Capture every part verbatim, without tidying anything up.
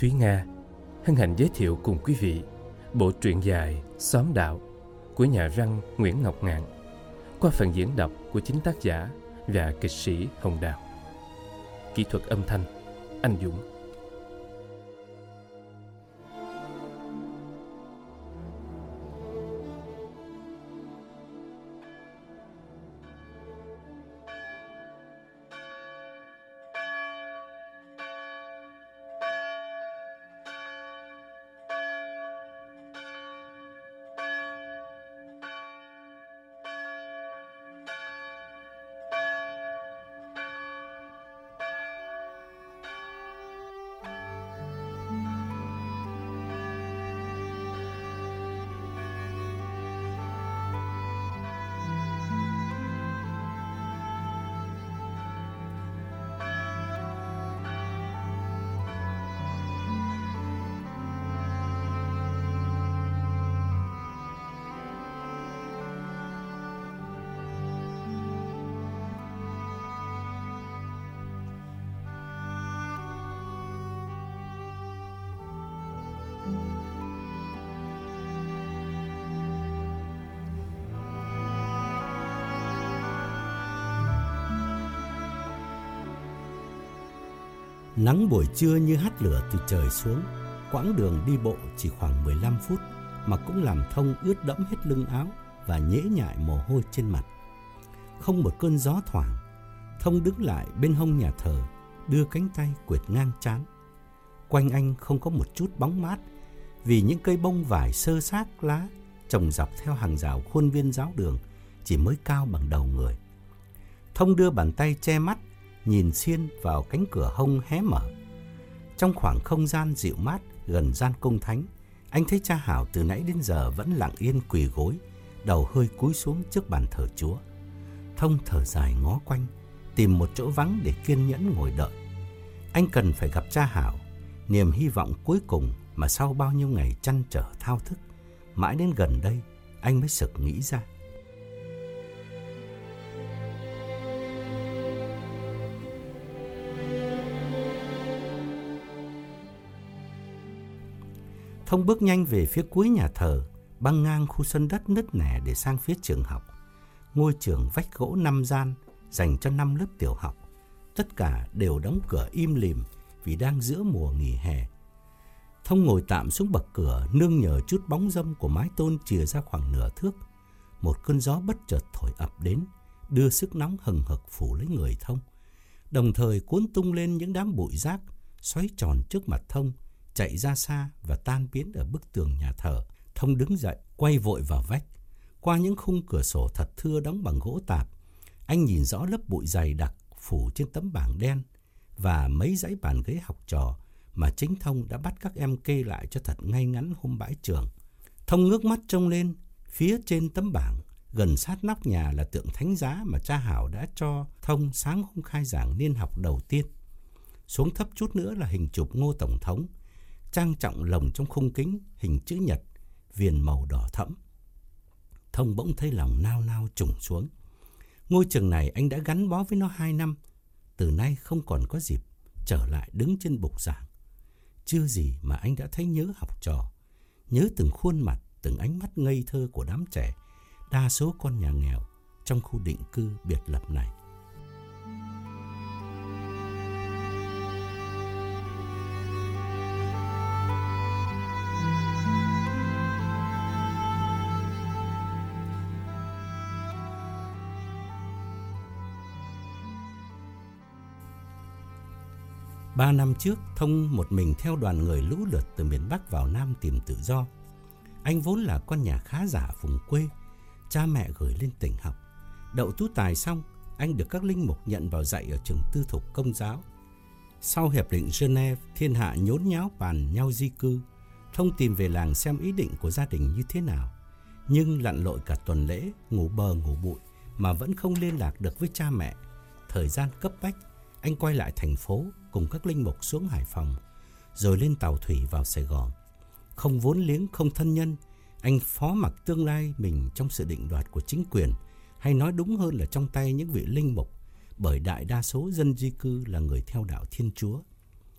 Thúy Nga hân hạnh giới thiệu cùng quý vị bộ truyện dài Xóm Đạo của nhà văn Nguyễn Ngọc Ngạn qua phần diễn đọc của chính tác giả và kịch sĩ Hồng Đào. Kỹ thuật âm thanh Anh Dũng. Nắng buổi trưa như hắt lửa từ trời xuống. Quãng đường đi bộ chỉ khoảng mười lăm phút mà cũng làm Thông ướt đẫm hết lưng áo và nhễ nhại mồ hôi trên mặt. Không một cơn gió thoảng, Thông đứng lại bên hông nhà thờ, đưa cánh tay quệt ngang trán. Quanh anh không có một chút bóng mát vì những cây bông vải xơ xác lá trồng dọc theo hàng rào khuôn viên giáo đường chỉ mới cao bằng đầu người. Thông đưa bàn tay che mắt, nhìn xiên vào cánh cửa hông hé mở. Trong khoảng không gian dịu mát gần gian cung thánh, anh thấy cha Hảo từ nãy đến giờ vẫn lặng yên quỳ gối, đầu hơi cúi xuống trước bàn thờ Chúa. Thông thở dài ngó quanh, tìm một chỗ vắng để kiên nhẫn ngồi đợi. Anh cần phải gặp cha Hảo, niềm hy vọng cuối cùng mà sau bao nhiêu ngày trăn trở thao thức, mãi đến gần đây anh mới sực nghĩ ra. Thông bước nhanh về phía cuối nhà thờ, băng ngang khu sân đất nứt nẻ để sang phía trường học. Ngôi trường vách gỗ năm gian dành cho năm lớp tiểu học. Tất cả đều đóng cửa im lìm vì đang giữa mùa nghỉ hè. Thông ngồi tạm xuống bậc cửa, nương nhờ chút bóng râm của mái tôn chìa ra khoảng nửa thước. Một cơn gió bất chợt thổi ập đến, đưa sức nóng hừng hực phủ lấy người Thông, đồng thời cuốn tung lên những đám bụi rác xoáy tròn trước mặt Thông, chạy ra xa và tan biến ở bức tường nhà thờ. Thông đứng dậy, quay vội vào vách. Qua những khung cửa sổ thật thưa đóng bằng gỗ tạp, anh nhìn rõ lớp bụi dày đặc phủ trên tấm bảng đen và mấy dãy bàn ghế học trò mà chính Thông đã bắt các em kê lại cho thật ngay ngắn hôm bãi trường. Thông ngước mắt trông lên, phía trên tấm bảng, gần sát nóc nhà là tượng thánh giá mà cha Hảo đã cho Thông sáng hôm khai giảng niên học đầu tiên. Xuống thấp chút nữa là hình chụp Ngô Tổng thống, trang trọng lồng trong khung kính hình chữ nhật, viền màu đỏ thẫm. Thông bỗng thấy lòng nao nao trùng xuống. Ngôi trường này anh đã gắn bó với nó hai năm, từ nay không còn có dịp trở lại đứng trên bục giảng. Chưa gì mà anh đã thấy nhớ học trò, nhớ từng khuôn mặt, từng ánh mắt ngây thơ của đám trẻ, đa số con nhà nghèo trong khu định cư biệt lập này. Ba năm trước, Thông một mình theo đoàn người lũ lượt từ miền Bắc vào Nam tìm tự do. Anh vốn là con nhà khá giả vùng quê, cha mẹ gửi lên tỉnh học. Đậu tú tài xong, anh được các linh mục nhận vào dạy ở trường tư thục Công giáo. Sau hiệp định Geneva, thiên hạ nhốn nháo bàn nhau di cư. Thông tìm về làng xem ý định của gia đình như thế nào. Nhưng lặn lội cả tuần lễ, ngủ bờ ngủ bụi mà vẫn không liên lạc được với cha mẹ. Thời gian cấp bách, anh quay lại thành phố cùng các linh mục xuống Hải Phòng, rồi lên tàu thủy vào Sài Gòn. Không vốn liếng, không thân nhân, anh phó mặc tương lai mình trong sự định đoạt của chính quyền, hay nói đúng hơn là trong tay những vị linh mục, bởi đại đa số dân di cư là người theo đạo Thiên Chúa.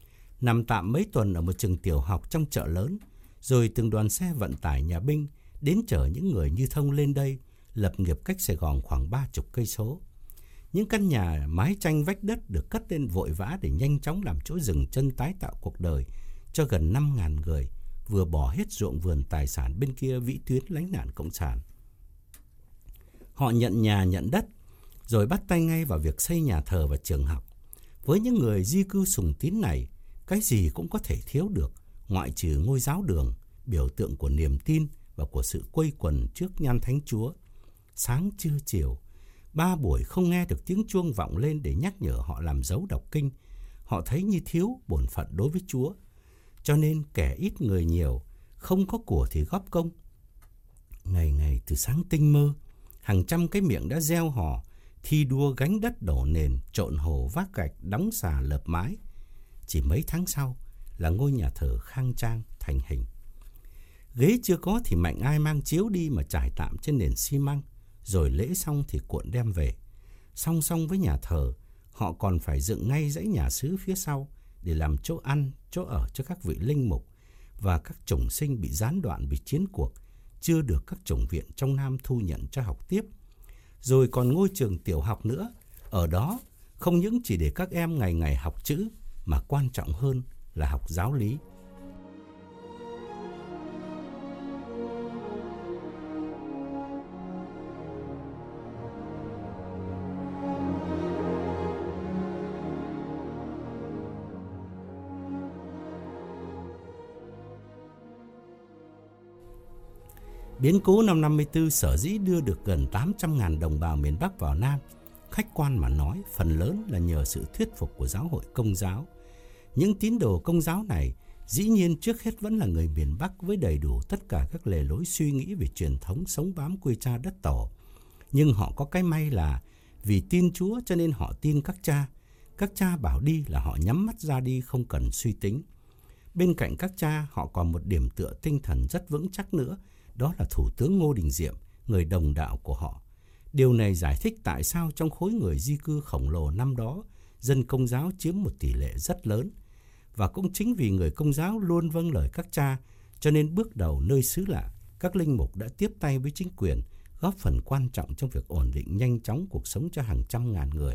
nằm tạm mấy tuần ở một trường tiểu học trong chợ lớn, rồi từng đoàn xe vận tải nhà binh đến chở những người như Thông lên đây, lập nghiệp cách Sài Gòn khoảng ba chục cây số. Những căn nhà mái tranh vách đất được cất lên vội vã để nhanh chóng làm chỗ dừng chân tái tạo cuộc đời cho gần năm ngàn người vừa bỏ hết ruộng vườn tài sản bên kia vĩ tuyến lánh nạn cộng sản. Họ nhận nhà nhận đất, rồi bắt tay ngay vào việc xây nhà thờ và trường học. Với những người di cư sùng tín này, cái gì cũng có thể thiếu được, ngoại trừ ngôi giáo đường, biểu tượng của niềm tin và của sự quây quần trước nhan Thánh Chúa. Sáng trưa chiều, ba buổi không nghe được tiếng chuông vọng lên để nhắc nhở họ làm dấu đọc kinh. Họ thấy như thiếu bổn phận đối với Chúa. Cho nên kẻ ít người nhiều, không có của thì góp công. Ngày ngày từ sáng tinh mơ, hàng trăm cái miệng đã reo hò, thi đua gánh đất đổ nền, trộn hồ vác gạch, đóng xà lợp mái. Chỉ mấy tháng sau là ngôi nhà thờ khang trang thành hình. Ghế chưa có thì Mạnh Ai mang chiếu đi mà trải tạm trên nền xi măng, rồi lễ xong thì cuộn đem về. Song song với nhà thờ, họ còn phải dựng ngay dãy nhà xứ phía sau để làm chỗ ăn, chỗ ở cho các vị linh mục và các chủng sinh bị gián đoạn vì chiến cuộc, chưa được các chủng viện trong Nam thu nhận cho học tiếp. Rồi còn ngôi trường tiểu học nữa, ở đó không những chỉ để các em ngày ngày học chữ, mà quan trọng hơn là học giáo lý. Biến cố năm năm mươi tư sở dĩ đưa được gần tám trăm nghìn đồng bào miền Bắc vào Nam, khách quan mà nói, phần lớn là nhờ sự thuyết phục của giáo hội Công giáo. Những tín đồ Công giáo này dĩ nhiên trước hết vẫn là người miền Bắc với đầy đủ tất cả các lề lối suy nghĩ về truyền thống sống bám quê cha đất tổ. Nhưng họ có cái may là vì tin Chúa cho nên họ tin các cha. Các cha bảo đi là họ nhắm mắt ra đi, không cần suy tính. Bên cạnh các cha, họ còn một điểm tựa tinh thần rất vững chắc nữa, đó là Thủ tướng Ngô Đình Diệm, người đồng đạo của họ. Điều này giải thích tại sao trong khối người di cư khổng lồ năm đó, dân Công giáo chiếm một tỷ lệ rất lớn. Và cũng chính vì người Công giáo luôn vâng lời các cha, cho nên bước đầu nơi xứ lạ, các linh mục đã tiếp tay với chính quyền, góp phần quan trọng trong việc ổn định nhanh chóng cuộc sống cho hàng trăm ngàn người.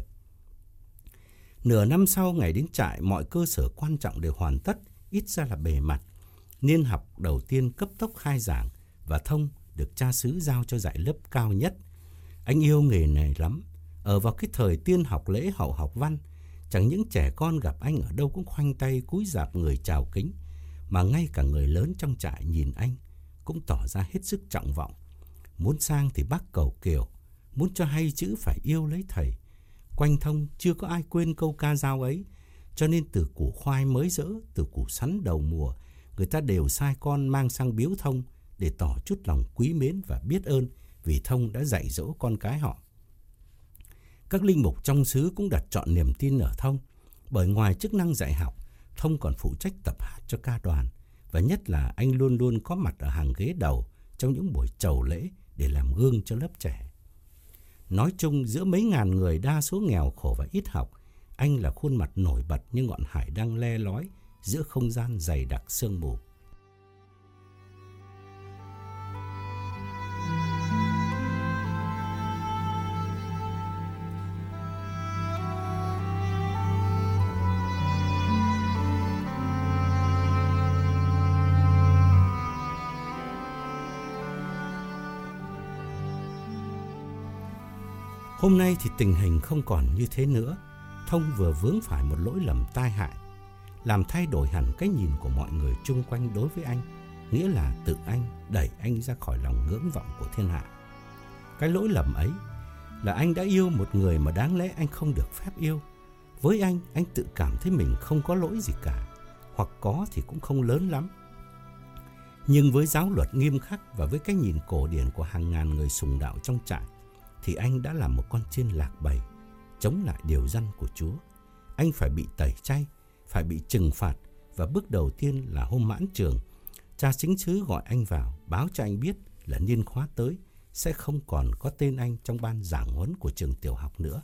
Nửa năm sau ngày đến trại, mọi cơ sở quan trọng đều hoàn tất, ít ra là bề mặt. Niên học đầu tiên cấp tốc khai giảng, và Thông được cha xứ giao cho dạy lớp cao nhất. Anh yêu nghề này lắm. Ở vào cái thời tiên học lễ hậu học văn, chẳng những trẻ con gặp anh ở đâu cũng khoanh tay cúi rạp người chào kính, mà ngay cả người lớn trong trại nhìn anh cũng tỏ ra hết sức trọng vọng. Muốn sang thì bác cầu kiều, muốn cho hay chữ phải yêu lấy thầy. Quanh Thông chưa có ai quên câu ca dao ấy, cho nên từ củ khoai mới rỡ, từ củ sắn đầu mùa, người ta đều sai con mang sang biếu Thông để tỏ chút lòng quý mến và biết ơn vì Thông đã dạy dỗ con cái họ. Các linh mục trong xứ cũng đặt trọn niềm tin ở Thông, bởi ngoài chức năng dạy học, Thông còn phụ trách tập hát cho ca đoàn, và nhất là anh luôn luôn có mặt ở hàng ghế đầu trong những buổi chầu lễ để làm gương cho lớp trẻ. Nói chung, giữa mấy ngàn người đa số nghèo khổ và ít học, anh là khuôn mặt nổi bật như ngọn hải đăng le lói giữa không gian dày đặc sương mù. Hôm nay thì tình hình không còn như thế nữa. Thông vừa vướng phải một lỗi lầm tai hại, làm thay đổi hẳn cái nhìn của mọi người chung quanh đối với anh, nghĩa là tự anh đẩy anh ra khỏi lòng ngưỡng vọng của thiên hạ. Cái lỗi lầm ấy là anh đã yêu một người mà đáng lẽ anh không được phép yêu. Với anh, anh tự cảm thấy mình không có lỗi gì cả, hoặc có thì cũng không lớn lắm. Nhưng với giáo luật nghiêm khắc và với cái nhìn cổ điển của hàng ngàn người sùng đạo trong trại, thì anh đã là một con chiên lạc bầy, chống lại điều răn của Chúa. Anh phải bị tẩy chay, phải bị trừng phạt, và bước đầu tiên là hôm mãn trường, cha chính xứ gọi anh vào, báo cho anh biết là niên khóa tới sẽ không còn có tên anh trong ban giảng huấn của trường tiểu học nữa.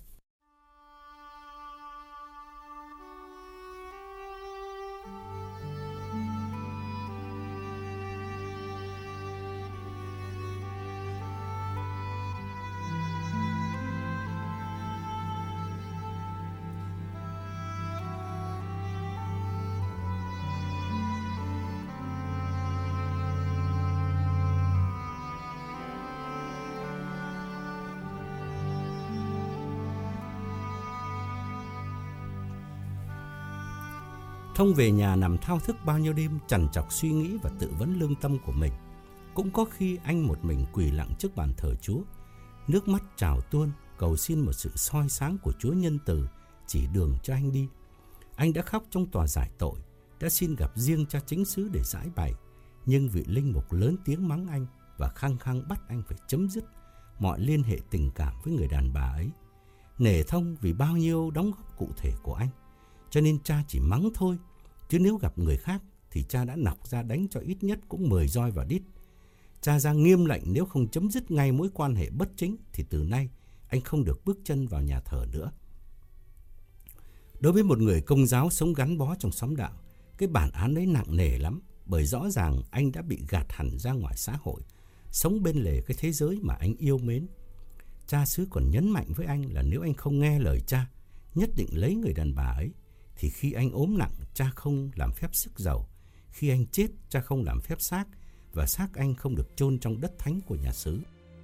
Thông về nhà nằm thao thức bao nhiêu đêm, trằn trọc suy nghĩ và tự vấn lương tâm của mình. Cũng có khi anh một mình quỳ lặng trước bàn thờ Chúa, nước mắt trào tuôn, cầu xin một sự soi sáng của Chúa nhân từ chỉ đường cho anh đi. Anh đã khóc trong tòa giải tội, đã xin gặp riêng cha chính xứ để giải bày, nhưng vị linh mục lớn tiếng mắng anh và khăng khăng bắt anh phải chấm dứt mọi liên hệ tình cảm với người đàn bà ấy. Nể Thông vì bao nhiêu đóng góp cụ thể của anh, cho nên cha chỉ mắng thôi, chứ nếu gặp người khác thì cha đã nọc ra đánh cho ít nhất cũng mười roi vào đít. Cha ra nghiêm lệnh nếu không chấm dứt ngay mối quan hệ bất chính thì từ nay anh không được bước chân vào nhà thờ nữa. Đối với một người Công giáo sống gắn bó trong xóm đạo, cái bản án ấy nặng nề lắm, bởi rõ ràng anh đã bị gạt hẳn ra ngoài xã hội, sống bên lề cái thế giới mà anh yêu mến. Cha xứ còn nhấn mạnh với anh là nếu anh không nghe lời cha, nhất định lấy người đàn bà ấy, thì khi anh ốm nặng, cha không làm phép sức dầu. Khi anh chết, cha không làm phép xác, và xác anh không được chôn trong đất thánh của nhà xứ.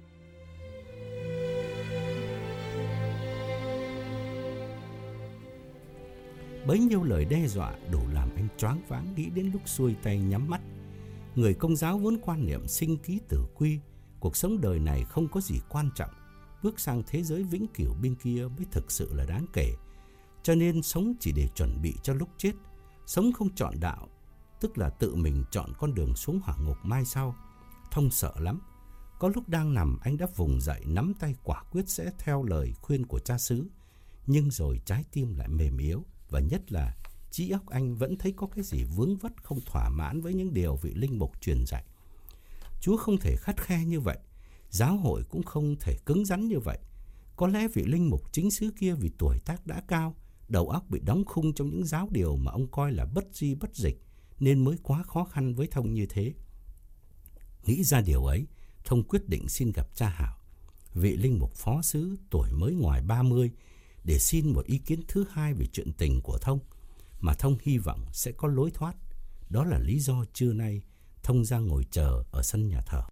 Bấy nhiêu lời đe dọa đủ làm anh choáng váng nghĩ đến lúc xuôi tay nhắm mắt. Người Công giáo vốn quan niệm sinh ký tử quy, cuộc sống đời này không có gì quan trọng, bước sang thế giới vĩnh cửu bên kia mới thực sự là đáng kể. Cho nên sống chỉ để chuẩn bị cho lúc chết, sống không chọn đạo, tức là tự mình chọn con đường xuống hỏa ngục mai sau. Thông sợ lắm. Có lúc đang nằm anh đã vùng dậy nắm tay quả quyết sẽ theo lời khuyên của cha xứ, nhưng rồi trái tim lại mềm yếu, và nhất là trí óc anh vẫn thấy có cái gì vướng vất không thỏa mãn với những điều vị linh mục truyền dạy. Chúa không thể khắt khe như vậy, giáo hội cũng không thể cứng rắn như vậy. Có lẽ vị linh mục chính xứ kia vì tuổi tác đã cao, đầu óc bị đóng khung trong những giáo điều mà ông coi là bất di bất dịch, nên mới quá khó khăn với Thông như thế. Nghĩ ra điều ấy, Thông quyết định xin gặp cha Hảo, vị linh mục phó xứ tuổi mới ngoài ba mươi, để xin một ý kiến thứ hai về chuyện tình của Thông, mà Thông hy vọng sẽ có lối thoát. Đó là lý do trưa nay Thông ra ngồi chờ ở sân nhà thờ.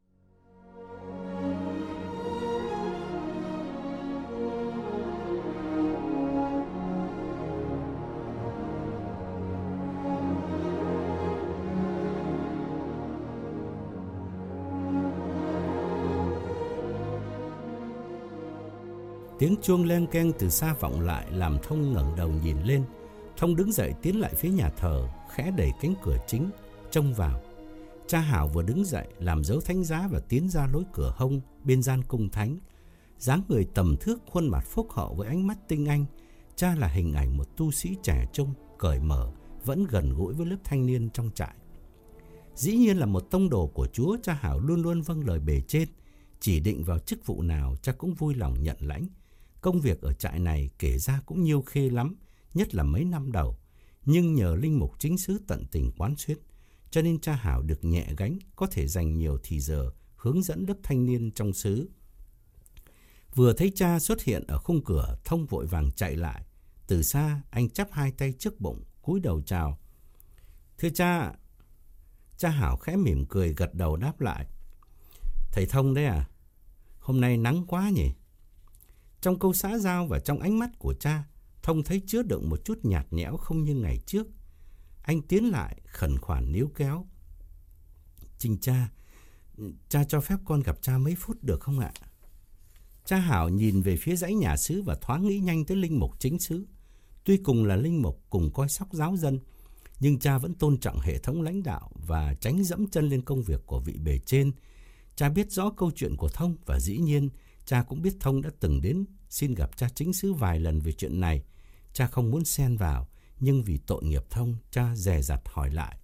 Tiếng chuông leng keng từ xa vọng lại làm Thông ngẩng đầu nhìn lên. Thông đứng dậy tiến lại phía nhà thờ, khẽ đẩy cánh cửa chính, trông vào. Cha Hảo vừa đứng dậy làm dấu thánh giá và tiến ra lối cửa hông bên gian cung thánh. Dáng người tầm thước, khuôn mặt phúc hậu với ánh mắt tinh anh, cha là hình ảnh một tu sĩ trẻ trung, cởi mở, vẫn gần gũi với lớp thanh niên trong trại. Dĩ nhiên là một tông đồ của Chúa, cha Hảo luôn luôn vâng lời bề trên, chỉ định vào chức vụ nào cha cũng vui lòng nhận lãnh. Công việc ở trại này kể ra cũng nhiêu khê lắm, nhất là mấy năm đầu. Nhưng nhờ linh mục chính xứ tận tình quán xuyến, cho nên cha Hảo được nhẹ gánh, có thể dành nhiều thì giờ hướng dẫn lớp thanh niên trong xứ. Vừa thấy cha xuất hiện ở khung cửa, Thông vội vàng chạy lại. Từ xa, anh chắp hai tay trước bụng, cúi đầu chào. Thưa cha. Cha Hảo khẽ mỉm cười gật đầu đáp lại. Thầy Thông đấy à? Hôm nay nắng quá nhỉ? Trong câu xã giao và trong ánh mắt của cha, Thông thấy chứa đựng một chút nhạt nhẽo không như ngày trước. Anh tiến lại khẩn khoản níu kéo. Trình cha, cha cho phép con gặp cha mấy phút được không ạ? Cha Hảo nhìn về phía dãy nhà xứ và thoáng nghĩ nhanh tới linh mục chính xứ. Tuy cùng là linh mục, cùng coi sóc giáo dân, nhưng cha vẫn tôn trọng hệ thống lãnh đạo và tránh dẫm chân lên công việc của vị bề trên. Cha biết rõ câu chuyện của Thông và dĩ nhiên cha cũng biết Thông đã từng đến xin gặp cha chính xứ vài lần về chuyện này. Cha không muốn xen vào, nhưng vì tội nghiệp Thông, cha dè dặt hỏi lại.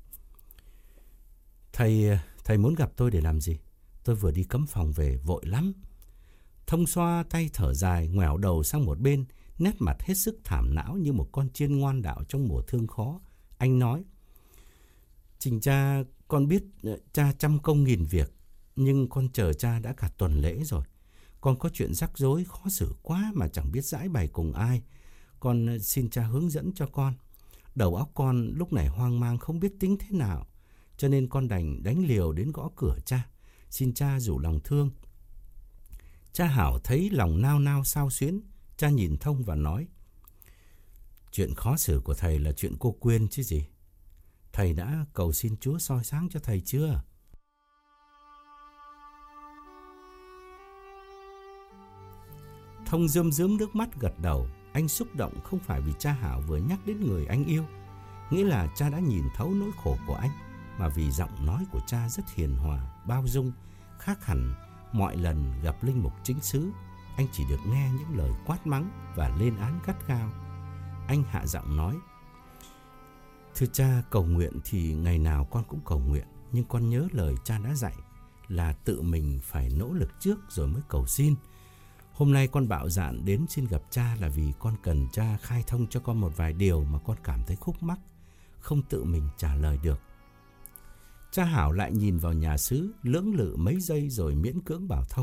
Thầy, thầy muốn gặp tôi để làm gì? Tôi vừa đi cấm phòng về, vội lắm. Thông xoa tay thở dài, ngoẻo đầu sang một bên, nét mặt hết sức thảm não như một con chiên ngoan đạo trong mùa thương khó. Anh nói, Trình cha, con biết cha trăm công nghìn việc, nhưng con chờ cha đã cả tuần lễ rồi. Con có chuyện rắc rối khó xử quá mà chẳng biết giải bày cùng ai. Con xin cha hướng dẫn cho con. Đầu óc con lúc này hoang mang không biết tính thế nào, cho nên con đành đánh liều đến gõ cửa cha. Xin cha rủ lòng thương. Cha Hảo thấy lòng nao nao xao xuyến. Cha nhìn Thông và nói, Chuyện khó xử của thầy là chuyện cô Quyên chứ gì. Thầy đã cầu xin Chúa soi sáng cho thầy chưa? Thông rơm rớm nước mắt gật đầu. Anh xúc động không phải vì cha Hảo vừa nhắc đến người anh yêu, nghĩa là cha đã nhìn thấu nỗi khổ của anh, mà vì giọng nói của cha rất hiền hòa, bao dung, khác hẳn mọi lần gặp linh mục chính xứ. Anh chỉ được nghe những lời quát mắng và lên án gắt gao. Anh hạ giọng nói: Thưa cha, cầu nguyện thì ngày nào con cũng cầu nguyện, nhưng con nhớ lời cha đã dạy là tự mình phải nỗ lực trước rồi mới cầu xin. Hôm nay con bạo dạn đến xin gặp cha là vì con cần cha khai thông cho con một vài điều mà con cảm thấy khúc mắc, không tự mình trả lời được. Cha Hảo lại nhìn vào nhà xứ, lưỡng lự mấy giây rồi miễn cưỡng bảo Thông: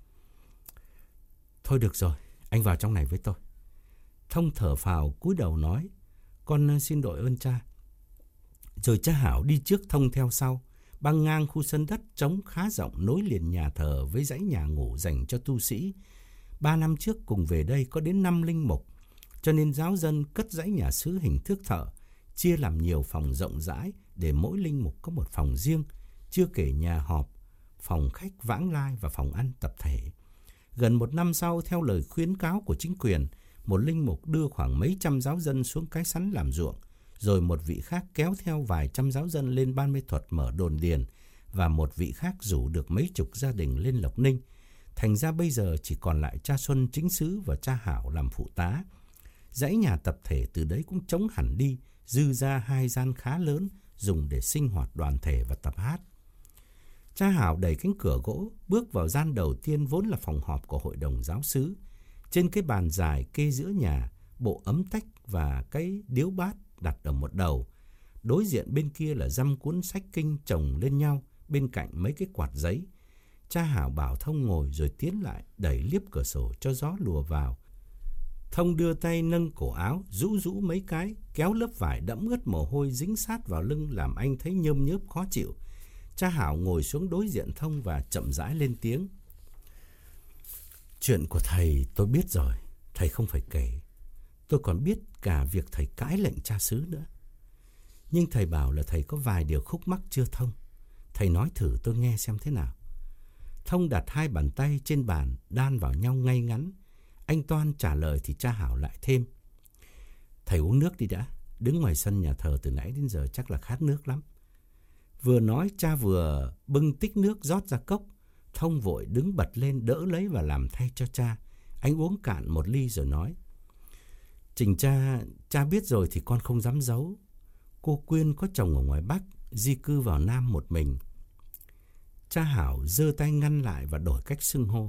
Thôi được rồi, anh vào trong này với tôi. Thông thở phào cúi đầu nói: Con xin đội ơn cha. Rồi cha Hảo đi trước, Thông theo sau, băng ngang khu sân đất trống khá rộng nối liền nhà thờ với dãy nhà ngủ dành cho tu sĩ. Ba năm trước cùng về đây có đến năm linh mục, cho nên giáo dân cất dãy nhà xứ hình thước thợ, chia làm nhiều phòng rộng rãi để mỗi linh mục có một phòng riêng, chưa kể nhà họp, phòng khách vãng lai và phòng ăn tập thể. Gần một năm sau, theo lời khuyến cáo của chính quyền, một linh mục đưa khoảng mấy trăm giáo dân xuống cái sắn làm ruộng, rồi một vị khác kéo theo vài trăm giáo dân lên Ban Mê Thuật mở đồn điền, và một vị khác rủ được mấy chục gia đình lên Lộc Ninh. Thành ra bây giờ chỉ còn lại cha Xuân chính xứ và cha Hảo làm phụ tá. Dãy nhà tập thể từ đấy cũng trống hẳn đi, dư ra hai gian khá lớn dùng để sinh hoạt đoàn thể và tập hát. Cha Hảo đẩy cánh cửa gỗ, bước vào gian đầu tiên vốn là phòng họp của hội đồng giáo xứ. Trên cái bàn dài kê giữa nhà, bộ ấm tách và cái điếu bát đặt ở một đầu. Đối diện bên kia là dăm cuốn sách kinh chồng lên nhau, bên cạnh mấy cái quạt giấy. Cha Hảo bảo Thông ngồi rồi tiến lại đẩy liếp cửa sổ cho gió lùa vào. Thông đưa tay nâng cổ áo, rũ rũ mấy cái, kéo lớp vải đẫm ướt mồ hôi dính sát vào lưng làm anh thấy nhơm nhớp khó chịu. Cha Hảo ngồi xuống đối diện Thông và chậm rãi lên tiếng: Chuyện của thầy tôi biết rồi, thầy không phải kể. Tôi còn biết cả việc thầy cãi lệnh cha xứ nữa. Nhưng thầy bảo là thầy có vài điều khúc mắc chưa thông. Thầy nói thử tôi nghe xem thế nào. Thông đặt hai bàn tay trên bàn đan vào nhau ngay ngắn. Anh toan trả lời thì cha Hảo lại thêm: Thầy uống nước đi đã, đứng ngoài sân nhà thờ từ nãy đến giờ chắc là khát nước lắm. Vừa nói cha vừa bưng tích nước rót ra cốc. Thông vội đứng bật lên đỡ lấy và làm thay cho cha. Anh uống cạn một ly rồi nói: Trình cha, cha biết rồi thì con không dám giấu. Cô Quyên có chồng ở ngoài Bắc, di cư vào Nam một mình. Cha Hảo giơ tay ngăn lại và đổi cách xưng hô.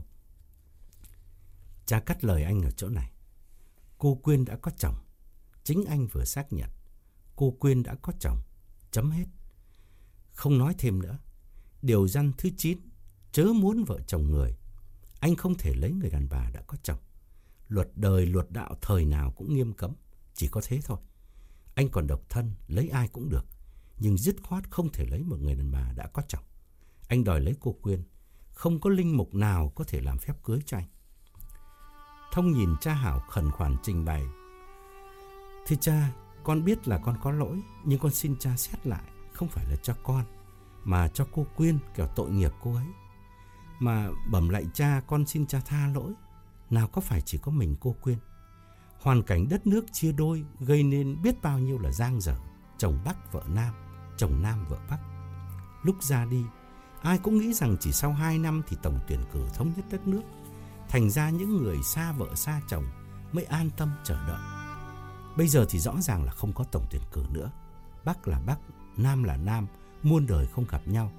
Cha cắt lời anh ở chỗ này. Cô Quyên đã có chồng. Chính anh vừa xác nhận. Cô Quyên đã có chồng. Chấm hết. Không nói thêm nữa. Điều răn thứ chín, chớ muốn vợ chồng người. Anh không thể lấy người đàn bà đã có chồng. Luật đời, luật đạo thời nào cũng nghiêm cấm. Chỉ có thế thôi. Anh còn độc thân, lấy ai cũng được. Nhưng dứt khoát không thể lấy một người đàn bà đã có chồng. Anh đòi lấy cô Quyên. Không có linh mục nào có thể làm phép cưới cho anh. Thông nhìn cha Hảo khẩn khoản trình bày: Thưa cha, con biết là con có lỗi, nhưng con xin cha xét lại. Không phải là cho con, mà cho cô Quyên, kẻo tội nghiệp cô ấy. Mà bẩm lạy cha, con xin cha tha lỗi. Nào có phải chỉ có mình cô Quyên. Hoàn cảnh đất nước chia đôi gây nên biết bao nhiêu là dang dở. Chồng Bắc vợ Nam, chồng Nam vợ Bắc. Lúc ra đi, ai cũng nghĩ rằng chỉ sau hai năm thì tổng tuyển cử thống nhất đất nước. Thành ra những người xa vợ xa chồng mới an tâm chờ đợi. Bây giờ thì rõ ràng là không có tổng tuyển cử nữa. Bắc là Bắc, Nam là Nam, muôn đời không gặp nhau.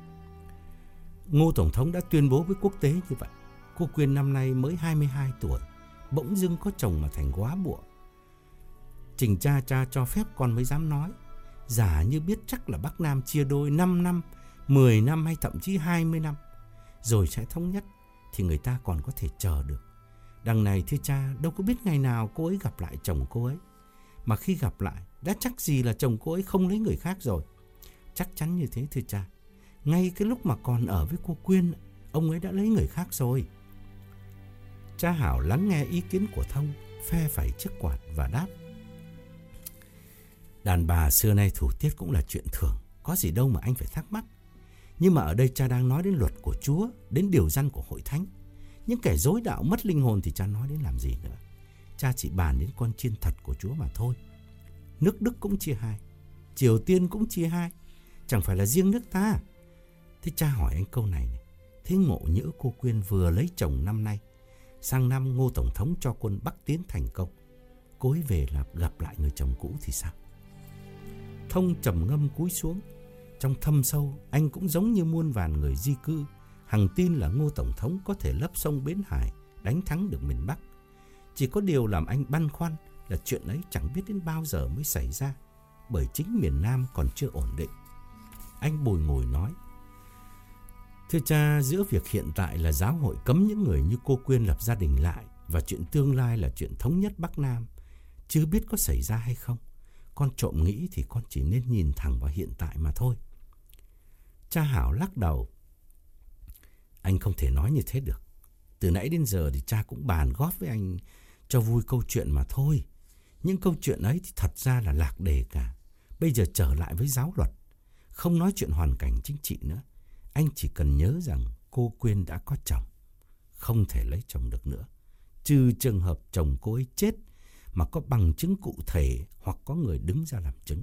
Ngô Tổng thống đã tuyên bố với quốc tế như vậy. Cô Quyên năm nay mới hai mươi hai tuổi, bỗng dưng có chồng mà thành góa bụa. Trình cha cha cho phép con mới dám nói. Giả như biết chắc là Bắc Nam chia đôi năm năm, mười năm hay thậm chí hai mươi năm, rồi sẽ thống nhất, thì người ta còn có thể chờ được. Đằng này thưa cha, đâu có biết ngày nào cô ấy gặp lại chồng cô ấy. Mà khi gặp lại, đã chắc gì là chồng cô ấy không lấy người khác rồi. Chắc chắn như thế thưa cha. Ngay cái lúc mà còn ở với cô Quyên, ông ấy đã lấy người khác rồi. Cha Hảo lắng nghe ý kiến của Thông, phe phẩy chiếc quạt và đáp: Đàn bà xưa nay thủ tiết cũng là chuyện thường, có gì đâu mà anh phải thắc mắc. Nhưng mà ở đây cha đang nói đến luật của Chúa, đến điều răn của hội thánh. Những kẻ dối đạo mất linh hồn thì cha nói đến làm gì nữa. Cha chỉ bàn đến con chiên thật của Chúa mà thôi. Nước Đức cũng chia hai, Triều Tiên cũng chia hai, chẳng phải là riêng nước ta. Thế cha hỏi anh câu này này, thế ngộ nhỡ cô Quyên vừa lấy chồng năm nay, sang năm Ngô Tổng thống cho quân Bắc tiến thành công, cô ấy về là gặp lại người chồng cũ thì sao? Thông trầm ngâm cúi xuống. Trong thâm sâu, anh cũng giống như muôn vàn người di cư, hằng tin là Ngô Tổng thống có thể lấp sông Bến Hải, đánh thắng được miền Bắc. Chỉ có điều làm anh băn khoăn là chuyện ấy chẳng biết đến bao giờ mới xảy ra, bởi chính miền Nam còn chưa ổn định. Anh bồi ngồi nói, thưa cha, giữa việc hiện tại là giáo hội cấm những người như cô Quyên lập gia đình lại, và chuyện tương lai là chuyện thống nhất Bắc Nam, chưa biết có xảy ra hay không. Con trộm nghĩ thì con chỉ nên nhìn thẳng vào hiện tại mà thôi. Cha Hảo lắc đầu. Anh không thể nói như thế được. Từ nãy đến giờ thì cha cũng bàn góp với anh cho vui câu chuyện mà thôi. Những câu chuyện ấy thì thật ra là lạc đề cả. Bây giờ trở lại với giáo luật, không nói chuyện hoàn cảnh chính trị nữa. Anh chỉ cần nhớ rằng cô Quyên đã có chồng, không thể lấy chồng được nữa, trừ trường hợp chồng cô ấy chết mà có bằng chứng cụ thể hoặc có người đứng ra làm chứng.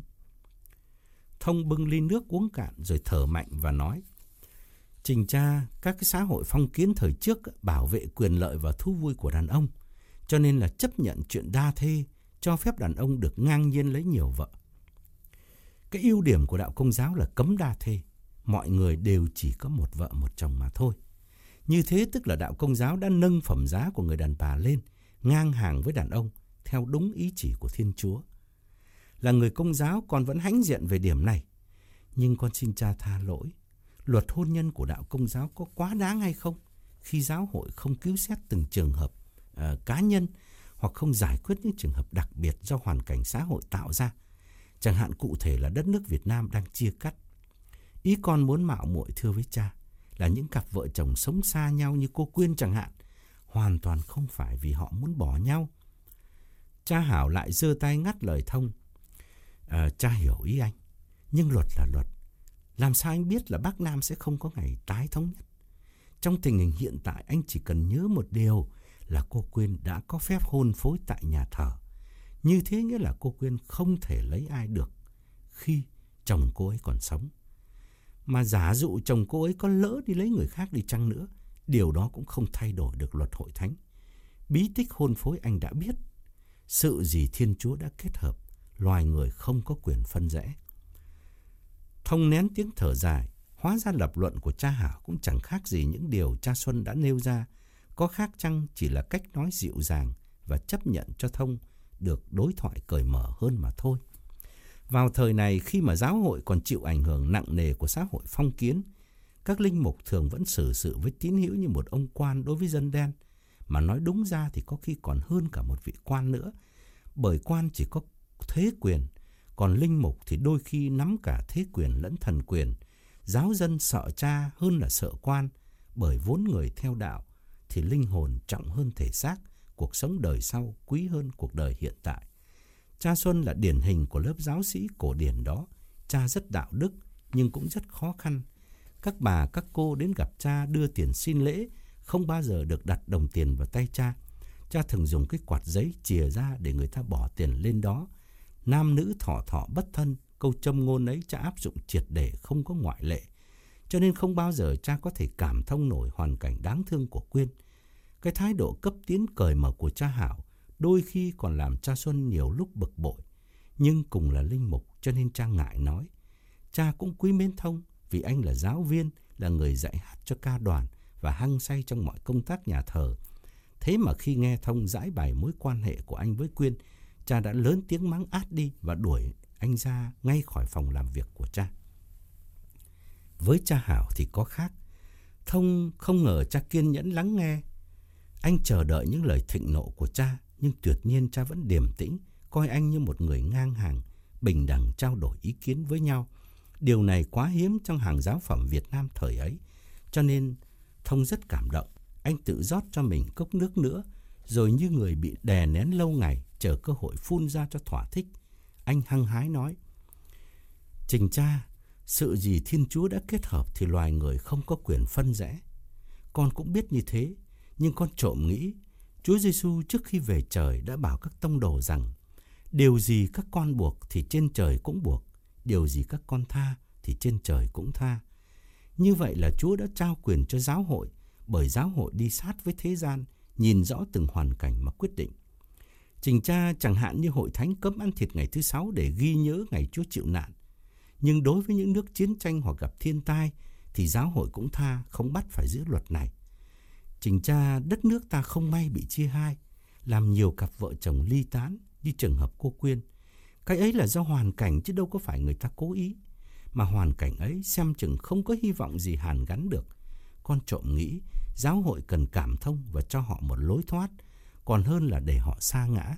Thông bưng ly nước uống cạn rồi thở mạnh và nói, trình cha, các cái xã hội phong kiến thời trước bảo vệ quyền lợi và thú vui của đàn ông, cho nên là chấp nhận chuyện đa thê, cho phép đàn ông được ngang nhiên lấy nhiều vợ. Cái ưu điểm của đạo Công giáo là cấm đa thê, mọi người đều chỉ có một vợ một chồng mà thôi. Như thế tức là đạo Công giáo đã nâng phẩm giá của người đàn bà lên, ngang hàng với đàn ông, theo đúng ý chỉ của Thiên Chúa. Là người Công giáo con vẫn hãnh diện về điểm này, nhưng con xin cha tha lỗi. Luật hôn nhân của đạo Công giáo có quá đáng hay không khi giáo hội không cứu xét từng trường hợp uh, cá nhân, hoặc không giải quyết những trường hợp đặc biệt do hoàn cảnh xã hội tạo ra, chẳng hạn cụ thể là đất nước Việt Nam đang chia cắt. Ý con muốn mạo muội thưa với cha là những cặp vợ chồng sống xa nhau như cô Quyên chẳng hạn, hoàn toàn không phải vì họ muốn bỏ nhau. Cha Hảo lại giơ tay ngắt lời Thông. À, cha hiểu ý anh, nhưng luật là luật. Làm sao anh biết là Bắc Nam sẽ không có ngày tái thống nhất? Trong tình hình hiện tại, anh chỉ cần nhớ một điều là cô Quyên đã có phép hôn phối tại nhà thờ. Như thế nghĩa là cô Quyên không thể lấy ai được khi chồng cô ấy còn sống. Mà giả dụ chồng cô ấy có lỡ đi lấy người khác đi chăng nữa, điều đó cũng không thay đổi được luật hội thánh. Bí tích hôn phối anh đã biết. Sự gì Thiên Chúa đã kết hợp, loài người không có quyền phân rẽ. Thông nén tiếng thở dài, hóa ra lập luận của cha Hảo cũng chẳng khác gì những điều cha Xuân đã nêu ra. Có khác chăng chỉ là cách nói dịu dàng và chấp nhận cho Thông được đối thoại cởi mở hơn mà thôi. Vào thời này, khi mà giáo hội còn chịu ảnh hưởng nặng nề của xã hội phong kiến, các linh mục thường vẫn xử sự với tín hữu như một ông quan đối với dân đen, mà nói đúng ra thì có khi còn hơn cả một vị quan nữa, bởi quan chỉ có thế quyền, còn linh mục thì đôi khi nắm cả thế quyền lẫn thần quyền. Giáo dân sợ cha hơn là sợ quan, bởi vốn người theo đạo thì linh hồn trọng hơn thể xác, cuộc sống đời sau quý hơn cuộc đời hiện tại. Cha Xuân là điển hình của lớp giáo sĩ cổ điển đó. Cha rất đạo đức nhưng cũng rất khó khăn. Các bà, các cô đến gặp cha đưa tiền xin lễ, không bao giờ được đặt đồng tiền vào tay cha. Cha thường dùng cái quạt giấy chìa ra để người ta bỏ tiền lên đó. Nam nữ thọ thọ bất thân, câu châm ngôn ấy cha áp dụng triệt để, không có ngoại lệ. Cho nên không bao giờ cha có thể cảm thông nổi hoàn cảnh đáng thương của Quyên. Cái thái độ cấp tiến cởi mở của cha Hảo đôi khi còn làm cha Xuân nhiều lúc bực bội. Nhưng cùng là linh mục cho nên cha ngại nói. Cha cũng quý mến Thông vì anh là giáo viên, là người dạy hát cho ca đoàn và hăng say trong mọi công tác nhà thờ. Thế mà khi nghe Thông giải bày mối quan hệ của anh với Quyên, cha đã lớn tiếng mắng át đi và đuổi anh ra ngay khỏi phòng làm việc của cha. Với cha Hảo thì có khác. Thông không ngờ cha kiên nhẫn lắng nghe. Anh chờ đợi những lời thịnh nộ của cha, nhưng tuyệt nhiên cha vẫn điềm tĩnh, coi anh như một người ngang hàng, bình đẳng trao đổi ý kiến với nhau. Điều này quá hiếm trong hàng giáo phẩm Việt Nam thời ấy, cho nên Thông rất cảm động. Anh tự rót cho mình cốc nước nữa, rồi như người bị đè nén lâu ngày, chờ cơ hội phun ra cho thỏa thích. Anh hăng hái nói: Trình cha, sự gì Thiên Chúa đã kết hợp thì loài người không có quyền phân rẽ. Con cũng biết như thế, nhưng con trộm nghĩ Chúa Giêsu trước khi về trời đã bảo các tông đồ rằng điều gì các con buộc thì trên trời cũng buộc, điều gì các con tha thì trên trời cũng tha. Như vậy là Chúa đã trao quyền cho giáo hội, bởi giáo hội đi sát với thế gian, nhìn rõ từng hoàn cảnh mà quyết định. Trình cha, chẳng hạn như hội thánh cấm ăn thịt ngày thứ sáu để ghi nhớ ngày Chúa chịu nạn. Nhưng đối với những nước chiến tranh hoặc gặp thiên tai thì giáo hội cũng tha, không bắt phải giữ luật này. Trình cha, đất nước ta không may bị chia hai, làm nhiều cặp vợ chồng ly tán như trường hợp cô Quyên. Cái ấy là do hoàn cảnh chứ đâu có phải người ta cố ý. Mà hoàn cảnh ấy xem chừng không có hy vọng gì hàn gắn được. Con trộm nghĩ giáo hội cần cảm thông và cho họ một lối thoát, còn hơn là để họ sa ngã.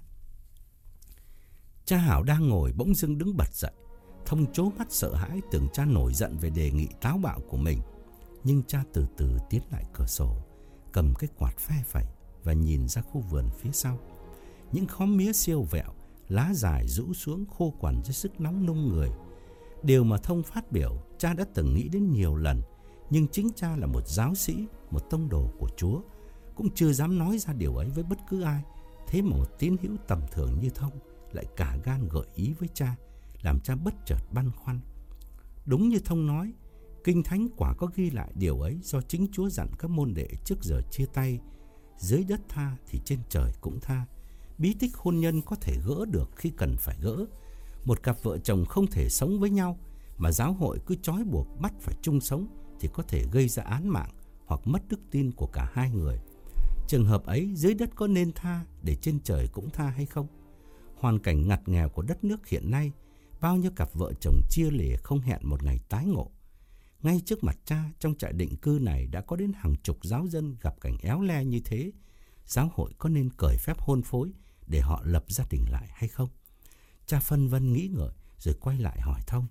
Cha Hảo đang ngồi bỗng dưng đứng bật dậy. Thông trố mắt sợ hãi, tưởng cha nổi giận về đề nghị táo bạo của mình. Nhưng cha từ từ tiến lại cửa sổ, cầm cái quạt phe phẩy và nhìn ra khu vườn phía sau. Những khóm mía siêu vẹo, lá dài rũ xuống khô quằn dưới sức nóng nung người. Điều mà Thông phát biểu, cha đã từng nghĩ đến nhiều lần, nhưng chính cha là một giáo sĩ, một tông đồ của Chúa, cũng chưa dám nói ra điều ấy với bất cứ ai. Thế mà một tín hữu tầm thường như Thông lại cả gan gợi ý với cha, làm cha bất chợt băn khoăn. Đúng như Thông nói, Kinh Thánh quả có ghi lại điều ấy do chính Chúa dặn các môn đệ trước giờ chia tay: dưới đất tha thì trên trời cũng tha. Bí tích hôn nhân có thể gỡ được khi cần phải gỡ. Một cặp vợ chồng không thể sống với nhau mà giáo hội cứ trói buộc bắt phải chung sống thì có thể gây ra án mạng hoặc mất đức tin của cả hai người. Trường hợp ấy, dưới đất có nên tha để trên trời cũng tha hay không? Hoàn cảnh ngặt nghèo của đất nước hiện nay, bao nhiêu cặp vợ chồng chia lìa không hẹn một ngày tái ngộ. Ngay trước mặt cha, trong trại định cư này đã có đến hàng chục giáo dân gặp cảnh éo le như thế. Giáo hội có nên cởi phép hôn phối để họ lập gia đình lại hay không? Cha phân vân nghĩ ngợi rồi quay lại hỏi Thông: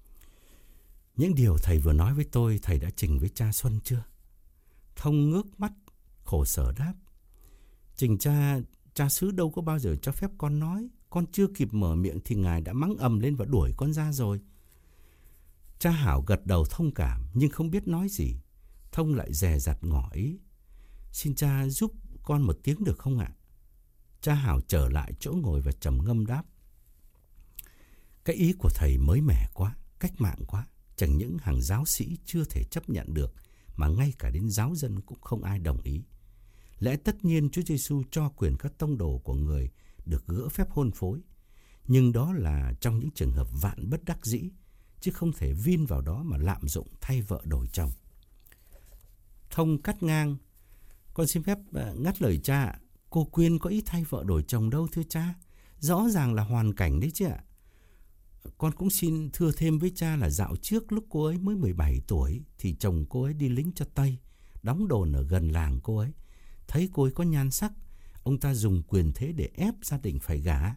những điều thầy vừa nói với tôi, thầy đã trình với cha Xuân chưa? Thông ngước mắt khổ sở đáp: Trình cha, cha xứ đâu có bao giờ cho phép con nói. Con chưa kịp mở miệng thì ngài đã mắng ầm lên và đuổi con ra rồi. Cha Hảo gật đầu thông cảm nhưng không biết nói gì. Thông lại dè dặt ngỏ ý: xin cha giúp con một tiếng được không ạ? Cha Hảo trở lại chỗ ngồi và trầm ngâm đáp: cái ý của thầy mới mẻ quá, cách mạng quá. Chẳng những hàng giáo sĩ chưa thể chấp nhận được, mà ngay cả đến giáo dân cũng không ai đồng ý. Lẽ tất nhiên Chúa Giêsu cho quyền các tông đồ của người được gỡ phép hôn phối, nhưng đó là trong những trường hợp vạn bất đắc dĩ, chứ không thể vin vào đó mà lạm dụng thay vợ đổi chồng. Thông cắt ngang: con xin phép ngắt lời cha. Cô Quyên có ý thay vợ đổi chồng đâu thưa cha. Rõ ràng là hoàn cảnh đấy chứ ạ. Con cũng xin thưa thêm với cha là dạo trước lúc cô ấy mới mười bảy tuổi thì chồng cô ấy đi lính cho Tây, đóng đồn ở gần làng cô ấy. Thấy cô ấy có nhan sắc, ông ta dùng quyền thế để ép gia đình phải gả.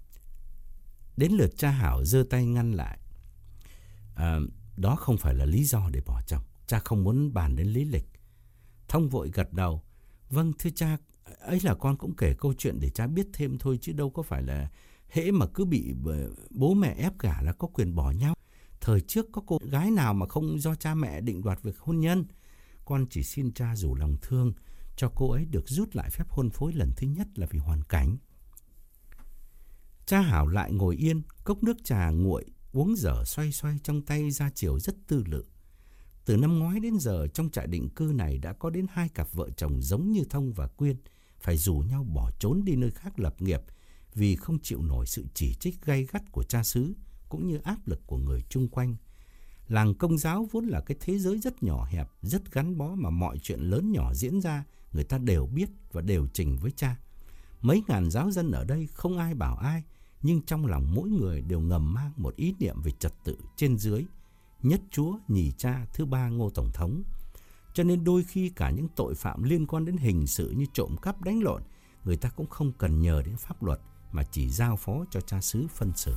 Đến lượt cha Hảo giơ tay ngăn lại: à, đó không phải là lý do để bỏ chồng. Cha không muốn bàn đến lý lịch. Thông vội gật đầu: vâng thưa cha, ấy là con cũng kể câu chuyện để cha biết thêm thôi, chứ đâu có phải là hễ mà cứ bị bố mẹ ép gả là có quyền bỏ nhau. Thời trước có cô gái nào mà không do cha mẹ định đoạt việc hôn nhân. Con chỉ xin cha rủ lòng thương cho cô ấy được rút lại phép hôn phối lần thứ nhất là vì hoàn cảnh. Cha Hảo lại ngồi yên, cốc nước trà nguội uống dở xoay xoay trong tay ra chiều rất tư lự. Từ năm ngoái đến giờ, trong trại định cư này đã có đến hai cặp vợ chồng giống như Thông và Quyên phải rủ nhau bỏ trốn đi nơi khác lập nghiệp vì không chịu nổi sự chỉ trích gay gắt của cha xứ cũng như áp lực của người chung quanh. Làng Công giáo vốn là cái thế giới rất nhỏ hẹp, rất gắn bó mà mọi chuyện lớn nhỏ diễn ra người ta đều biết và đều trình với cha. Mấy ngàn giáo dân ở đây không ai bảo ai, nhưng trong lòng mỗi người đều ngầm mang một ý niệm về trật tự trên dưới: nhất Chúa, nhì cha, thứ ba Ngô Tổng thống. Cho nên đôi khi cả những tội phạm liên quan đến hình sự như trộm cắp, đánh lộn, người ta cũng không cần nhờ đến pháp luật mà chỉ giao phó cho cha xứ phân xử.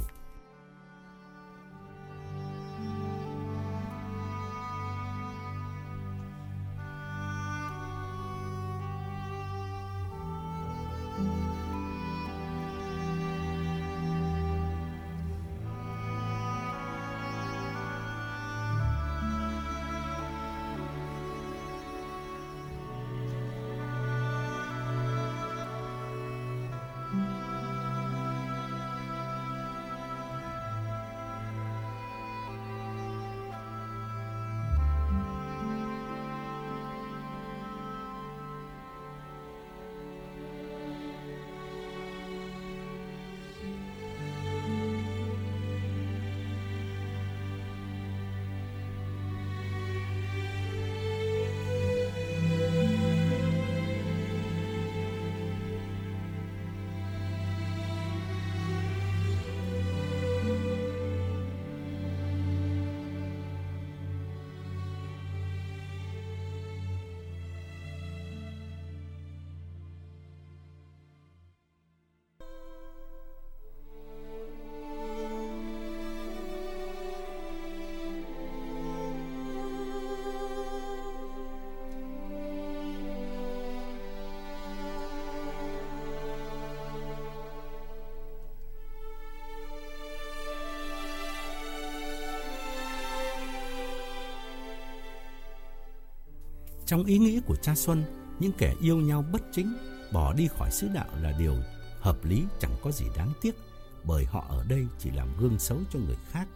Trong ý nghĩ của cha Xuân, những kẻ yêu nhau bất chính bỏ đi khỏi xứ đạo là điều hợp lý, chẳng có gì đáng tiếc, bởi họ ở đây chỉ làm gương xấu cho người khác.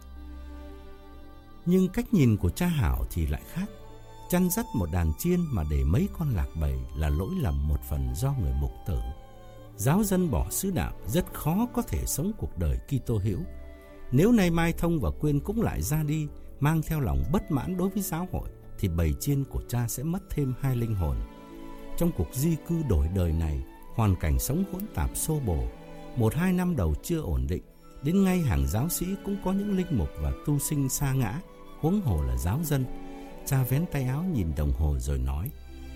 Nhưng cách nhìn của cha Hảo thì lại khác. Chăn dắt một đàn chiên mà để mấy con lạc bầy là lỗi lầm một phần do người mục tử. Giáo dân bỏ xứ đạo rất khó có thể sống cuộc đời Kitô hữu. Nếu nay mai Thông và Quyên cũng lại ra đi, mang theo lòng bất mãn đối với giáo hội, thì bầy chiên của cha sẽ mất thêm hai linh hồn. Trong cuộc di cư đổi đời này, hoàn cảnh sống hỗn tạp xô bồ, một hai năm đầu chưa ổn định, đến ngay hàng giáo sĩ cũng có những linh mục và tu sinh sa ngã, huống hồ là giáo dân. Cha vén tay áo nhìn đồng hồ rồi nói: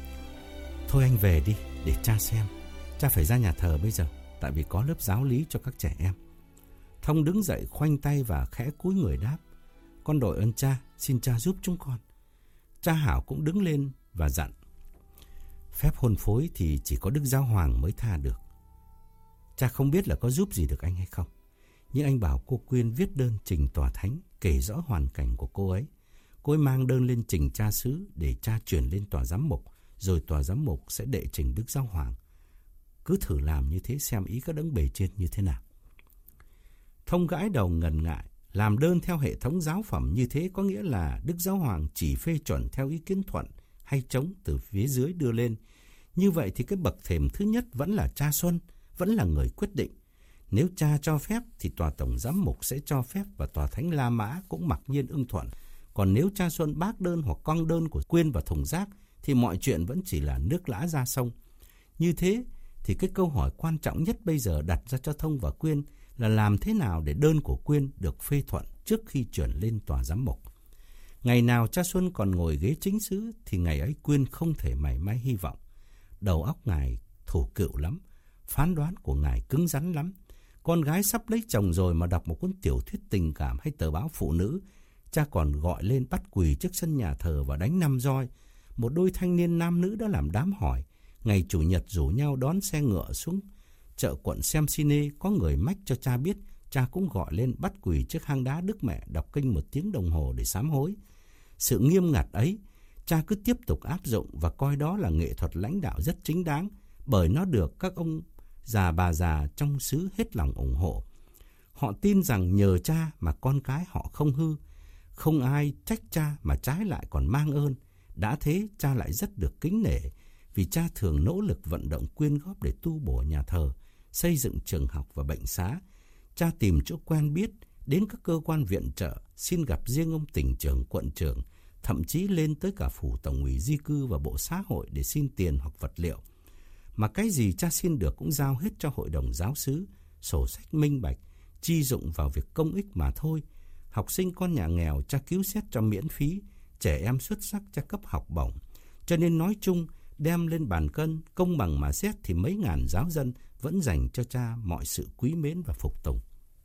"Thôi anh về đi, để cha xem. Cha phải ra nhà thờ bây giờ, tại vì có lớp giáo lý cho các trẻ em." Thông đứng dậy khoanh tay và khẽ cúi người đáp: "Con đội ơn cha, xin cha giúp chúng con." Cha Hảo cũng đứng lên và dặn: "Phép hôn phối thì chỉ có Đức Giáo Hoàng mới tha được. Cha không biết là có giúp gì được anh hay không, nhưng anh bảo cô Quyên viết đơn trình tòa thánh, kể rõ hoàn cảnh của cô ấy. Cô ấy mang đơn lên trình cha xứ để cha chuyển lên tòa giám mục, rồi tòa giám mục sẽ đệ trình Đức Giáo Hoàng. Cứ thử làm như thế xem ý các đấng bề trên như thế nào." Thông gãi đầu ngần ngại. Làm đơn theo hệ thống giáo phẩm như thế có nghĩa là Đức Giáo Hoàng chỉ phê chuẩn theo ý kiến thuận hay chống từ phía dưới đưa lên. Như vậy thì cái bậc thềm thứ nhất vẫn là cha Xuân, vẫn là người quyết định. Nếu cha cho phép thì tòa tổng giám mục sẽ cho phép và tòa thánh La Mã cũng mặc nhiên ưng thuận. Còn nếu cha Xuân bác đơn hoặc cong đơn của Quyên vào thùng rác thì mọi chuyện vẫn chỉ là nước lã ra sông. Như thế thì cái câu hỏi quan trọng nhất bây giờ đặt ra cho Thông và Quyên là làm thế nào để đơn của Quyên được phê thuận trước khi chuyển lên tòa giám mục. Ngày nào cha Xuân còn ngồi ghế chính xứ thì ngày ấy Quyên không thể mảy may hy vọng. Đầu óc ngài thủ cựu lắm, phán đoán của ngài cứng rắn lắm. Con gái sắp lấy chồng rồi mà đọc một cuốn tiểu thuyết tình cảm hay tờ báo phụ nữ, cha còn gọi lên bắt quỳ trước sân nhà thờ và đánh năm roi. Một đôi thanh niên nam nữ đã làm đám hỏi. Ngày Chủ nhật rủ nhau đón xe ngựa xuống chợ quận xem cine, có người mách cho cha biết, cha cũng gọi lên bắt quỳ trước hang đá Đức Mẹ đọc kinh một tiếng đồng hồ để sám hối. Sự nghiêm ngặt ấy, cha cứ tiếp tục áp dụng và coi đó là nghệ thuật lãnh đạo rất chính đáng, bởi nó được các ông già bà già trong xứ hết lòng ủng hộ. Họ tin rằng nhờ cha mà con cái họ không hư, không ai trách cha mà trái lại còn mang ơn. Đã thế cha lại rất được kính nể, vì cha thường nỗ lực vận động quyên góp để tu bổ nhà thờ, xây dựng trường học và bệnh xá. Cha tìm chỗ quen biết, đến các cơ quan viện trợ, xin gặp riêng ông tỉnh trưởng, quận trưởng, thậm chí lên tới cả phủ tổng ủy di cư và bộ xã hội để xin tiền hoặc vật liệu. Mà cái gì cha xin được cũng giao hết cho hội đồng giáo xứ, sổ sách minh bạch, chi dụng vào việc công ích mà thôi. Học sinh con nhà nghèo cha cứu xét cho miễn phí, trẻ em xuất sắc cha cấp học bổng. Cho nên nói chung, đem lên bàn cân, công bằng mà xét thì mấy ngàn giáo dân vẫn dành cho cha mọi sự quý mến và phục tùng.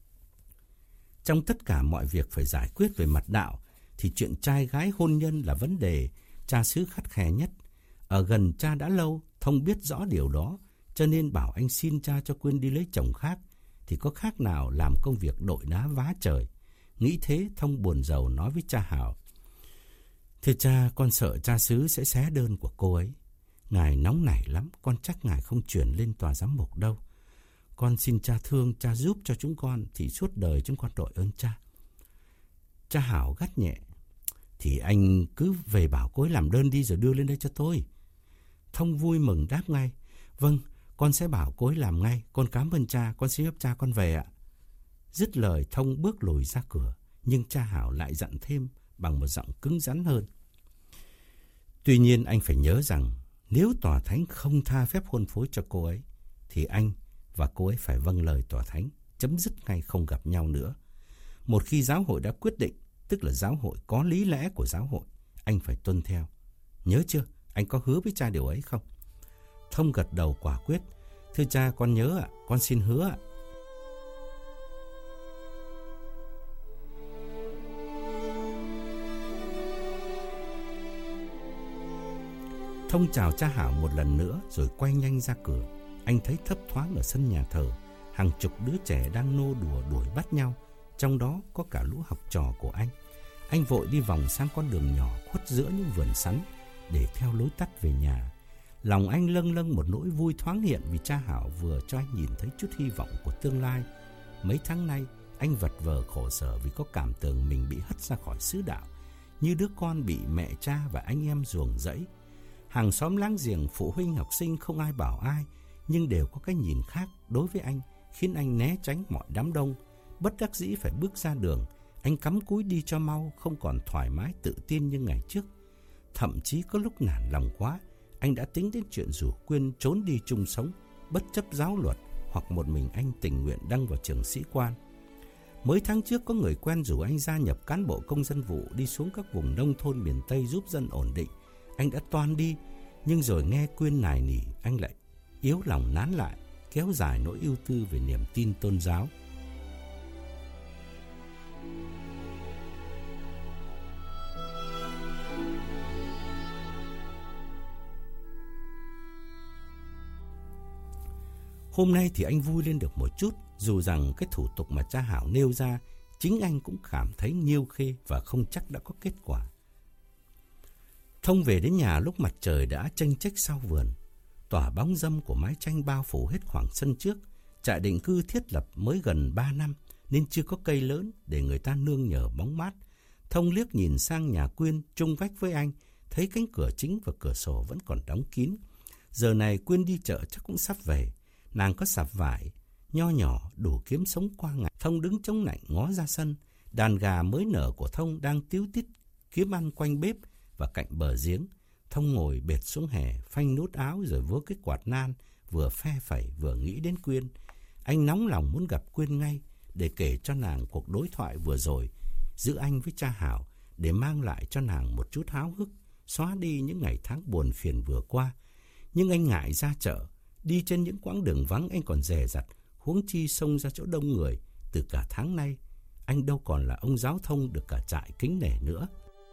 Trong tất cả mọi việc phải giải quyết về mặt đạo, thì chuyện trai gái hôn nhân là vấn đề cha xứ khắt khe nhất. Ở gần cha đã lâu, Thông biết rõ điều đó, cho nên bảo anh xin cha cho Quyên đi lấy chồng khác, thì có khác nào làm công việc đội đá vá trời. Nghĩ thế, Thông buồn rầu nói với cha Hảo: "Thưa cha, con sợ cha xứ sẽ xé đơn của cô ấy. Ngài nóng nảy lắm, con chắc ngài không chuyển lên tòa giám mục đâu. Con xin cha thương, cha giúp cho chúng con, thì suốt đời chúng con đội ơn cha." Cha Hảo gắt nhẹ: "Thì anh cứ về bảo cô ấy làm đơn đi rồi đưa lên đây cho tôi." Thông vui mừng đáp ngay: "Vâng, con sẽ bảo cô ấy làm ngay. Con cảm ơn cha, con xin phép cha con về ạ." Dứt lời, Thông bước lùi ra cửa, nhưng cha Hảo lại dặn thêm bằng một giọng cứng rắn hơn: "Tuy nhiên anh phải nhớ rằng nếu tòa thánh không tha phép hôn phối cho cô ấy, thì anh và cô ấy phải vâng lời tòa thánh, chấm dứt ngay không gặp nhau nữa. Một khi giáo hội đã quyết định, tức là giáo hội có lý lẽ của giáo hội, anh phải tuân theo. Nhớ chưa? Anh có hứa với cha điều ấy không?" Thông gật đầu quả quyết: "Thưa cha, con nhớ ạ, con xin hứa ạ." Thông chào cha Hảo một lần nữa rồi quay nhanh ra cửa. Anh thấy thấp thoáng ở sân nhà thờ hàng chục đứa trẻ đang nô đùa đuổi bắt nhau, trong đó có cả lũ học trò của anh. Anh vội đi vòng sang con đường nhỏ khuất giữa những vườn sắn, để theo lối tắt về nhà. Lòng anh lâng lâng một nỗi vui thoáng hiện vì cha Hảo vừa cho anh nhìn thấy chút hy vọng của tương lai. Mấy tháng nay, anh vật vờ khổ sở vì có cảm tưởng mình bị hất ra khỏi xứ đạo, như đứa con bị mẹ cha và anh em ruồng rẫy. Hàng xóm láng giềng, phụ huynh học sinh không ai bảo ai, nhưng đều có cái nhìn khác đối với anh, khiến anh né tránh mọi đám đông. Bất đắc dĩ phải bước ra đường, anh cắm cúi đi cho mau, không còn thoải mái tự tin như ngày trước. Thậm chí có lúc nản lòng quá, anh đã tính đến chuyện rủ Quyên trốn đi chung sống, bất chấp giáo luật, hoặc một mình anh tình nguyện đăng vào trường sĩ quan. Mới tháng trước có người quen rủ anh gia nhập cán bộ công dân vụ đi xuống các vùng nông thôn miền Tây giúp dân ổn định. Anh đã toan đi, nhưng rồi nghe Quyên nài nỉ, anh lại yếu lòng nán lại, kéo dài nỗi ưu tư về niềm tin tôn giáo. Hôm nay thì anh vui lên được một chút, dù rằng cái thủ tục mà cha Hảo nêu ra, chính anh cũng cảm thấy nhiêu khê và không chắc đã có kết quả. Thông về đến nhà lúc mặt trời đã chênh chếch sau vườn, tỏa bóng râm của mái tranh bao phủ hết khoảng sân trước. Trại định cư thiết lập mới gần ba năm nên chưa có cây lớn để người ta nương nhờ bóng mát. Thông liếc nhìn sang nhà Quyên chung vách với anh, thấy cánh cửa chính và cửa sổ vẫn còn đóng kín. Giờ này Quyên đi chợ chắc cũng sắp về. Nàng có sạp vải nho nhỏ đủ kiếm sống qua ngày. Thông đứng chống nạnh ngó ra sân. Đàn gà mới nở của Thông đang tíu tít kiếm ăn quanh bếp và cạnh bờ giếng. Thông ngồi bệt xuống hè, phanh nút áo rồi vớ cái quạt nan, vừa phe phẩy vừa nghĩ đến Quyên. Anh nóng lòng muốn gặp Quyên ngay để kể cho nàng cuộc đối thoại vừa rồi giữa anh với cha Hảo, để mang lại cho nàng một chút háo hức, xóa đi những ngày tháng buồn phiền vừa qua. Nhưng anh ngại ra chợ, đi trên những quãng đường vắng anh còn dè dặt, huống chi xông ra chỗ đông người. Từ cả tháng nay, anh đâu còn là ông giáo Thông được cả trại kính nể nữa.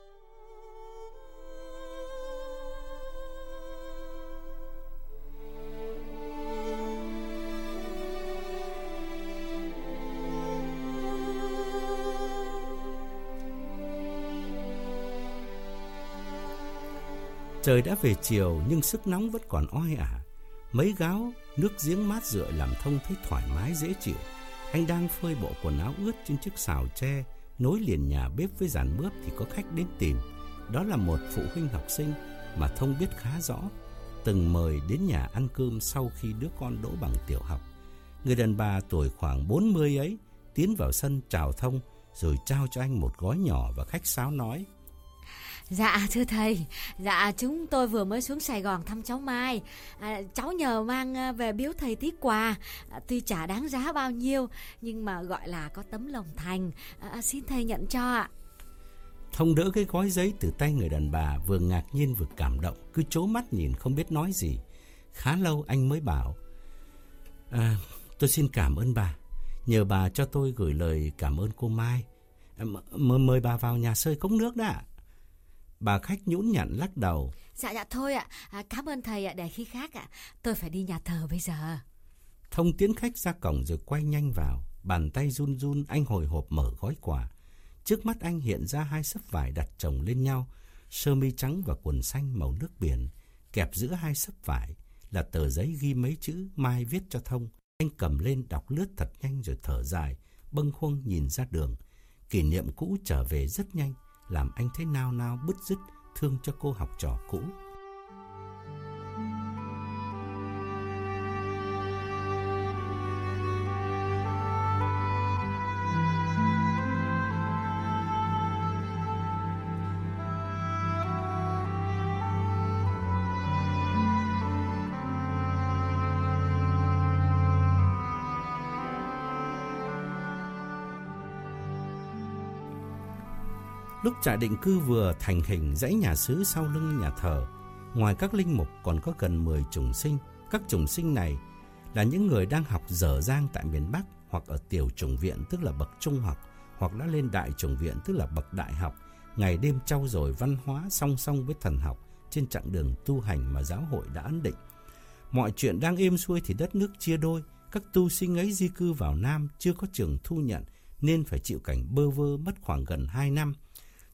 Trời đã về chiều nhưng sức nóng vẫn còn oi ả. Mấy gáo nước giếng mát rượi làm Thông thấy thoải mái dễ chịu. Anh đang phơi bộ quần áo ướt trên chiếc xào tre nối liền nhà bếp với giàn bếp thì có khách đến tìm. Đó là một phụ huynh học sinh mà Thông biết khá rõ, từng mời đến nhà ăn cơm sau khi đứa con đỗ bằng tiểu học. Người đàn bà tuổi khoảng bốn mươi ấy tiến vào sân chào Thông, rồi trao cho anh một gói nhỏ và khách sáo nói: Dạ thưa thầy, dạ chúng tôi vừa mới xuống Sài Gòn thăm cháu Mai. à, Cháu nhờ mang về biếu thầy tí quà, à, tuy chả đáng giá bao nhiêu, nhưng mà gọi là có tấm lòng thành, à, xin thầy nhận cho ạ. Thông đỡ cái gói giấy từ tay người đàn bà, vừa ngạc nhiên vừa cảm động, cứ trố mắt nhìn không biết nói gì. Khá lâu anh mới bảo: à, tôi xin cảm ơn bà, nhờ bà cho tôi gửi lời cảm ơn cô Mai. à, m- Mời bà vào nhà sơi cốc nước đã. Bà khách nhũn nhặn lắc đầu: Dạ dạ thôi ạ, à, cảm ơn thầy ạ, để khi khác ạ, tôi phải đi nhà thờ bây giờ. Thông tiến khách ra cổng rồi quay nhanh vào. Bàn tay run run anh hồi hộp mở gói quà. Trước mắt anh hiện ra hai xấp vải đặt chồng lên nhau, sơ mi trắng và quần xanh màu nước biển. Kẹp giữa hai xấp vải là tờ giấy ghi mấy chữ Mai viết cho Thông. Anh cầm lên đọc lướt thật nhanh rồi thở dài, bâng khuâng nhìn ra đường. Kỷ niệm cũ trở về rất nhanh, làm anh thấy nao nao bứt rứt, thương cho cô học trò cũ. Lúc trại định cư vừa thành hình, dãy nhà xứ sau lưng nhà thờ, ngoài các linh mục còn có gần mười chủng sinh. Các chủng sinh này là những người đang học dở dang tại miền Bắc, hoặc ở tiểu chủng viện tức là bậc trung học, hoặc đã lên đại chủng viện tức là bậc đại học, ngày đêm trau dồi văn hóa song song với thần học trên chặng đường tu hành mà giáo hội đã ấn định. Mọi chuyện đang êm xuôi thì đất nước chia đôi. Các tu sinh ấy di cư vào Nam, chưa có trường thu nhận nên phải chịu cảnh bơ vơ mất khoảng gần hai năm.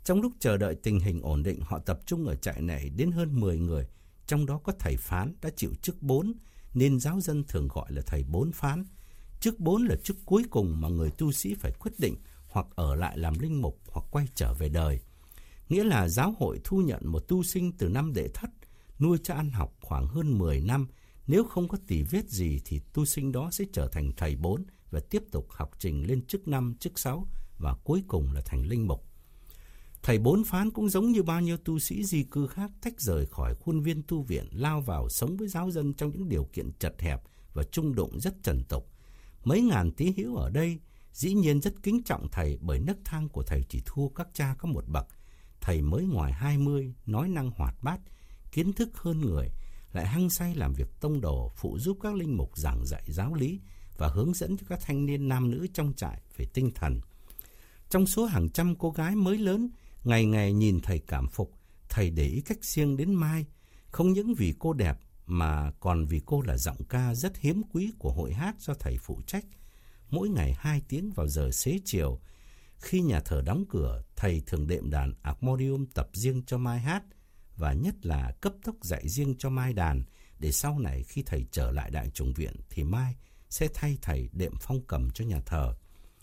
Trong lúc chờ đợi tình hình ổn định, họ tập trung ở trại này đến hơn mười người, trong đó có thầy phán đã chịu chức bốn, nên giáo dân thường gọi là thầy bốn phán. Chức bốn là chức cuối cùng mà người tu sĩ phải quyết định hoặc ở lại làm linh mục hoặc quay trở về đời. Nghĩa là giáo hội thu nhận một tu sinh từ năm đệ thất, nuôi cho ăn học khoảng hơn mười năm. Nếu không có tỉ vết gì thì tu sinh đó sẽ trở thành thầy bốn và tiếp tục học trình lên chức năm, chức sáu và cuối cùng là thành linh mục. Thầy bốn phán cũng giống như bao nhiêu tu sĩ di cư khác, tách rời khỏi khuôn viên tu viện, lao vào sống với giáo dân trong những điều kiện chật hẹp và chung đụng rất trần tục. Mấy ngàn tín hữu ở đây dĩ nhiên rất kính trọng thầy, bởi nấc thang của thầy chỉ thua các cha có một bậc. Thầy mới ngoài hai mươi, nói năng hoạt bát, kiến thức hơn người, lại hăng say làm việc tông đồ, phụ giúp các linh mục giảng dạy giáo lý và hướng dẫn cho các thanh niên nam nữ trong trại về tinh thần. Trong số hàng trăm cô gái mới lớn, ngày ngày nhìn thầy cảm phục, thầy để ý cách riêng đến Mai, không những vì cô đẹp mà còn vì cô là giọng ca rất hiếm quý của hội hát do thầy phụ trách. Mỗi ngày hai tiếng vào giờ xế chiều, khi nhà thờ đóng cửa, thầy thường đệm đàn harmonium tập riêng cho Mai hát, và nhất là cấp tốc dạy riêng cho Mai đàn, để sau này khi thầy trở lại đại chủng viện thì Mai sẽ thay thầy đệm phong cầm cho nhà thờ.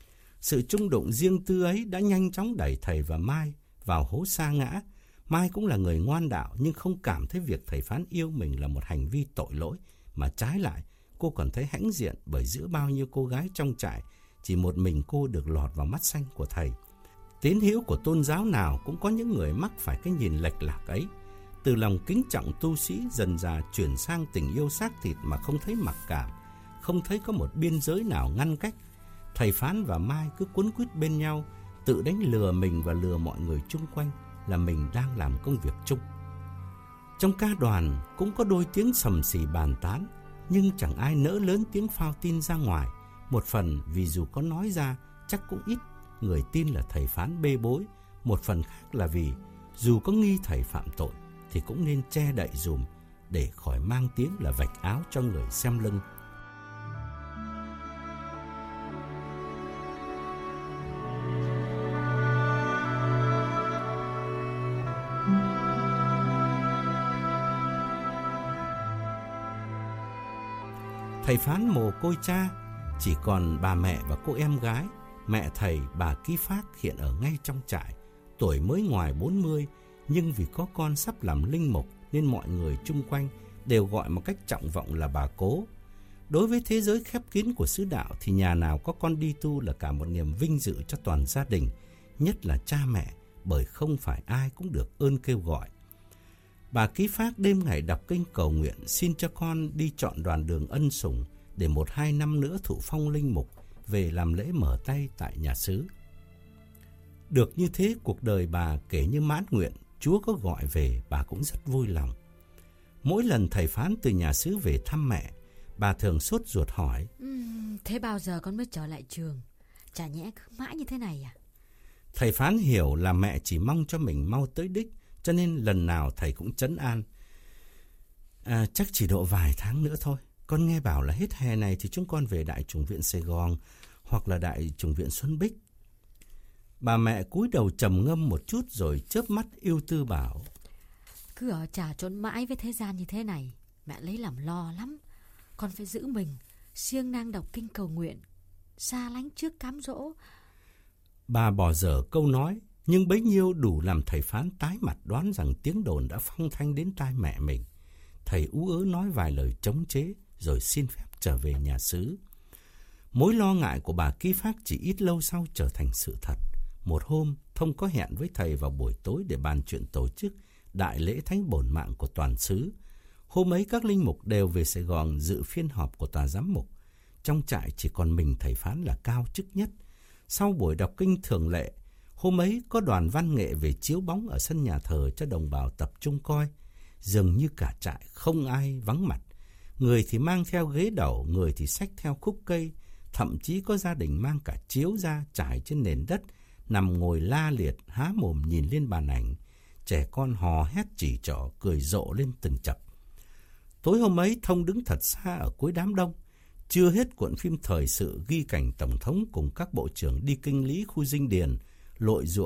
Sự chung đụng riêng tư ấy đã nhanh chóng đẩy thầy và Mai vào hố sa ngã. Mai cũng là người ngoan đạo, nhưng không cảm thấy việc thầy phán yêu mình là một hành vi tội lỗi, mà trái lại cô còn thấy hãnh diện, bởi giữa bao nhiêu cô gái trong trại, chỉ một mình cô được lọt vào mắt xanh của thầy. Tín hữu của tôn giáo nào cũng có những người mắc phải cái nhìn lệch lạc ấy. Từ lòng kính trọng tu sĩ dần dà chuyển sang tình yêu xác thịt mà không thấy mặc cảm, không thấy có một biên giới nào ngăn cách. Thầy phán và Mai cứ quấn quýt bên nhau, tự đánh lừa mình và lừa mọi người chung quanh là mình đang làm công việc chung. Trong ca đoàn cũng có đôi tiếng sầm xì bàn tán, nhưng chẳng ai nỡ lớn tiếng phao tin ra ngoài. Một phần vì dù có nói ra chắc cũng ít người tin là thầy phán bê bối, một phần khác là vì dù có nghi thầy phạm tội thì cũng nên che đậy dùm để khỏi mang tiếng là vạch áo cho người xem lưng. Thầy phán mồ côi cha, chỉ còn bà mẹ và cô em gái. Mẹ thầy, bà Ký Phác, hiện ở ngay trong trại, tuổi mới ngoài bốn mươi, nhưng vì có con sắp làm linh mục nên mọi người chung quanh đều gọi một cách trọng vọng là bà Cố. Đối với thế giới khép kín của xứ đạo thì nhà nào có con đi tu là cả một niềm vinh dự cho toàn gia đình, nhất là cha mẹ, bởi không phải ai cũng được ơn kêu gọi. Bà Ký Phác đêm ngày đọc kinh cầu nguyện xin cho con đi chọn đoàn đường ân sủng để một hai năm nữa thụ phong linh mục về làm lễ mở tay tại nhà xứ. Được như thế, cuộc đời bà kể như mãn nguyện, Chúa có gọi về bà cũng rất vui lòng. Mỗi lần thầy phán từ nhà xứ về thăm mẹ, bà thường sốt ruột hỏi: uhm, Thế bao giờ con mới trở lại trường? Chả nhẽ cứ mãi như thế này à? Thầy phán hiểu là mẹ chỉ mong cho mình mau tới đích, cho nên lần nào thầy cũng trấn an: à, chắc chỉ độ vài tháng nữa thôi. Con nghe bảo là hết hè này thì chúng con về đại chủng viện Sài Gòn hoặc là đại chủng viện Xuân Bích. Bà mẹ cúi đầu trầm ngâm một chút rồi chớp mắt ưu tư bảo: Cứ ở trà trốn mãi với thế gian như thế này, mẹ lấy làm lo lắm. Con phải giữ mình, siêng năng đọc kinh cầu nguyện, xa lánh trước cám dỗ. Bà bỏ dở câu nói, nhưng bấy nhiêu đủ làm thầy phán tái mặt, đoán rằng tiếng đồn đã phong thanh đến tai mẹ mình. Thầy ú ớ nói vài lời chống chế rồi xin phép trở về nhà xứ. Mối lo ngại của bà Ký Phác chỉ ít lâu sau trở thành sự thật. Một hôm, Thông có hẹn với thầy vào buổi tối để bàn chuyện tổ chức đại lễ thánh bổn mạng của toàn xứ. Hôm ấy các linh mục đều về Sài Gòn dự phiên họp của tòa giám mục. Trong trại chỉ còn mình thầy phán là cao chức nhất. Sau buổi đọc kinh thường lệ, hôm ấy có đoàn văn nghệ về chiếu bóng ở sân nhà thờ cho đồng bào tập trung coi. Dường như cả trại không ai vắng mặt. Người thì mang theo ghế đầu, người thì xách theo khúc cây. Thậm chí có gia đình mang cả chiếu ra trải trên nền đất, nằm ngồi la liệt, há mồm nhìn lên màn ảnh. Trẻ con hò hét chỉ trỏ, cười rộ lên từng chập. Tối hôm ấy, Thông đứng thật xa ở cuối đám đông. Chưa hết cuộn phim thời sự ghi cảnh Tổng thống cùng các bộ trưởng đi kinh lý khu Dinh Điền, lội ruộng,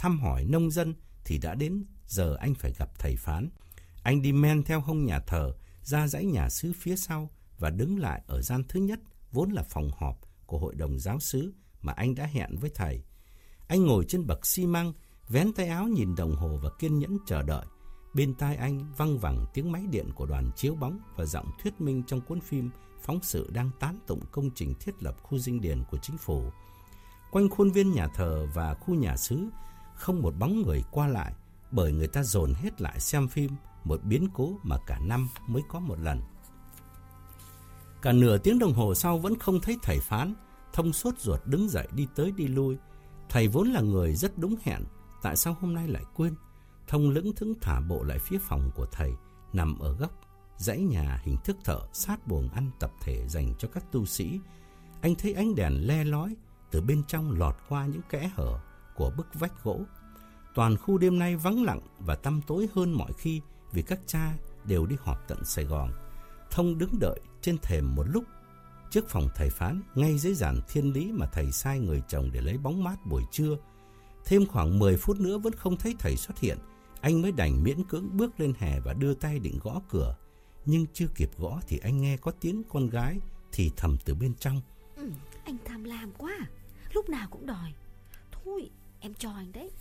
thăm hỏi nông dân thì đã đến giờ anh phải gặp thầy Phán. Anh đi men theo hông nhà thờ ra dãy nhà xứ phía sau và đứng lại ở gian thứ nhất, vốn là phòng họp của hội đồng giáo xứ mà anh đã hẹn với thầy. Anh ngồi trên bậc xi măng, vén tay áo nhìn đồng hồ và kiên nhẫn chờ đợi. Bên tai anh văng vẳng tiếng máy điện của đoàn chiếu bóng và giọng thuyết minh trong cuốn phim phóng sự đang tán tụng công trình thiết lập khu dinh điền của chính phủ. Quanh khuôn viên nhà thờ và khu nhà xứ không một bóng người qua lại, bởi người ta dồn hết lại xem phim, một biến cố mà cả năm mới có một lần. Cả nửa tiếng đồng hồ sau vẫn không thấy thầy Phán. Thông sốt ruột đứng dậy đi tới đi lui. Thầy vốn là người rất đúng hẹn, tại sao hôm nay lại quên? Thông lững thững thả bộ lại phía phòng của thầy, nằm ở góc dãy nhà hình thức thợ sát buồng ăn tập thể dành cho các tu sĩ. Anh thấy ánh đèn le lói từ bên trong lọt qua những kẽ hở của bức vách gỗ. Toàn khu đêm nay vắng lặng và tăm tối hơn mọi khi vì các cha đều đi họp tận Sài Gòn. Thông đứng đợi trên thềm một lúc trước phòng thầy Phán, ngay dưới giàn thiên lý mà thầy sai người trồng để lấy bóng mát buổi trưa. Thêm khoảng mười phút nữa vẫn không thấy thầy xuất hiện. Anh mới đành miễn cưỡng bước lên hè và đưa tay định gõ cửa. Nhưng chưa kịp gõ thì anh nghe có tiếng con gái thì thầm từ bên trong. Ừ, anh tham lam quá, lúc nào cũng đòi. Thôi, em cho anh đấy.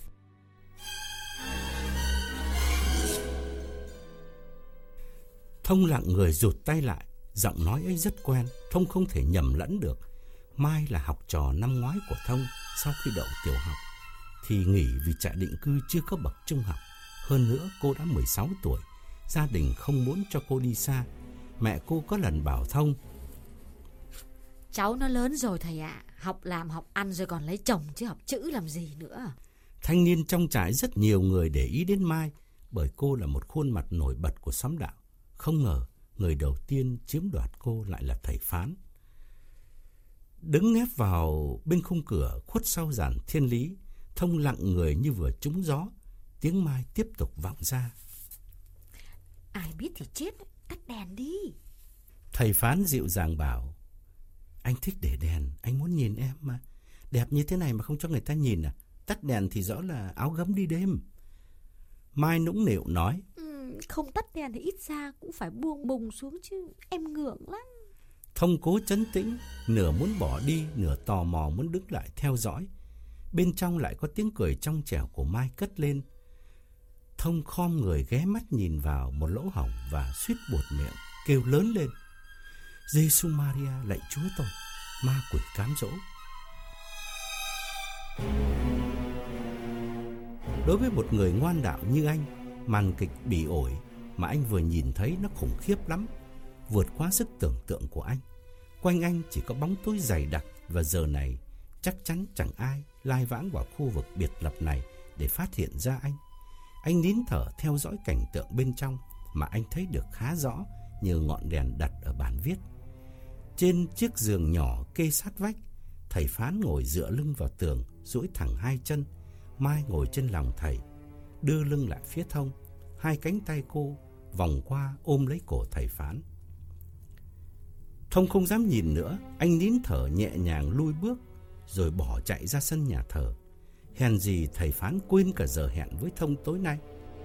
Thông lặng người rụt tay lại. Giọng nói ấy rất quen, Thông không thể nhầm lẫn được. Mai là học trò năm ngoái của Thông. Sau khi đậu tiểu học thì nghỉ vì trại định cư chưa có bậc trung học. Hơn nữa cô đã mười sáu tuổi. Gia đình không muốn cho cô đi xa. Mẹ cô có lần bảo Thông: cháu nó lớn rồi thầy ạ, à. Học làm học ăn rồi còn lấy chồng chứ học chữ làm gì nữa. Thanh niên trong trại rất nhiều người để ý đến Mai, bởi cô là một khuôn mặt nổi bật của xóm đạo. Không ngờ người đầu tiên chiếm đoạt cô lại là thầy Phán. Đứng nép vào bên khung cửa khuất sau giàn thiên lý, Thông lặng người như vừa trúng gió. Tiếng Mai tiếp tục vọng ra: ai biết thì chết, tắt đèn đi. Thầy Phán dịu dàng bảo: anh thích để đèn, anh muốn nhìn em mà. Đẹp như thế này mà không cho người ta nhìn à? Tắt đèn thì rõ là áo gấm đi đêm. Mai nũng nịu nói: ừ, không tắt đèn thì ít ra cũng phải buông bùng xuống chứ, em ngượng lắm. Thông cố trấn tĩnh, nửa muốn bỏ đi, nửa tò mò muốn đứng lại theo dõi. Bên trong lại có tiếng cười trong trẻo của Mai cất lên. Thông khom người ghé mắt nhìn vào một lỗ hổng và suýt buột miệng kêu lớn lên: Giê-xu Maria, lạy Chúa tôi, ma quỷ cám dỗ. Đối với một người ngoan đạo như anh, màn kịch bỉ ổi mà anh vừa nhìn thấy nó khủng khiếp lắm, vượt quá sức tưởng tượng của anh. Quanh anh chỉ có bóng tối dày đặc và giờ này chắc chắn chẳng ai lai vãng vào khu vực biệt lập này để phát hiện ra anh. Anh nín thở theo dõi cảnh tượng bên trong mà anh thấy được khá rõ nhờ ngọn đèn đặt ở bàn viết. Trên chiếc giường nhỏ kê sát vách, thầy Phán ngồi dựa lưng vào tường, duỗi thẳng hai chân. Mai ngồi trên lòng thầy, đưa lưng lại phía Thông. Hai cánh tay cô vòng qua ôm lấy cổ thầy Phán. Thông không dám nhìn nữa, anh nín thở nhẹ nhàng lui bước rồi bỏ chạy ra sân nhà thờ. Hèn gì thầy Phán quên cả giờ hẹn với Thông tối nay.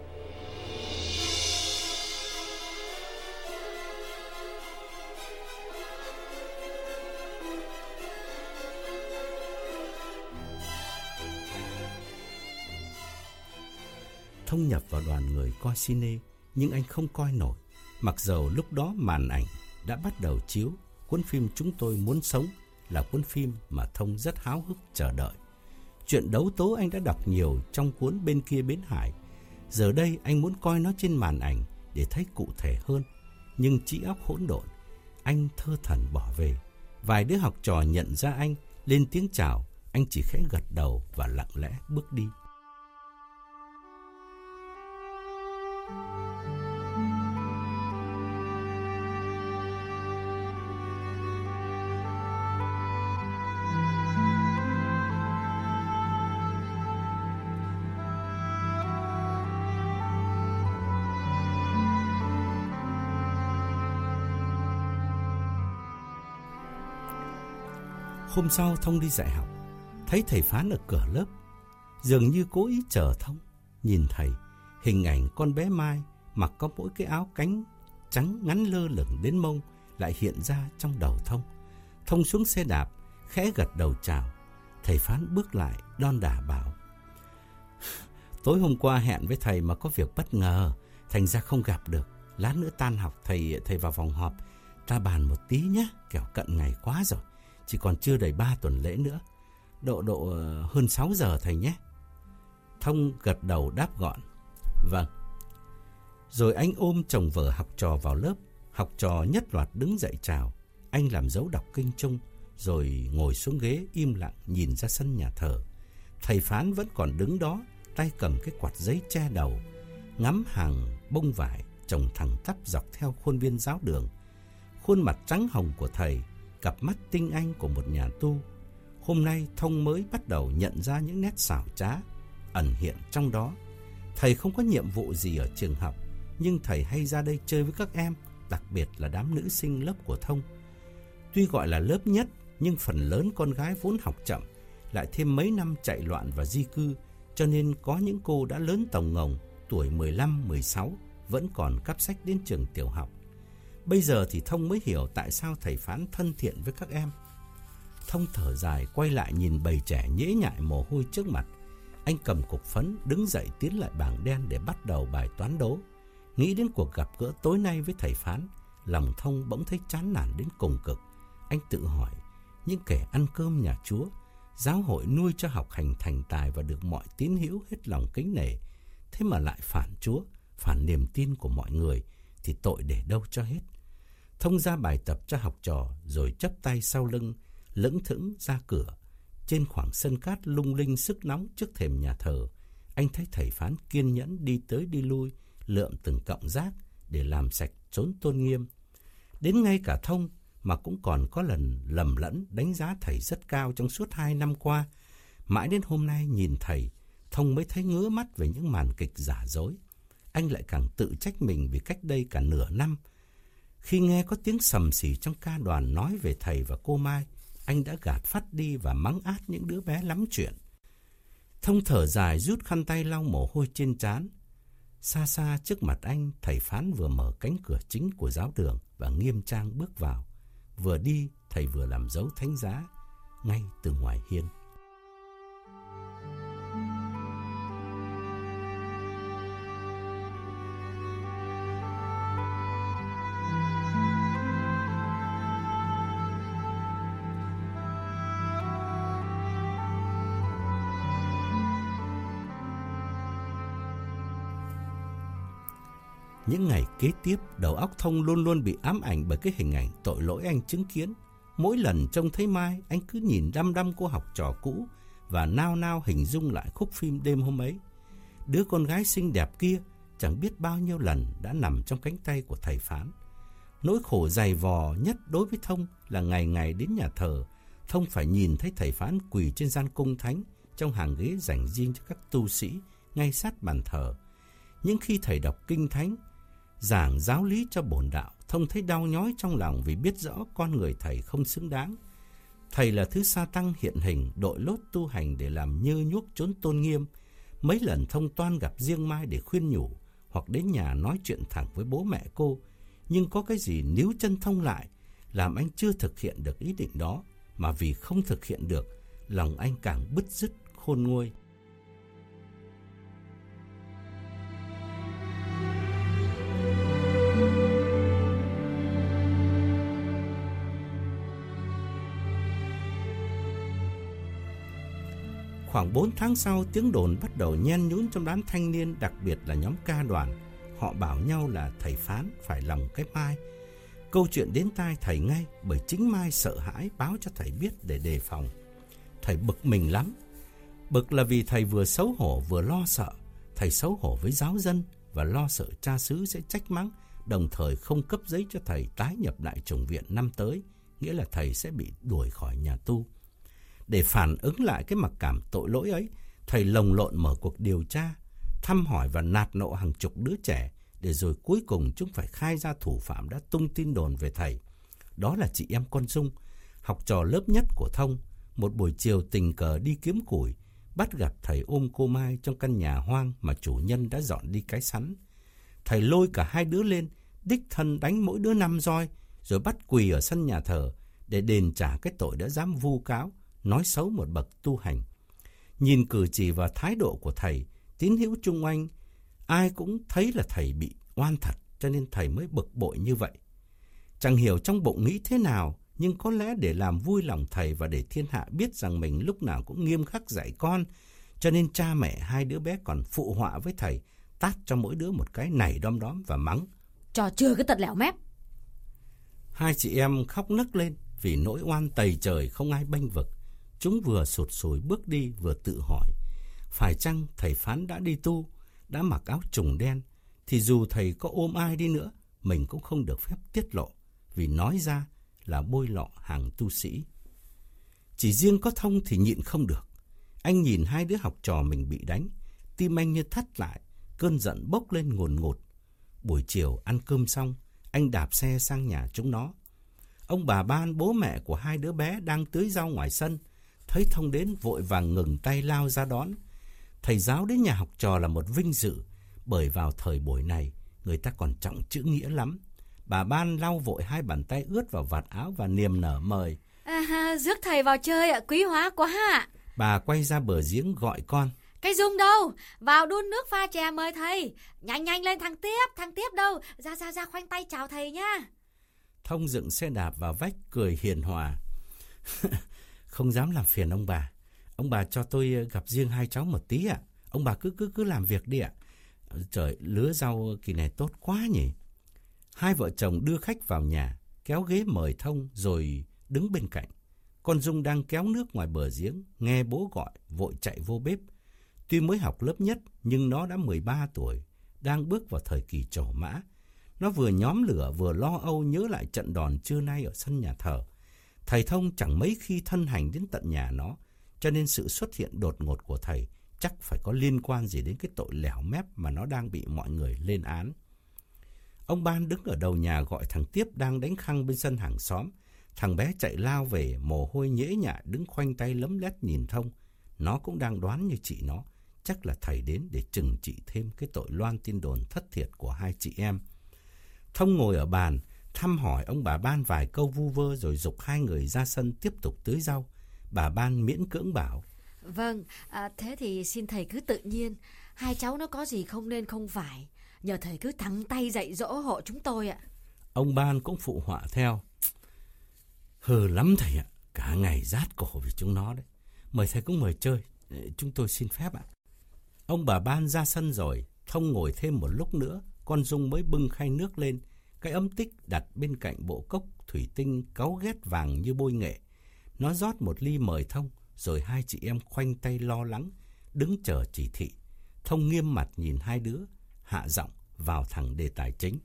Thông nhập vào đoàn người coi cine, nhưng anh không coi nổi. Mặc dầu lúc đó màn ảnh đã bắt đầu chiếu cuốn phim Chúng tôi muốn sống, là cuốn phim mà Thông rất háo hức chờ đợi. Chuyện đấu tố anh đã đọc nhiều trong cuốn Bên kia bến hải. Giờ đây anh muốn coi nó trên màn ảnh để thấy cụ thể hơn. Nhưng trí óc hỗn độn, anh thơ thẩn bỏ về. Vài đứa học trò nhận ra anh, lên tiếng chào. Anh chỉ khẽ gật đầu và lặng lẽ bước đi. Hôm sau Thông đi dạy học, thấy thầy Phán ở cửa lớp. dường như cố ý chờ Thông. Nhìn thầy, hình ảnh con bé Mai mặc có mỗi cái áo cánh trắng ngắn lơ lửng đến mông lại hiện ra trong đầu Thông. Thông xuống xe đạp, khẽ gật đầu chào. Thầy Phán bước lại đon đả bảo: tối hôm qua hẹn với thầy mà có việc bất ngờ, thành ra không gặp được. Lát nữa tan học thầy thầy vào phòng họp ra bàn một tí nhé, kẻo cận ngày quá rồi, chỉ còn chưa đầy ba tuần lễ nữa. Độ độ hơn sáu giờ thầy nhé. Thông gật đầu đáp gọn: vâng. Rồi anh ôm chồng vợ học trò vào lớp. Học trò nhất loạt đứng dậy chào. Anh làm dấu đọc kinh chung, rồi ngồi xuống ghế im lặng nhìn ra sân nhà thờ. Thầy Phán vẫn còn đứng đó, tay cầm cái quạt giấy che đầu, ngắm hàng bông vải trồng thẳng tắp dọc theo khuôn viên giáo đường. Khuôn mặt trắng hồng của thầy, cặp mắt tinh anh của một nhà tu. Hôm nay Thông mới bắt đầu nhận ra những nét xảo trá ẩn hiện trong đó. Thầy không có nhiệm vụ gì ở trường học, nhưng thầy hay ra đây chơi với các em, đặc biệt là đám nữ sinh lớp của Thông. Tuy gọi là lớp nhất, nhưng phần lớn con gái vốn học chậm, lại thêm mấy năm chạy loạn và di cư, cho nên có những cô đã lớn tòng ngồng, tuổi mười lăm, mười sáu, vẫn còn cắp sách đến trường tiểu học. Bây giờ thì Thông mới hiểu tại sao thầy Phán thân thiện với các em. Thông thở dài quay lại nhìn bầy trẻ nhễ nhại mồ hôi trước mặt. Anh cầm cục phấn đứng dậy tiến lại bảng đen để bắt đầu bài toán đố. Nghĩ đến cuộc gặp gỡ tối nay với thầy Phán, lòng Thông bỗng thấy chán nản đến cùng cực. Anh tự hỏi, những kẻ ăn cơm nhà Chúa, giáo hội nuôi cho học hành thành tài và được mọi tín hữu hết lòng kính nể, thế mà lại phản Chúa, phản niềm tin của mọi người, thì tội để đâu cho hết. Thông ra bài tập cho học trò, rồi chắp tay sau lưng, lững thững ra cửa. Trên khoảng sân cát lung linh sức nóng trước thềm nhà thờ, anh thấy thầy Phán kiên nhẫn đi tới đi lui, lượm từng cọng rác để làm sạch chốn tôn nghiêm. Đến ngay cả Thông mà cũng còn có lần lầm lẫn đánh giá thầy rất cao trong suốt hai năm qua. Mãi đến hôm nay nhìn thầy, Thông mới thấy ngứa mắt về những màn kịch giả dối. Anh lại càng tự trách mình vì cách đây cả nửa năm, khi nghe có tiếng sầm xì trong ca đoàn nói về thầy và cô Mai, anh đã gạt phắt đi và mắng át những đứa bé lắm chuyện. Thông thở dài rút khăn tay lau mồ hôi trên trán. Xa xa trước mặt anh, thầy Phán vừa mở cánh cửa chính của giáo đường và nghiêm trang bước vào. Vừa đi, thầy vừa làm dấu thánh giá ngay từ ngoài hiên. Những ngày kế tiếp, đầu óc Thông luôn luôn bị ám ảnh bởi cái hình ảnh tội lỗi anh chứng kiến. Mỗi lần trông thấy Mai, anh cứ nhìn đăm đăm cô học trò cũ và nao nao hình dung lại khúc phim đêm hôm ấy. Đứa con gái xinh đẹp kia chẳng biết bao nhiêu lần đã nằm trong cánh tay của thầy Phán. Nỗi khổ dày vò nhất đối với Thông là ngày ngày đến nhà thờ, Thông phải nhìn thấy thầy Phán quỳ trên gian cung thánh trong hàng ghế dành riêng cho các tu sĩ ngay sát bàn thờ. Những khi thầy đọc kinh thánh, giảng giáo lý cho bổn đạo, Thông thấy đau nhói trong lòng vì biết rõ con người thầy không xứng đáng. Thầy là thứ sa tăng hiện hình, đội lốt tu hành để làm nhơ nhuốc chốn tôn nghiêm. Mấy lần Thông toan gặp riêng Mai để khuyên nhủ, hoặc đến nhà nói chuyện thẳng với bố mẹ cô. Nhưng có cái gì níu chân Thông lại, làm anh chưa thực hiện được ý định đó, mà vì không thực hiện được, lòng anh càng bứt rứt khôn nguôi. Khoảng bốn tháng sau, tiếng đồn bắt đầu nhen nhún trong đám thanh niên, đặc biệt là nhóm ca đoàn. Họ bảo nhau là thầy Phán phải lòng cái Mai. Câu chuyện đến tai thầy ngay, bởi chính Mai sợ hãi báo cho thầy biết để đề phòng. Thầy bực mình lắm. Bực là vì thầy vừa xấu hổ vừa lo sợ. Thầy xấu hổ với giáo dân và lo sợ cha xứ sẽ trách mắng, đồng thời không cấp giấy cho thầy tái nhập lại chủng viện năm tới, nghĩa là thầy sẽ bị đuổi khỏi nhà tu. Để phản ứng lại cái mặc cảm tội lỗi ấy, thầy lồng lộn mở cuộc điều tra, thăm hỏi và nạt nộ hàng chục đứa trẻ, để rồi cuối cùng chúng phải khai ra thủ phạm đã tung tin đồn về thầy. Đó là chị em con Dung, học trò lớp nhất của Thông. Một buổi chiều tình cờ đi kiếm củi, bắt gặp thầy ôm cô Mai trong căn nhà hoang mà chủ nhân đã dọn đi cái sắn. Thầy lôi cả hai đứa lên, đích thân đánh mỗi đứa năm roi, rồi bắt quỳ ở sân nhà thờ để đền trả cái tội đã dám vu cáo, nói xấu một bậc tu hành. Nhìn cử chỉ và thái độ của thầy, tín hữu chung quanh, ai cũng thấy là thầy bị oan thật, cho nên thầy mới bực bội như vậy. Chẳng hiểu trong bụng nghĩ thế nào, nhưng có lẽ để làm vui lòng thầy và để thiên hạ biết rằng mình lúc nào cũng nghiêm khắc dạy con, cho nên cha mẹ hai đứa bé còn phụ họa với thầy, tát cho mỗi đứa một cái nảy đom đóm và mắng: Trò chưa cái tật lẻo mép. Hai chị em khóc nấc lên vì nỗi oan tày trời không ai bênh vực. Chúng vừa sụt sùi bước đi vừa tự hỏi, phải chăng thầy Phán đã đi tu, đã mặc áo trùng đen, thì dù thầy có ôm ai đi nữa, mình cũng không được phép tiết lộ, vì nói ra là bôi lọ hàng tu sĩ. Chỉ riêng có Thông thì nhịn không được. Anh nhìn hai đứa học trò mình bị đánh, tim anh như thắt lại, cơn giận bốc lên ngùn ngụt. Buổi chiều ăn cơm xong, anh đạp xe sang nhà chúng nó. Ông bà Ban, bố mẹ của hai đứa bé đang tưới rau ngoài sân, thấy Thông đến vội vàng ngừng tay lao ra đón. Thầy giáo đến nhà học trò là một vinh dự, bởi vào thời buổi này, người ta còn trọng chữ nghĩa lắm. Bà Ban lau vội hai bàn tay ướt vào vạt áo và niềm nở mời: À, rước thầy vào chơi ạ, quý hóa quá ạ. Bà quay ra bờ giếng gọi con: Cái Dung đâu? Vào đun nước pha chè mời thầy. Nhanh nhanh lên thằng Tiếp, thằng Tiếp đâu? Ra ra ra khoanh tay chào thầy nhá. Thông dựng xe đạp vào vách cười hiền hòa. Không dám làm phiền ông bà. Ông bà cho tôi gặp riêng hai cháu một tí ạ. Ông bà cứ cứ cứ làm việc đi ạ. Trời, lứa rau kỳ này tốt quá nhỉ. Hai vợ chồng đưa khách vào nhà, kéo ghế mời Thông rồi đứng bên cạnh. Con Dung đang kéo nước ngoài bờ giếng, nghe bố gọi, vội chạy vô bếp. Tuy mới học lớp nhất, nhưng nó đã mười ba tuổi, đang bước vào thời kỳ trổ mã. Nó vừa nhóm lửa vừa lo âu nhớ lại trận đòn trưa nay ở sân nhà thờ. Thầy Thông chẳng mấy khi thân hành đến tận nhà nó, cho nên sự xuất hiện đột ngột của thầy chắc phải có liên quan gì đến cái tội lẻo mép mà nó đang bị mọi người lên án. Ông Ban đứng ở đầu nhà gọi thằng Tiếp đang đánh khăng bên sân hàng xóm. Thằng bé chạy lao về, mồ hôi nhễ nhại, đứng khoanh tay lấm lét nhìn Thông. Nó cũng đang đoán như chị nó, chắc là thầy đến để trừng trị thêm cái tội loan tin đồn thất thiệt của hai chị em. Thông ngồi ở bàn, thăm hỏi ông bà Ban vài câu vu vơ rồi giục hai người ra sân tiếp tục tưới rau. Bà Ban miễn cưỡng bảo: Vâng, à, thế thì xin thầy cứ tự nhiên. Hai cháu nó có gì không nên không phải, nhờ thầy cứ thẳng tay dạy dỗ hộ chúng tôi ạ. Ông Ban cũng phụ họa theo: Hừ lắm thầy ạ, cả ngày rát cổ vì chúng nó đấy. Mời thầy cũng mời chơi, chúng tôi xin phép ạ. Ông bà Ban ra sân rồi, Thông ngồi thêm một lúc nữa, con Dung mới bưng khay nước lên. Cái ấm tích đặt bên cạnh bộ cốc thủy tinh cáu ghét vàng như bôi nghệ. Nó rót một ly mời Thông, rồi hai chị em khoanh tay lo lắng, đứng chờ chỉ thị. Thông nghiêm mặt nhìn hai đứa, hạ giọng vào thẳng đề tài chính.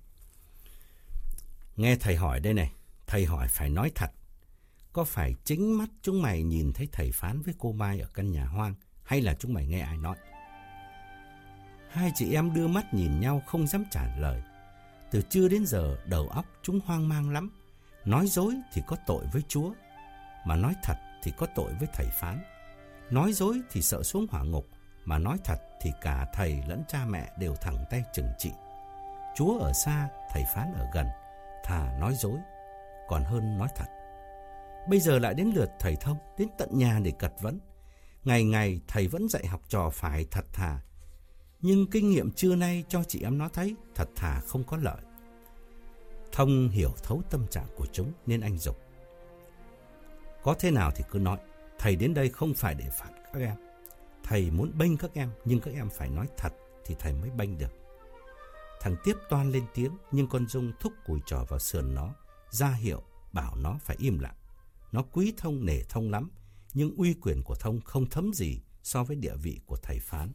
Nghe thầy hỏi đây này, thầy hỏi phải nói thật. Có phải chính mắt chúng mày nhìn thấy thầy Phán với cô Mai ở căn nhà hoang, hay là chúng mày nghe ai nói? Hai chị em đưa mắt nhìn nhau không dám trả lời. Từ trưa đến giờ đầu óc chúng hoang mang lắm. Nói dối thì có tội với Chúa, mà nói thật thì có tội với thầy Phán. Nói dối thì sợ xuống hỏa ngục, mà nói thật thì cả thầy lẫn cha mẹ đều thẳng tay trừng trị. Chúa ở xa, thầy Phán ở gần, thà nói dối còn hơn nói thật. Bây giờ lại đến lượt thầy Thông đến tận nhà để cật vấn. Ngày ngày thầy vẫn dạy học trò phải thật thà, nhưng kinh nghiệm trưa nay cho chị em nó thấy thật thà không có lợi. Thông hiểu thấu tâm trạng của chúng nên anh giục: Có thế nào thì cứ nói, thầy đến đây không phải để phạt các em. Thầy muốn bênh các em, nhưng các em phải nói thật thì thầy mới bênh được. Thằng Tiếp toan lên tiếng, nhưng con Dung thúc cùi trò vào sườn nó, ra hiệu bảo nó phải im lặng. Nó quý Thông nể Thông lắm, nhưng uy quyền của Thông không thấm gì so với địa vị của thầy Phán.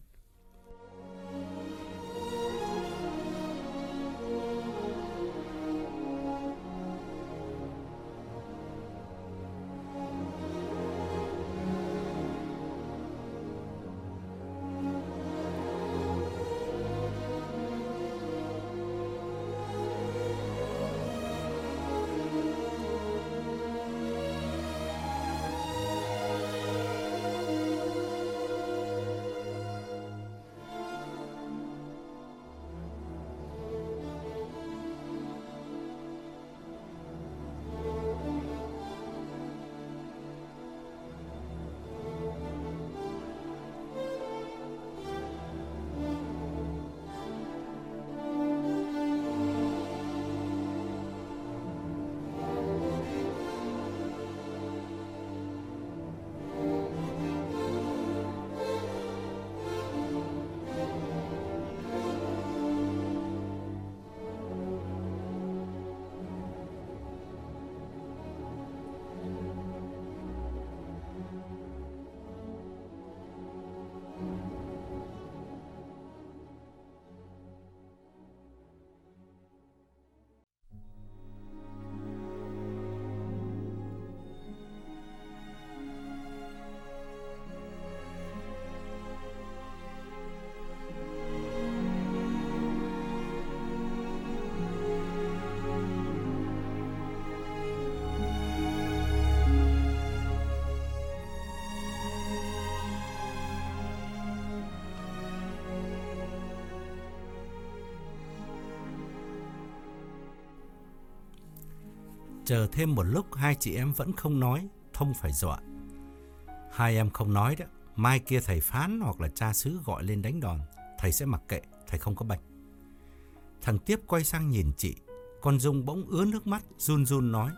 Chờ thêm một lúc hai chị em vẫn không nói, Thông phải dọa. Hai em không nói đó, mai kia thầy phán hoặc là cha xứ gọi lên đánh đòn, thầy sẽ mặc kệ, thầy không có bệnh. Thằng Tiếp quay sang nhìn chị, con Dung bỗng ứa nước mắt, run run nói: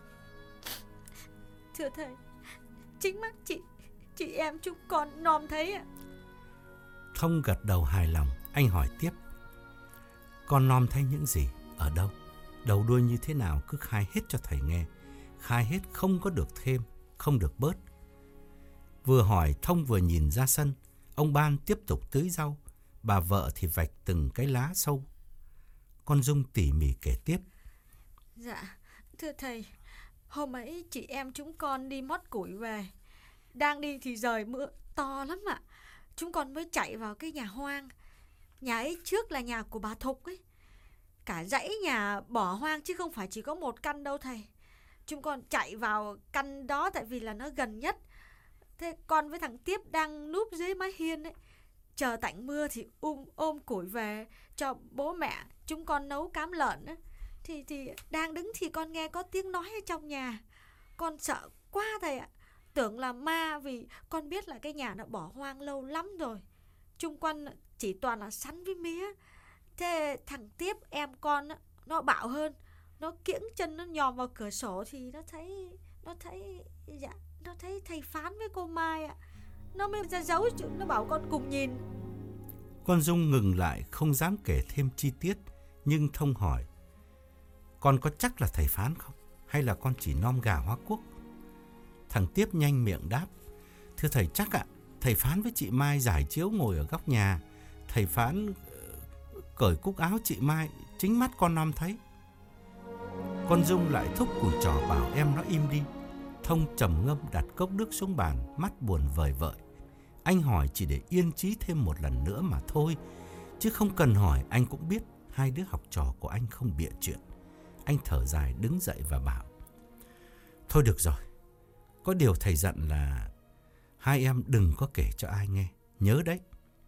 Thưa thầy, chính mắt chị, chị em chúng con nom thấy ạ. Thông gật đầu hài lòng. Anh hỏi tiếp: Con nom thấy những gì? Ở đâu? Đầu đuôi như thế nào? Cứ khai hết cho thầy nghe. Khai hết, không có được thêm, không được bớt. Vừa hỏi, Thông vừa nhìn ra sân. Ông Ban tiếp tục tưới rau, bà vợ thì vạch từng cái lá sâu. Con Dung tỉ mỉ kể tiếp: Dạ, thưa thầy, hôm ấy chị em chúng con đi mót củi về. Đang đi thì trời mưa to lắm ạ. Chúng con mới chạy vào cái nhà hoang. Nhà ấy trước là nhà của bà Thục ấy. Cả dãy nhà bỏ hoang chứ không phải chỉ có một căn đâu thầy. Chúng con chạy vào căn đó tại vì là nó gần nhất. Thế con với thằng Tiếp đang núp dưới mái hiên ấy, chờ tạnh mưa thì um, ôm củi về cho bố mẹ chúng con nấu cám lợn ấy. Thì, thì đang đứng thì con nghe có tiếng nói ở trong nhà. Con sợ quá thầy ạ. Tưởng là ma vì con biết là cái nhà nó bỏ hoang lâu lắm rồi. Chung quanh chỉ toàn là sắn với mía. Thế thằng Tiếp em con nó bạo hơn. Nó kiễng chân nó nhòm vào cửa sổ thì nó thấy Nó thấy Dạ Nó thấy thầy Phán với cô Mai ạ. Nó mới ra giấu, nó bảo con cùng nhìn. Con Dung ngừng lại, không dám kể thêm chi tiết. Nhưng Thông hỏi: Con có chắc là thầy Phán không? Hay là con chỉ nom gà hóa quốc? Thằng Tiếp nhanh miệng đáp: Thưa thầy, chắc ạ. Thầy Phán với chị Mai giải chiếu ngồi ở góc nhà. Thầy Phán cởi cúc áo chị Mai, chính mắt con nom thấy. Con Dung lại thúc cùi trò bảo em nó im đi. Thông trầm ngâm đặt cốc nước xuống bàn, mắt buồn vời vợi. Anh hỏi chỉ để yên trí thêm một lần nữa mà thôi, chứ không cần hỏi, anh cũng biết hai đứa học trò của anh không bịa chuyện. Anh thở dài đứng dậy và bảo: Thôi được rồi, có điều thầy dặn là hai em đừng có kể cho ai nghe, nhớ đấy.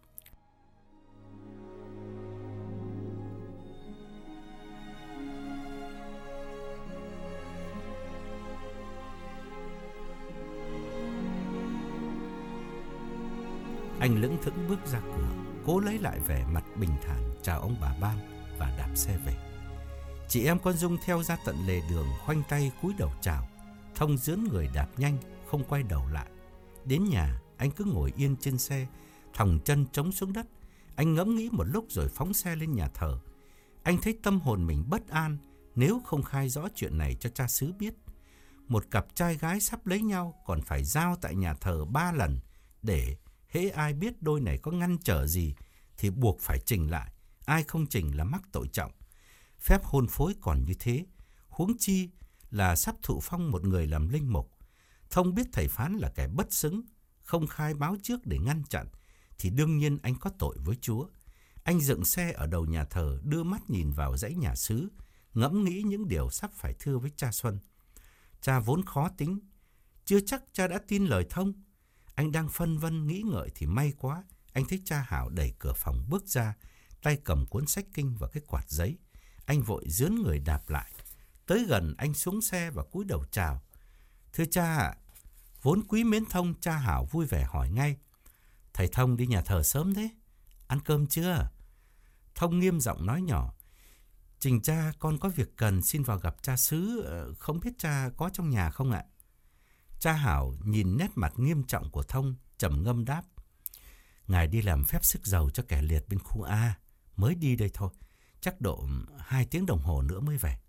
Anh lững thững bước ra cửa, cố lấy lại vẻ mặt bình thản, chào ông bà Ban và đạp xe về. Chị em con Dung theo ra tận lề đường, khoanh tay cúi đầu chào. Thông dướn người đạp nhanh, không quay đầu lại. Đến nhà, anh cứ ngồi yên trên xe, thòng chân chống xuống đất. Anh ngẫm nghĩ một lúc rồi phóng xe lên nhà thờ. Anh thấy tâm hồn mình bất an nếu không khai rõ chuyện này cho cha xứ biết. Một cặp trai gái sắp lấy nhau còn phải giao tại nhà thờ ba lần để hễ ai biết đôi này có ngăn trở gì thì buộc phải trình lại. Ai không trình là mắc tội trọng. Phép hôn phối còn như thế, huống chi là sắp thụ phong một người làm linh mục. Thông biết thầy Phán là kẻ bất xứng, không khai báo trước để ngăn chặn, thì đương nhiên anh có tội với Chúa. Anh dựng xe ở đầu nhà thờ, đưa mắt nhìn vào dãy nhà xứ, ngẫm nghĩ những điều sắp phải thưa với cha Xuân. Cha vốn khó tính, chưa chắc cha đã tin lời Thông. Anh đang phân vân nghĩ ngợi thì may quá, anh thấy cha Hảo đẩy cửa phòng bước ra, tay cầm cuốn sách kinh và cái quạt giấy. Anh vội dướn người đạp lại. Tới gần anh xuống xe và cúi đầu chào. Thưa cha ạ. Vốn quý mến Thông, cha Hảo vui vẻ hỏi ngay: Thầy Thông đi nhà thờ sớm thế, ăn cơm chưa? Thông nghiêm giọng nói nhỏ: Trình cha, con có việc cần xin vào gặp cha xứ, không biết cha có trong nhà không ạ? Cha Hảo nhìn nét mặt nghiêm trọng của Thông, trầm ngâm đáp: Ngài đi làm phép sức giàu cho kẻ liệt bên khu A, mới đi đây thôi, chắc độ hai tiếng đồng hồ nữa mới về.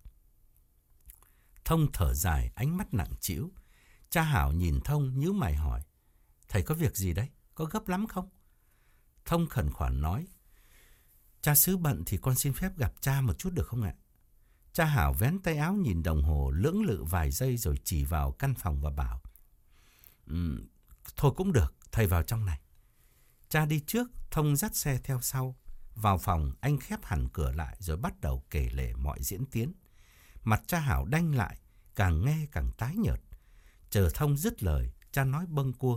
Thông thở dài, ánh mắt nặng trĩu. Cha Hảo nhìn Thông nhíu mày hỏi: Thầy có việc gì đấy? Có gấp lắm không? Thông khẩn khoản nói: Cha xứ bận thì con xin phép gặp cha một chút được không ạ? Cha Hảo vén tay áo nhìn đồng hồ lưỡng lự vài giây rồi chỉ vào căn phòng và bảo: um, Thôi cũng được, thầy vào trong này. Cha đi trước, Thông dắt xe theo sau. Vào phòng, anh khép hẳn cửa lại rồi bắt đầu kể lể mọi diễn tiến. Mặt cha Hảo đanh lại, càng nghe càng tái nhợt. Chờ Thông dứt lời, cha nói bâng cua: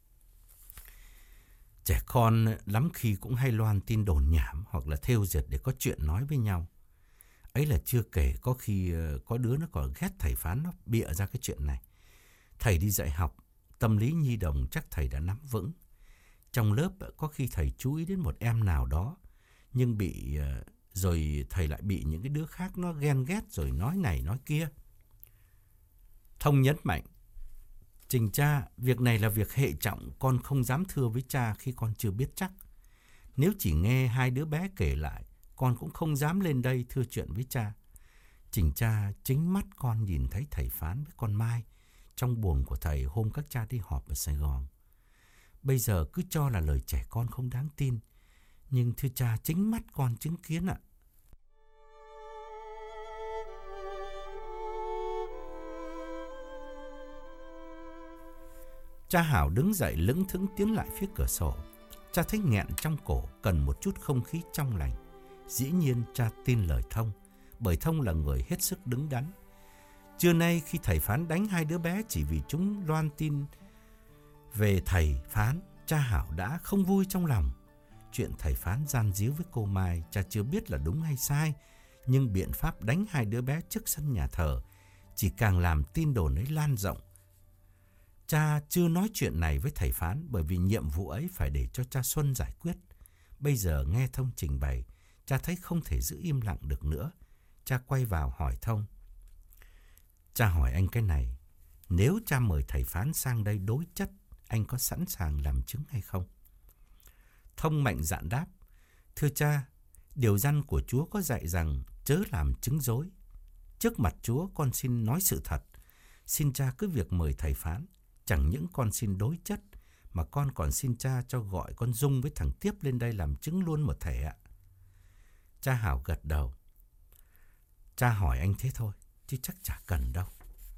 Trẻ con lắm khi cũng hay loan tin đồn nhảm hoặc là thêu dệt để có chuyện nói với nhau. Ấy là chưa kể có khi có đứa nó còn ghét thầy Phán, nó bịa ra cái chuyện này. Thầy đi dạy học, tâm lý nhi đồng chắc thầy đã nắm vững. Trong lớp có khi thầy chú ý đến một em nào đó, nhưng bị rồi thầy lại bị những cái đứa khác nó ghen ghét rồi nói này nói kia. Thông nhấn mạnh, Trình cha, việc này là việc hệ trọng, con không dám thưa với cha khi con chưa biết chắc. Nếu chỉ nghe hai đứa bé kể lại, con cũng không dám lên đây thưa chuyện với cha. Trình cha, chính mắt con nhìn thấy thầy Phán với con Mai trong buồng của thầy hôm các cha đi họp ở Sài Gòn. Bây giờ cứ cho là lời trẻ con không đáng tin, nhưng thưa cha, chính mắt con chứng kiến ạ. Cha Hảo đứng dậy lững thững tiến lại phía cửa sổ. Cha thấy nghẹn trong cổ, cần một chút không khí trong lành. Dĩ nhiên cha tin lời Thông, bởi Thông là người hết sức đứng đắn. Trưa nay khi thầy Phán đánh hai đứa bé chỉ vì chúng loan tin về thầy Phán, cha Hảo đã không vui trong lòng. Chuyện thầy Phán gian díu với cô Mai, cha chưa biết là đúng hay sai, nhưng biện pháp đánh hai đứa bé trước sân nhà thờ chỉ càng làm tin đồn ấy lan rộng. Cha chưa nói chuyện này với thầy Phán bởi vì nhiệm vụ ấy phải để cho cha Xuân giải quyết. Bây giờ nghe Thông trình bày, cha thấy không thể giữ im lặng được nữa. Cha quay vào hỏi Thông. Cha hỏi anh cái này, nếu cha mời thầy Phán sang đây đối chất, anh có sẵn sàng làm chứng hay không? Thông mạnh dạn đáp, thưa cha, điều răn của Chúa có dạy rằng chớ làm chứng dối. Trước mặt Chúa con xin nói sự thật, xin cha cứ việc mời thầy Phán. Chẳng những con xin đối chất, mà con còn xin cha cho gọi con Dung với thằng Tiếp lên đây làm chứng luôn một thể ạ. Cha Hảo gật đầu. Cha hỏi anh thế thôi, chứ chắc chả cần đâu.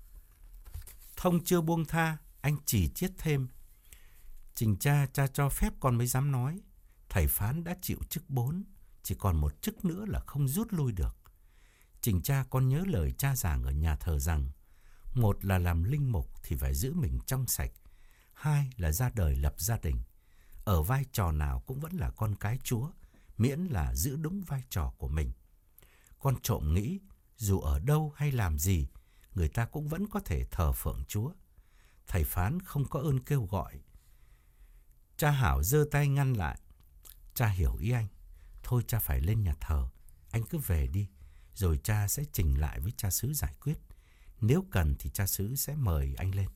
Thông chưa buông tha, anh chỉ chiết thêm. Trình cha, cha cho phép con mới dám nói. Thầy Phán đã chịu chức bốn, chỉ còn một chức nữa là không rút lui được. Trình cha, con nhớ lời cha giảng ở nhà thờ rằng, một là làm linh mục thì phải giữ mình trong sạch, hai là ra đời lập gia đình. Ở vai trò nào cũng vẫn là con cái Chúa, miễn là giữ đúng vai trò của mình. Con trộm nghĩ, dù ở đâu hay làm gì, người ta cũng vẫn có thể thờ phượng Chúa. Thầy Phán không có ơn kêu gọi. Cha Hảo giơ tay ngăn lại. Cha hiểu ý anh. Thôi cha phải lên nhà thờ. Anh cứ về đi, rồi cha sẽ trình lại với cha xứ giải quyết. Nếu cần thì cha xứ sẽ mời anh lên.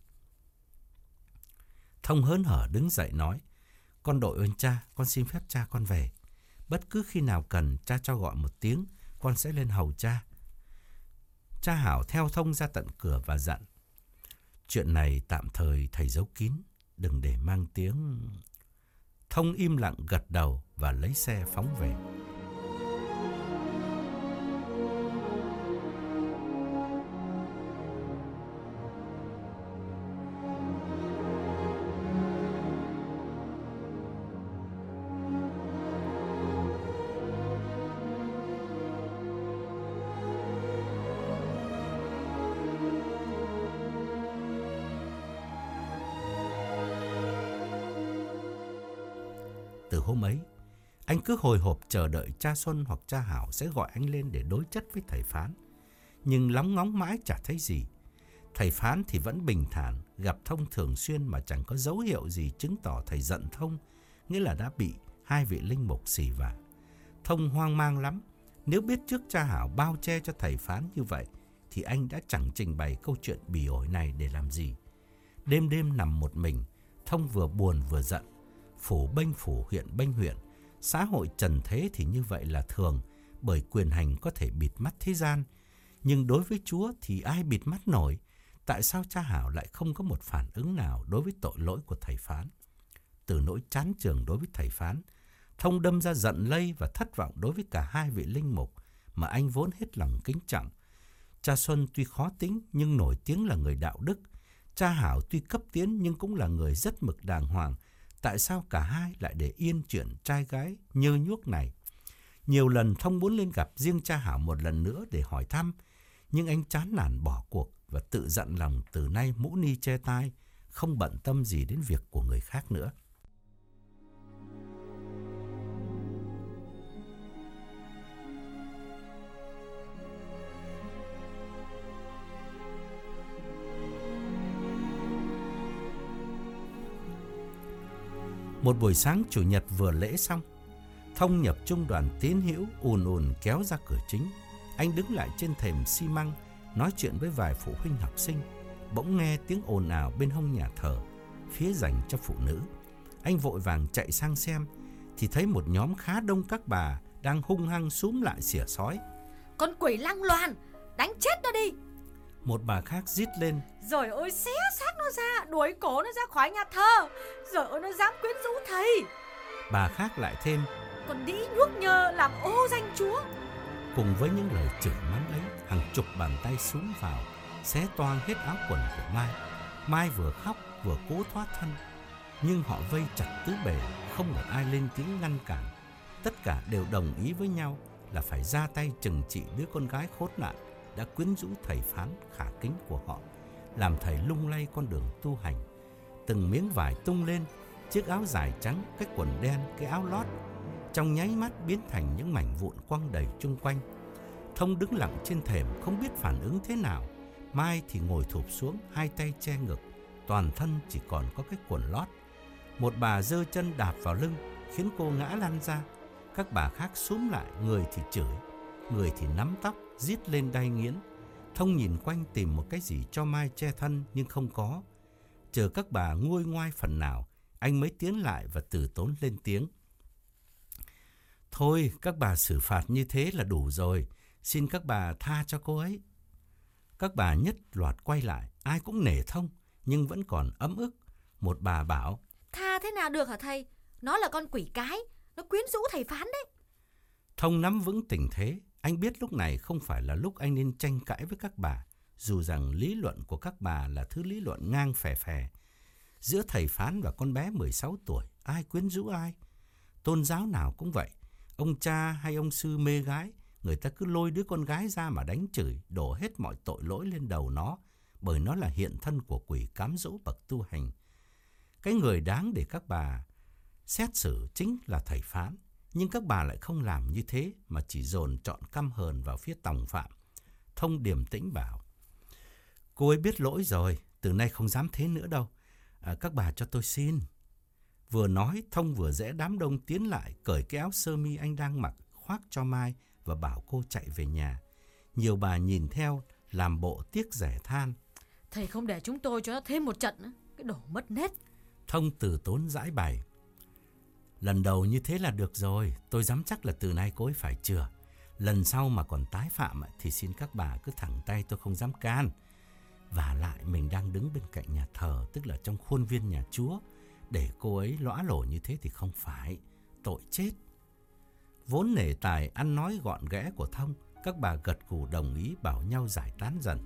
Thông hớn hở đứng dậy nói, con đội ơn cha, con xin phép cha con về. Bất cứ khi nào cần, cha cho gọi một tiếng, con sẽ lên hầu cha. Cha Hảo theo Thông ra tận cửa và dặn, chuyện này tạm thời thầy giấu kín, đừng để mang tiếng. Thông im lặng gật đầu và lấy xe phóng về. Từ hôm ấy, anh cứ hồi hộp chờ đợi cha Xuân hoặc cha Hảo sẽ gọi anh lên để đối chất với thầy Phán. Nhưng lóng ngóng mãi chả thấy gì. Thầy Phán thì vẫn bình thản, gặp Thông thường xuyên mà chẳng có dấu hiệu gì chứng tỏ thầy giận Thông, nghĩa là đã bị hai vị linh mục xỉ vả. Thông hoang mang lắm. Nếu biết trước cha Hảo bao che cho thầy Phán như vậy, thì anh đã chẳng trình bày câu chuyện bỉ ổi này để làm gì. Đêm đêm nằm một mình, Thông vừa buồn vừa giận. Phủ bênh phủ, huyện bênh huyện. Xã hội trần thế thì như vậy là thường, bởi quyền hành có thể bịt mắt thế gian. Nhưng đối với Chúa thì ai bịt mắt nổi? Tại sao cha Hảo lại không có một phản ứng nào đối với tội lỗi của thầy Phán? Từ nỗi chán chường đối với thầy Phán, Thông đâm ra giận lây và thất vọng đối với cả hai vị linh mục mà anh vốn hết lòng kính trọng. Cha Xuân tuy khó tính nhưng nổi tiếng là người đạo đức. Cha Hảo tuy cấp tiến nhưng cũng là người rất mực đàng hoàng. Tại sao cả hai lại để yên chuyện trai gái nhơ nhuốc này? Nhiều lần Thông muốn lên gặp riêng cha Hảo một lần nữa để hỏi thăm, nhưng anh chán nản bỏ cuộc và tự dặn lòng từ nay mũ ni che tai, không bận tâm gì đến việc của người khác nữa. Một buổi sáng chủ nhật vừa lễ xong, Thông nhập trung đoàn tín hữu ùn ùn kéo ra cửa chính. Anh đứng lại trên thềm xi măng nói chuyện với vài phụ huynh học sinh. Bỗng nghe tiếng ồn ào bên hông nhà thờ, phía dành cho phụ nữ. Anh vội vàng chạy sang xem thì thấy một nhóm khá đông các bà đang hung hăng xúm lại xỉa xói. Con quỷ lăng loàn, đánh chết nó đi. Một bà khác rít lên. Rồi ôi, xé xác nó ra, đuổi cổ nó ra khỏi nhà thờ. Rồi ôi, nó dám quyến rũ thầy. Bà khác lại thêm. Còn đĩ nhuốc nhờ làm ô danh Chúa. Cùng với những lời chửi mắng ấy, hàng chục bàn tay xúm vào, xé toang hết áo quần của Mai. Mai vừa khóc vừa cố thoát thân, nhưng họ vây chặt tứ bề, không một ai lên tiếng ngăn cản. Tất cả đều đồng ý với nhau là phải ra tay trừng trị đứa con gái khốn nạn đã quyến rũ thầy phán khả kính của họ, làm thầy lung lay con đường tu hành. Từng miếng vải tung lên, chiếc áo dài trắng, cái quần đen, cái áo lót, trong nháy mắt biến thành những mảnh vụn quăng đầy chung quanh. Thông đứng lặng trên thềm không biết phản ứng thế nào. Mai thì ngồi thụp xuống, hai tay che ngực, toàn thân chỉ còn có cái quần lót. Một bà giơ chân đạp vào lưng khiến cô ngã lăn ra. Các bà khác xúm lại, người thì chửi, người thì nắm tóc rít lên đay nghiến. Thông nhìn quanh tìm một cái gì cho Mai che thân nhưng không có. Chờ các bà nguôi ngoai phần nào, anh mới tiến lại và từ tốn lên tiếng. Thôi, các bà xử phạt như thế là đủ rồi, xin các bà tha cho cô ấy. Các bà nhất loạt quay lại, ai cũng nể Thông nhưng vẫn còn ấm ức. Một bà bảo: Tha thế nào được hả thầy? Nó là con quỷ cái, nó quyến rũ thầy phán đấy. Thông nắm vững tình thế. Anh biết lúc này không phải là lúc anh nên tranh cãi với các bà, dù rằng lý luận của các bà là thứ lý luận ngang phè phè. Giữa thầy phán và con bé mười sáu tuổi, ai quyến rũ ai? Tôn giáo nào cũng vậy. Ông cha hay ông sư mê gái, người ta cứ lôi đứa con gái ra mà đánh chửi, đổ hết mọi tội lỗi lên đầu nó, bởi nó là hiện thân của quỷ cám dỗ bậc tu hành. Cái người đáng để các bà xét xử chính là thầy phán. Nhưng các bà lại không làm như thế, mà chỉ dồn trọn căm hờn vào phía tòng phạm. Thông điềm tĩnh bảo: Cô ấy biết lỗi rồi, từ nay không dám thế nữa đâu. À, các bà cho tôi xin. Vừa nói, Thông vừa rẽ đám đông tiến lại, cởi cái áo sơ mi anh đang mặc, khoác cho Mai và bảo cô chạy về nhà. Nhiều bà nhìn theo, làm bộ tiếc rẻ than: Thầy không để chúng tôi cho nó thêm một trận nữa, cái đồ mất nết. Thông từ tốn giải bày: Lần đầu như thế là được rồi, tôi dám chắc là từ nay cô ấy phải chừa. Lần sau mà còn tái phạm thì xin các bà cứ thẳng tay, tôi không dám can. Và lại mình đang đứng bên cạnh nhà thờ, tức là trong khuôn viên nhà Chúa. Để cô ấy lõa lổ như thế thì không phải, tội chết. Vốn nể tài ăn nói gọn ghẽ của Thông, các bà gật gù đồng ý bảo nhau giải tán dần.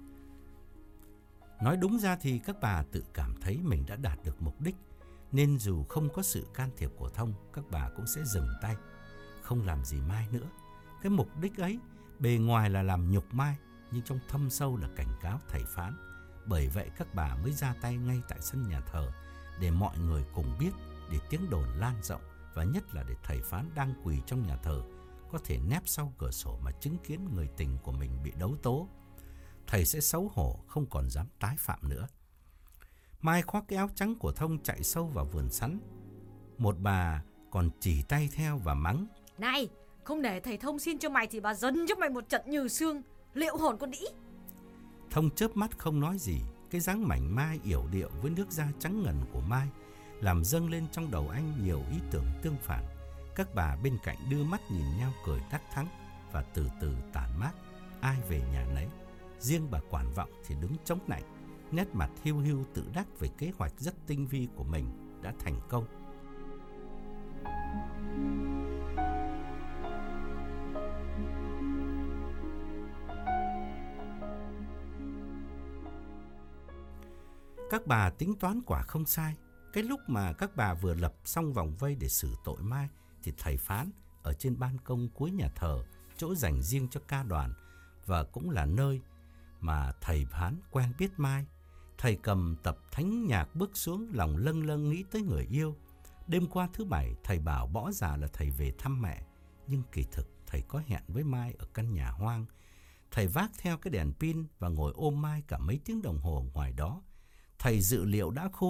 Nói đúng ra thì các bà tự cảm thấy mình đã đạt được mục đích, nên dù không có sự can thiệp của Thông, các bà cũng sẽ dừng tay, không làm gì Mai nữa. Cái mục đích ấy bề ngoài là làm nhục Mai, nhưng trong thâm sâu là cảnh cáo thầy phán. Bởi vậy các bà mới ra tay ngay tại sân nhà thờ, để mọi người cùng biết, để tiếng đồn lan rộng, và nhất là để thầy phán đang quỳ trong nhà thờ có thể nép sau cửa sổ mà chứng kiến người tình của mình bị đấu tố. Thầy sẽ xấu hổ, không còn dám tái phạm nữa. Mai khoác cái áo trắng của Thông chạy sâu vào vườn sắn. Một bà còn chỉ tay theo và mắng: Này, không để thầy Thông xin cho mày thì bà dần cho mày một trận như xương, liệu hồn con đĩ. Thông chớp mắt không nói gì. Cái dáng mảnh mai yểu điệu với nước da trắng ngần của Mai làm dâng lên trong đầu anh nhiều ý tưởng tương phản. Các bà bên cạnh đưa mắt nhìn nhau cười đắc thắng và từ từ tản mát, ai về nhà nấy. Riêng bà quản vọng thì đứng chống nạnh, nét mặt hiu hiu tự đắc về kế hoạch rất tinh vi của mình đã thành công. Các bà tính toán quả không sai. Cái lúc mà các bà vừa lập xong vòng vây để xử tội Mai thì thầy phán ở trên ban công cuối nhà thờ, chỗ dành riêng cho ca đoàn, và cũng là nơi mà thầy phán quen biết Mai. Thầy cầm tập thánh nhạc bước xuống, lòng lâng lâng nghĩ tới người yêu. Đêm qua thứ bảy, thầy bảo bỏ ra là thầy về thăm mẹ, nhưng kỳ thực thầy có hẹn với Mai ở căn nhà hoang. Thầy vác theo cái đèn pin và ngồi ôm Mai cả mấy tiếng đồng hồ ngoài đó. Thầy dự liệu đã khôn,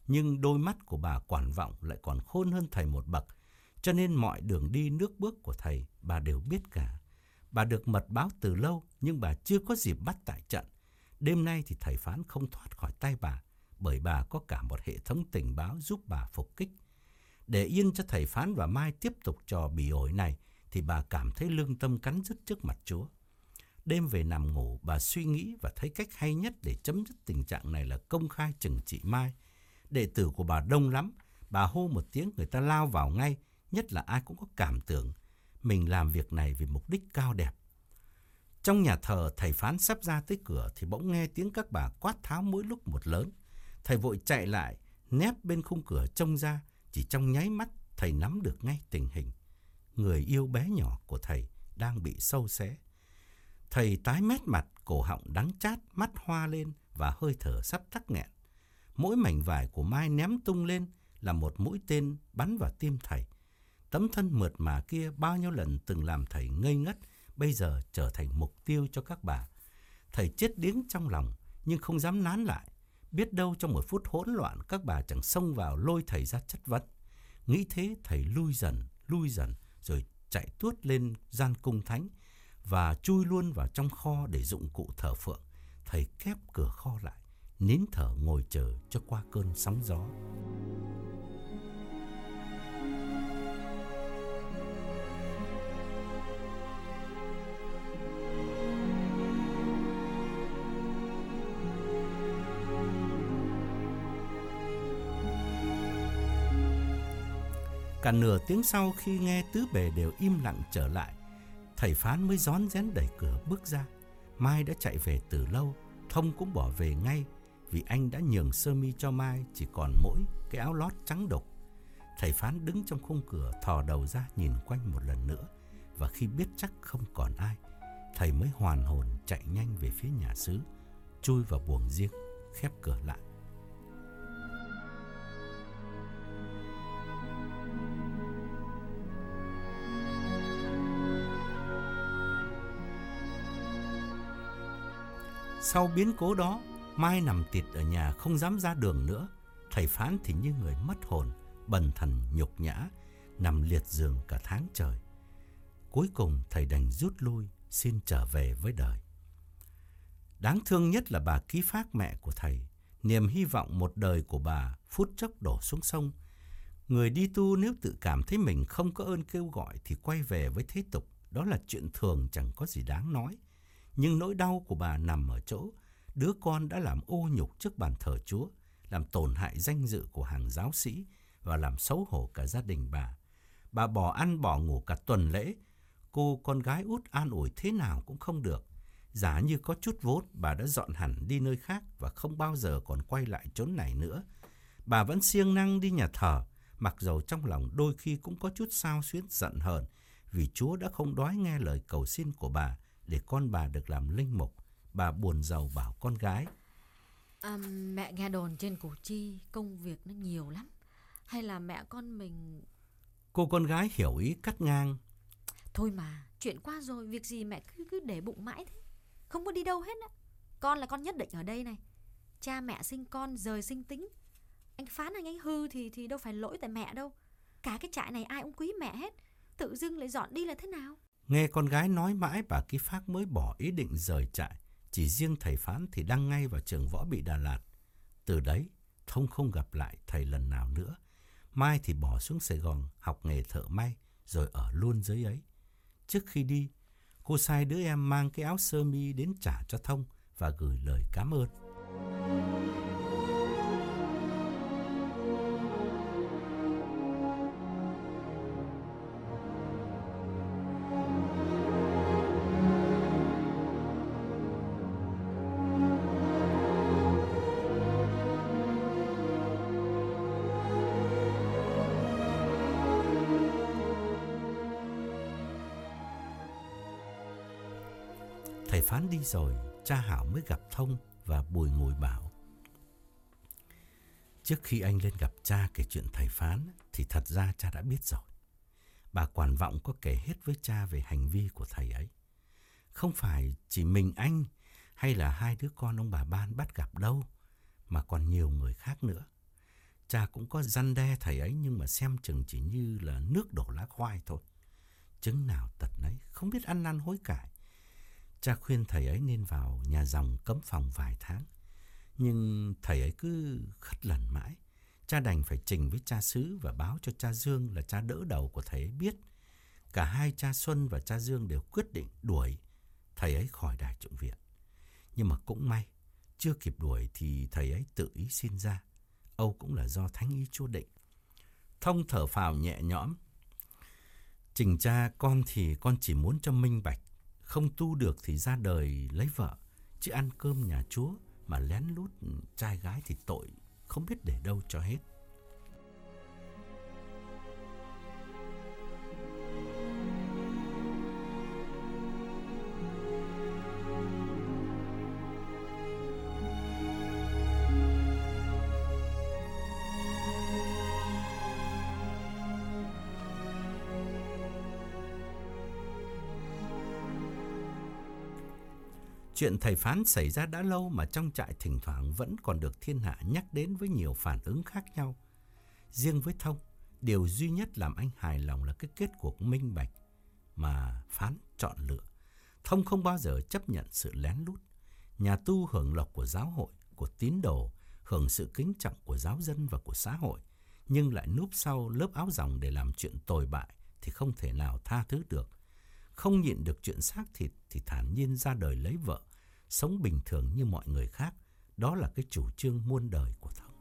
Nhưng đôi mắt của bà Quản Vọng lại còn khôn hơn thầy một bậc, cho nên mọi đường đi nước bước của thầy bà đều biết cả. Bà được mật báo từ lâu, nhưng bà chưa có dịp bắt tại trận. Đêm nay thì thầy phán không thoát khỏi tay bà, bởi bà có cả một hệ thống tình báo giúp bà phục kích. Để yên cho thầy phán và Mai tiếp tục trò bỉ ổi này, thì bà cảm thấy lương tâm cắn rứt trước mặt Chúa. Đêm về nằm ngủ, bà suy nghĩ và thấy cách hay nhất để chấm dứt tình trạng này là công khai trừng trị Mai. Đệ tử của bà đông lắm, bà hô một tiếng người ta lao vào ngay, nhất là ai cũng có cảm tưởng mình làm việc này vì mục đích cao đẹp. Trong nhà thờ, thầy phán sắp ra tới cửa thì bỗng nghe tiếng các bà quát tháo mỗi lúc một lớn. Thầy vội chạy lại, nép bên khung cửa trông ra, chỉ trong nháy mắt thầy nắm được ngay tình hình. Người yêu bé nhỏ của thầy đang bị sâu xé. Thầy tái mét mặt, cổ họng đắng chát, mắt hoa lên và hơi thở sắp tắc nghẹn. Mỗi mảnh vải của Mai ném tung lên là một mũi tên bắn vào tim thầy. Tấm thân mượt mà kia bao nhiêu lần từng làm thầy ngây ngất, bây giờ trở thành mục tiêu cho các bà. Thầy chết điếng trong lòng, nhưng không dám nán lại. Biết đâu trong một phút hỗn loạn, các bà chẳng xông vào lôi thầy ra chất vấn. Nghĩ thế, thầy lui dần, lui dần, rồi chạy tuốt lên gian cung thánh và chui luôn vào trong kho để dụng cụ thờ phượng. Thầy khép cửa kho lại, nín thở ngồi chờ cho qua cơn sóng gió. Cả nửa tiếng sau, khi nghe tứ bề đều im lặng trở lại, thầy phán mới rón rén đẩy cửa bước ra. Mai đã chạy về từ lâu, Thông cũng bỏ về ngay, vì anh đã nhường sơ mi cho Mai chỉ còn mỗi cái áo lót trắng đục. Thầy phán đứng trong khung cửa, thò đầu ra nhìn quanh một lần nữa, và khi biết chắc không còn ai, thầy mới hoàn hồn chạy nhanh về phía nhà xứ, chui vào buồng riêng, khép cửa lại. Sau biến cố đó, Mai nằm tịt ở nhà không dám ra đường nữa. Thầy phán thì như người mất hồn, bần thần nhục nhã, nằm liệt giường cả tháng trời. Cuối cùng thầy đành rút lui, xin trở về với đời. Đáng thương nhất là bà Ký Phác, mẹ của thầy. Niềm hy vọng một đời của bà phút chốc đổ xuống sông. Người đi tu nếu tự cảm thấy mình không có ơn kêu gọi thì quay về với thế tục, đó là chuyện thường chẳng có gì đáng nói. Nhưng nỗi đau của bà nằm ở chỗ đứa con đã làm ô nhục trước bàn thờ Chúa, làm tổn hại danh dự của hàng giáo sĩ và làm xấu hổ cả gia đình bà. Bà bỏ ăn bỏ ngủ cả tuần lễ, cô con gái út an ủi thế nào cũng không được. Giả như có chút vốn, bà đã dọn hẳn đi nơi khác và không bao giờ còn quay lại chốn này nữa. Bà vẫn siêng năng đi nhà thờ, mặc dầu trong lòng đôi khi cũng có chút xao xuyến giận hờn, vì Chúa đã không đói nghe lời cầu xin của bà để con bà được làm linh mục. Bà buồn rầu bảo con gái: à, Mẹ nghe đồn trên Củ Chi công việc nó nhiều lắm, hay là mẹ con mình... Cô con gái hiểu ý cắt ngang: Thôi mà, chuyện qua rồi, việc gì mẹ cứ cứ để bụng mãi thế, không có đi đâu hết á. Con là con nhất định ở đây này. Cha mẹ sinh con rời sinh tính. Anh phán anh ấy hư thì thì đâu phải lỗi tại mẹ đâu. Cả cái trại này ai cũng quý mẹ hết, tự dưng lại dọn đi là thế nào? Nghe con gái nói mãi, bà Ký Phác mới bỏ ý định rời trại. Chỉ riêng thầy phán thì đăng ngay vào trường võ bị Đà Lạt. Từ đấy, Thông không gặp lại thầy lần nào nữa. Mai thì bỏ xuống Sài Gòn học nghề thợ may, rồi ở luôn dưới ấy. Trước khi đi, cô sai đứa em mang cái áo sơ mi đến trả cho Thông và gửi lời cảm ơn. Thầy phán đi rồi, cha Hảo mới gặp Thông và bùi ngùi bảo: Trước khi anh lên gặp cha kể chuyện thầy phán thì thật ra cha đã biết rồi. Bà Quản Vọng có kể hết với cha về hành vi của thầy ấy. Không phải chỉ mình anh hay là hai đứa con ông bà Ban bắt gặp đâu, mà còn nhiều người khác nữa. Cha cũng có răn đe thầy ấy, nhưng mà xem chừng chỉ như là nước đổ lá khoai thôi. Chứng nào tật nấy, không biết ăn năn hối cải. Cha khuyên thầy ấy nên vào nhà dòng cấm phòng vài tháng, nhưng thầy ấy cứ khất lần mãi. Cha đành phải trình với cha xứ và báo cho cha Dương là cha đỡ đầu của thầy ấy biết. Cả hai cha Xuân và cha Dương đều quyết định đuổi thầy ấy khỏi đài chụng viện. Nhưng mà cũng may, chưa kịp đuổi thì thầy ấy tự ý xin ra. Âu cũng là do thánh ý Chúa định. Thông thở phào nhẹ nhõm. Trình cha, con thì con chỉ muốn cho minh bạch. Không tu được thì ra đời lấy vợ, chứ ăn cơm nhà Chúa mà lén lút trai gái thì tội không biết để đâu cho hết. Chuyện thầy phán xảy ra đã lâu mà trong trại thỉnh thoảng vẫn còn được thiên hạ nhắc đến với nhiều phản ứng khác nhau. Riêng với Thông, điều duy nhất làm anh hài lòng là cái kết cuộc minh bạch mà phán chọn lựa. Thông không bao giờ chấp nhận sự lén lút. Nhà tu hưởng lộc của giáo hội, của tín đồ, hưởng sự kính trọng của giáo dân và của xã hội, nhưng lại núp sau lớp áo ròng để làm chuyện tồi bại thì không thể nào tha thứ được. Không nhịn được chuyện xác thịt thì thản nhiên ra đời lấy vợ, sống bình thường như mọi người khác. Đó là cái chủ trương muôn đời của Thông.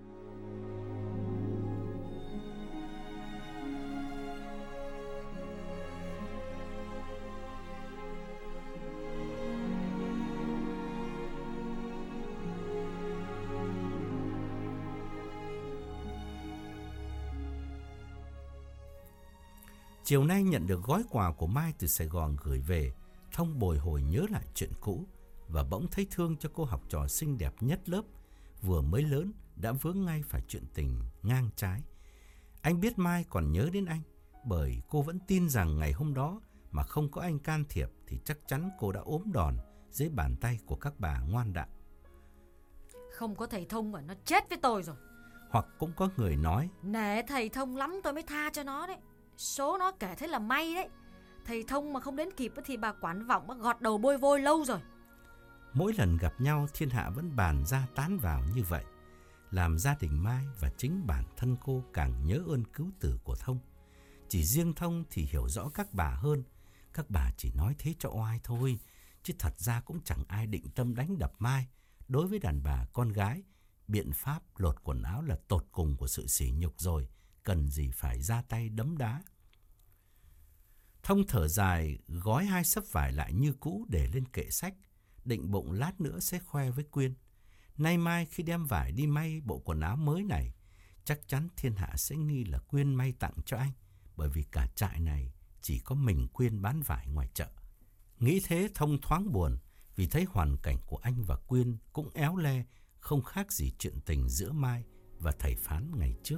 Chiều nay nhận được gói quà của Mai từ Sài Gòn gửi về, Thông bồi hồi nhớ lại chuyện cũ và bỗng thấy thương cho cô học trò xinh đẹp nhất lớp, vừa mới lớn đã vướng ngay phải chuyện tình ngang trái. Anh biết Mai còn nhớ đến anh, bởi cô vẫn tin rằng ngày hôm đó mà không có anh can thiệp thì chắc chắn cô đã ốm đòn dưới bàn tay của các bà ngoan đạo. Không có thầy Thông mà nó chết với tôi rồi. Hoặc cũng có người nói, nể thầy Thông lắm tôi mới tha cho nó đấy. Số nó kể thế là may đấy. Thầy Thông mà không đến kịp thì bà Quản Vọng gọt đầu bôi vôi lâu rồi. Mỗi lần gặp nhau thiên hạ vẫn bàn ra tán vào như vậy, làm gia đình Mai và chính bản thân cô càng nhớ ơn cứu tử của Thông. Chỉ riêng Thông thì hiểu rõ các bà hơn. Các bà chỉ nói thế cho oai thôi, chứ thật ra cũng chẳng ai định tâm đánh đập Mai. Đối với đàn bà con gái, biện pháp lột quần áo là tột cùng của sự sỉ nhục rồi, cần gì phải ra tay đấm đá. Thông thở dài, gói hai xấp vải lại như cũ để lên kệ sách, định bụng lát nữa sẽ khoe với Quyên. Nay mai khi đem vải đi may bộ quần áo mới này, chắc chắn thiên hạ sẽ nghi là Quyên may tặng cho anh, bởi vì cả trại này chỉ có mình Quyên bán vải ngoài chợ. Nghĩ thế Thông thoáng buồn, vì thấy hoàn cảnh của anh và Quyên cũng éo le, không khác gì chuyện tình giữa Mai và thầy phán ngày trước.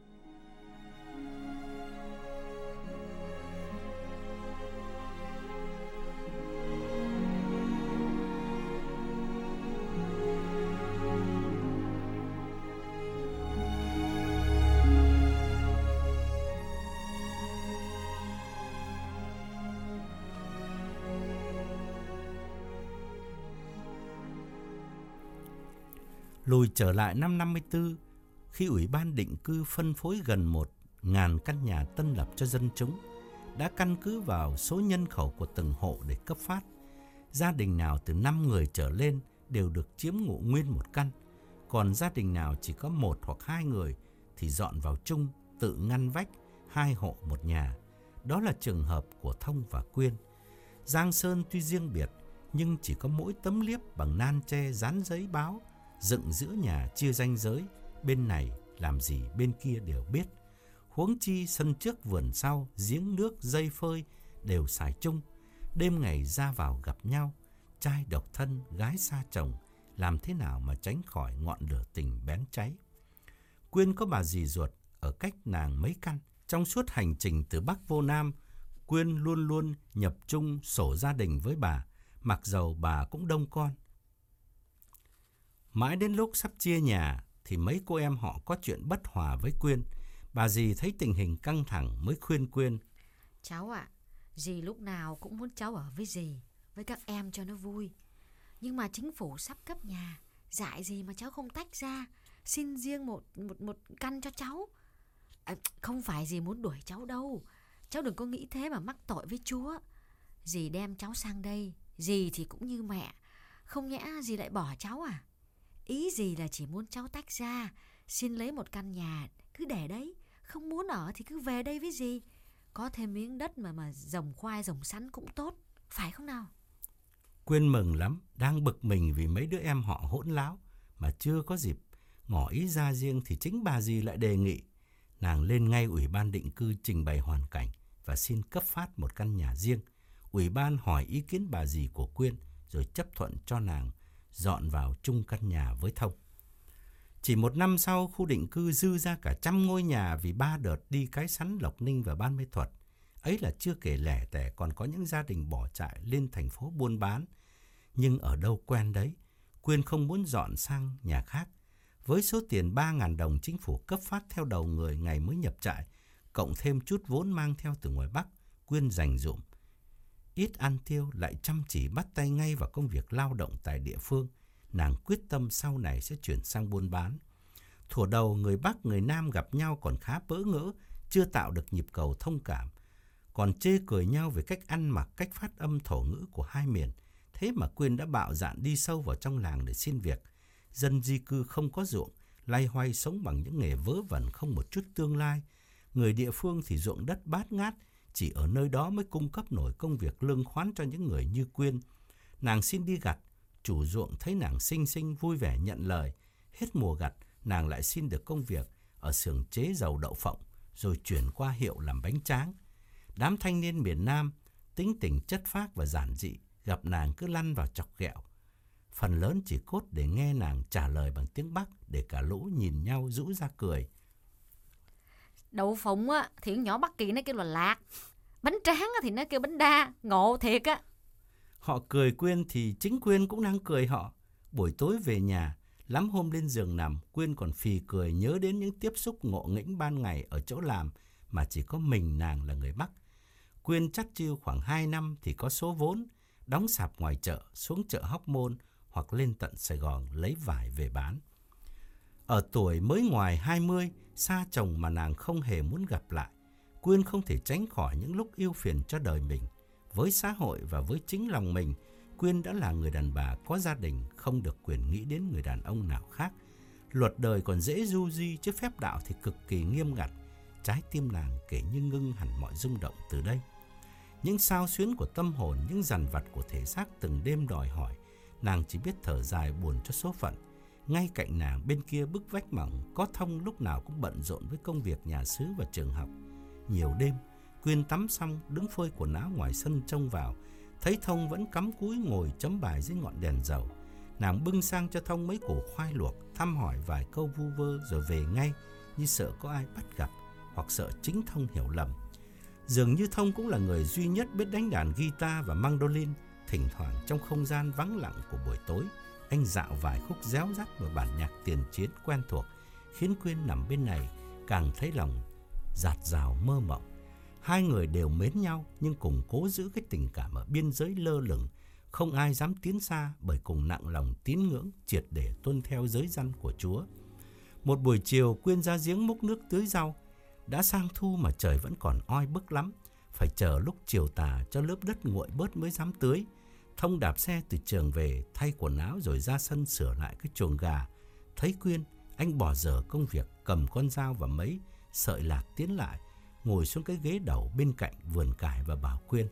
Lùi trở lại năm năm mươi tư, khi Ủy ban định cư phân phối gần một ngàn căn nhà tân lập cho dân chúng, đã căn cứ vào số nhân khẩu của từng hộ để cấp phát. Gia đình nào từ năm người trở lên đều được chiếm ngụ nguyên một căn, còn gia đình nào chỉ có một hoặc hai người thì dọn vào chung, tự ngăn vách, hai hộ một nhà. Đó là trường hợp của Thông và Quyên. Giang Sơn tuy riêng biệt, nhưng chỉ có mỗi tấm liếp bằng nan tre dán giấy báo, dựng giữa nhà chia ranh giới, bên này làm gì bên kia đều biết. Huống chi sân trước vườn sau, giếng nước, dây phơi đều xài chung. Đêm ngày ra vào gặp nhau, trai độc thân, gái xa chồng, làm thế nào mà tránh khỏi ngọn lửa tình bén cháy. Quyên có bà dì ruột ở cách nàng mấy căn. Trong suốt hành trình từ Bắc vô Nam, Quyên luôn luôn nhập chung sổ gia đình với bà, mặc dầu bà cũng đông con. Mãi đến lúc sắp chia nhà thì mấy cô em họ có chuyện bất hòa với Quyên. Bà dì thấy tình hình căng thẳng mới khuyên Quyên: Cháu ạ, à, dì lúc nào cũng muốn cháu ở với dì, với các em cho nó vui. Nhưng mà chính phủ sắp cấp nhà, dại gì mà cháu không tách ra, xin riêng một, một, một căn cho cháu. À, không phải dì muốn đuổi cháu đâu, cháu đừng có nghĩ thế mà mắc tội với Chúa. Dì đem cháu sang đây, dì thì cũng như mẹ, không nhẽ dì lại bỏ cháu à? Ý dì là chỉ muốn cháu tách ra, xin lấy một căn nhà, cứ để đấy. Không muốn ở thì cứ về đây với dì. Có thêm miếng đất mà mà trồng khoai trồng sắn cũng tốt, phải không nào? Quyên mừng lắm, đang bực mình vì mấy đứa em họ hỗn láo, mà chưa có dịp ngỏ ý ra riêng thì chính bà dì lại đề nghị. Nàng lên ngay Ủy ban định cư trình bày hoàn cảnh và xin cấp phát một căn nhà riêng. Ủy ban hỏi ý kiến bà dì của Quyên rồi chấp thuận cho nàng dọn vào chung căn nhà với Thông. Chỉ một năm sau, khu định cư dư ra cả trăm ngôi nhà vì ba đợt đi Cái Sắn, Lộc Ninh và Ban Mê Thuật. Ấy là chưa kể lẻ tẻ còn có những gia đình bỏ trại lên thành phố buôn bán. Nhưng ở đâu quen đấy, Quyên không muốn dọn sang nhà khác. Với số tiền ba nghìn đồng chính phủ cấp phát theo đầu người ngày mới nhập trại, cộng thêm chút vốn mang theo từ ngoài Bắc, Quyên dành dụm. Ít ăn tiêu lại chăm chỉ bắt tay ngay vào công việc lao động tại địa phương. Nàng quyết tâm sau này sẽ chuyển sang buôn bán. Thuở đầu người Bắc người Nam gặp nhau còn khá bỡ ngỡ, chưa tạo được nhịp cầu thông cảm, còn chê cười nhau về cách ăn mặc, cách phát âm thổ ngữ của hai miền. Thế mà Quyên đã bạo dạn đi sâu vào trong làng để xin việc. Dân di cư không có ruộng, loay hoay sống bằng những nghề vớ vẩn không một chút tương lai. Người địa phương thì ruộng đất bát ngát, chỉ ở nơi đó mới cung cấp nổi công việc lương khoán cho những người như Quyên. Nàng xin đi gặt, chủ ruộng thấy nàng xinh xinh vui vẻ nhận lời. Hết mùa gặt, nàng lại xin được công việc ở xưởng chế dầu đậu phộng, rồi chuyển qua hiệu làm bánh tráng. Đám thanh niên miền Nam, tính tình chất phác và giản dị, gặp nàng cứ lăn vào chọc ghẹo. Phần lớn chỉ cốt để nghe nàng trả lời bằng tiếng Bắc, để cả lũ nhìn nhau rũ ra cười. Đậu phộng á thì nhỏ Bắc Kỳ nó kêu là lạc, bánh tráng á thì nó kêu bánh đa, ngộ thiệt á. Họ cười Quyên thì chính Quyên cũng đang cười họ. Buổi tối về nhà, lắm hôm lên giường nằm, Quyên còn phì cười nhớ đến những tiếp xúc ngộ nghĩnh ban ngày ở chỗ làm mà chỉ có mình nàng là người Bắc. Quyên chắt chiu khoảng hai năm thì có số vốn, đóng sạp ngoài chợ, xuống chợ Hóc Môn hoặc lên tận Sài Gòn lấy vải về bán. Ở tuổi mới ngoài hai mươi, xa chồng mà nàng không hề muốn gặp lại, Quyên không thể tránh khỏi những lúc ưu phiền cho đời mình. Với xã hội và với chính lòng mình, Quyên đã là người đàn bà có gia đình, không được quyền nghĩ đến người đàn ông nào khác. Luật đời còn dễ du di, chứ phép đạo thì cực kỳ nghiêm ngặt. Trái tim nàng kể như ngưng hẳn mọi rung động từ đây. Những xao xuyến của tâm hồn, những dằn vặt của thể xác từng đêm đòi hỏi, nàng chỉ biết thở dài buồn cho số phận. Ngay cạnh nàng bên kia bức vách mỏng, có Thông lúc nào cũng bận rộn với công việc nhà xứ và trường học. Nhiều đêm, Quyên tắm xong đứng phơi quần áo ngoài sân trông vào, thấy Thông vẫn cắm cúi ngồi chấm bài dưới ngọn đèn dầu. Nàng bưng sang cho Thông mấy củ khoai luộc, thăm hỏi vài câu vu vơ rồi về ngay, như sợ có ai bắt gặp hoặc sợ chính Thông hiểu lầm. Dường như Thông cũng là người duy nhất biết đánh đàn guitar và mandolin. Thỉnh thoảng trong không gian vắng lặng của buổi tối, anh dạo vài khúc réo rắt vào bản nhạc tiền chiến quen thuộc, khiến Quyên nằm bên này càng thấy lòng dạt dào mơ mộng. Hai người đều mến nhau nhưng cùng cố giữ cái tình cảm ở biên giới lơ lửng, không ai dám tiến xa bởi cùng nặng lòng tín ngưỡng triệt để tuân theo giới răn của Chúa. Một buổi chiều, Quyên ra giếng múc nước tưới rau. Đã sang thu mà trời vẫn còn oi bức lắm, phải chờ lúc chiều tà cho lớp đất nguội bớt mới dám tưới. Thông đạp xe từ trường về, thay quần áo rồi ra sân sửa lại cái chuồng gà. Thấy Quyên, anh bỏ dở công việc, cầm con dao và mấy sợi lạc tiến lại, ngồi xuống cái ghế đầu bên cạnh vườn cải và bảo Quyên: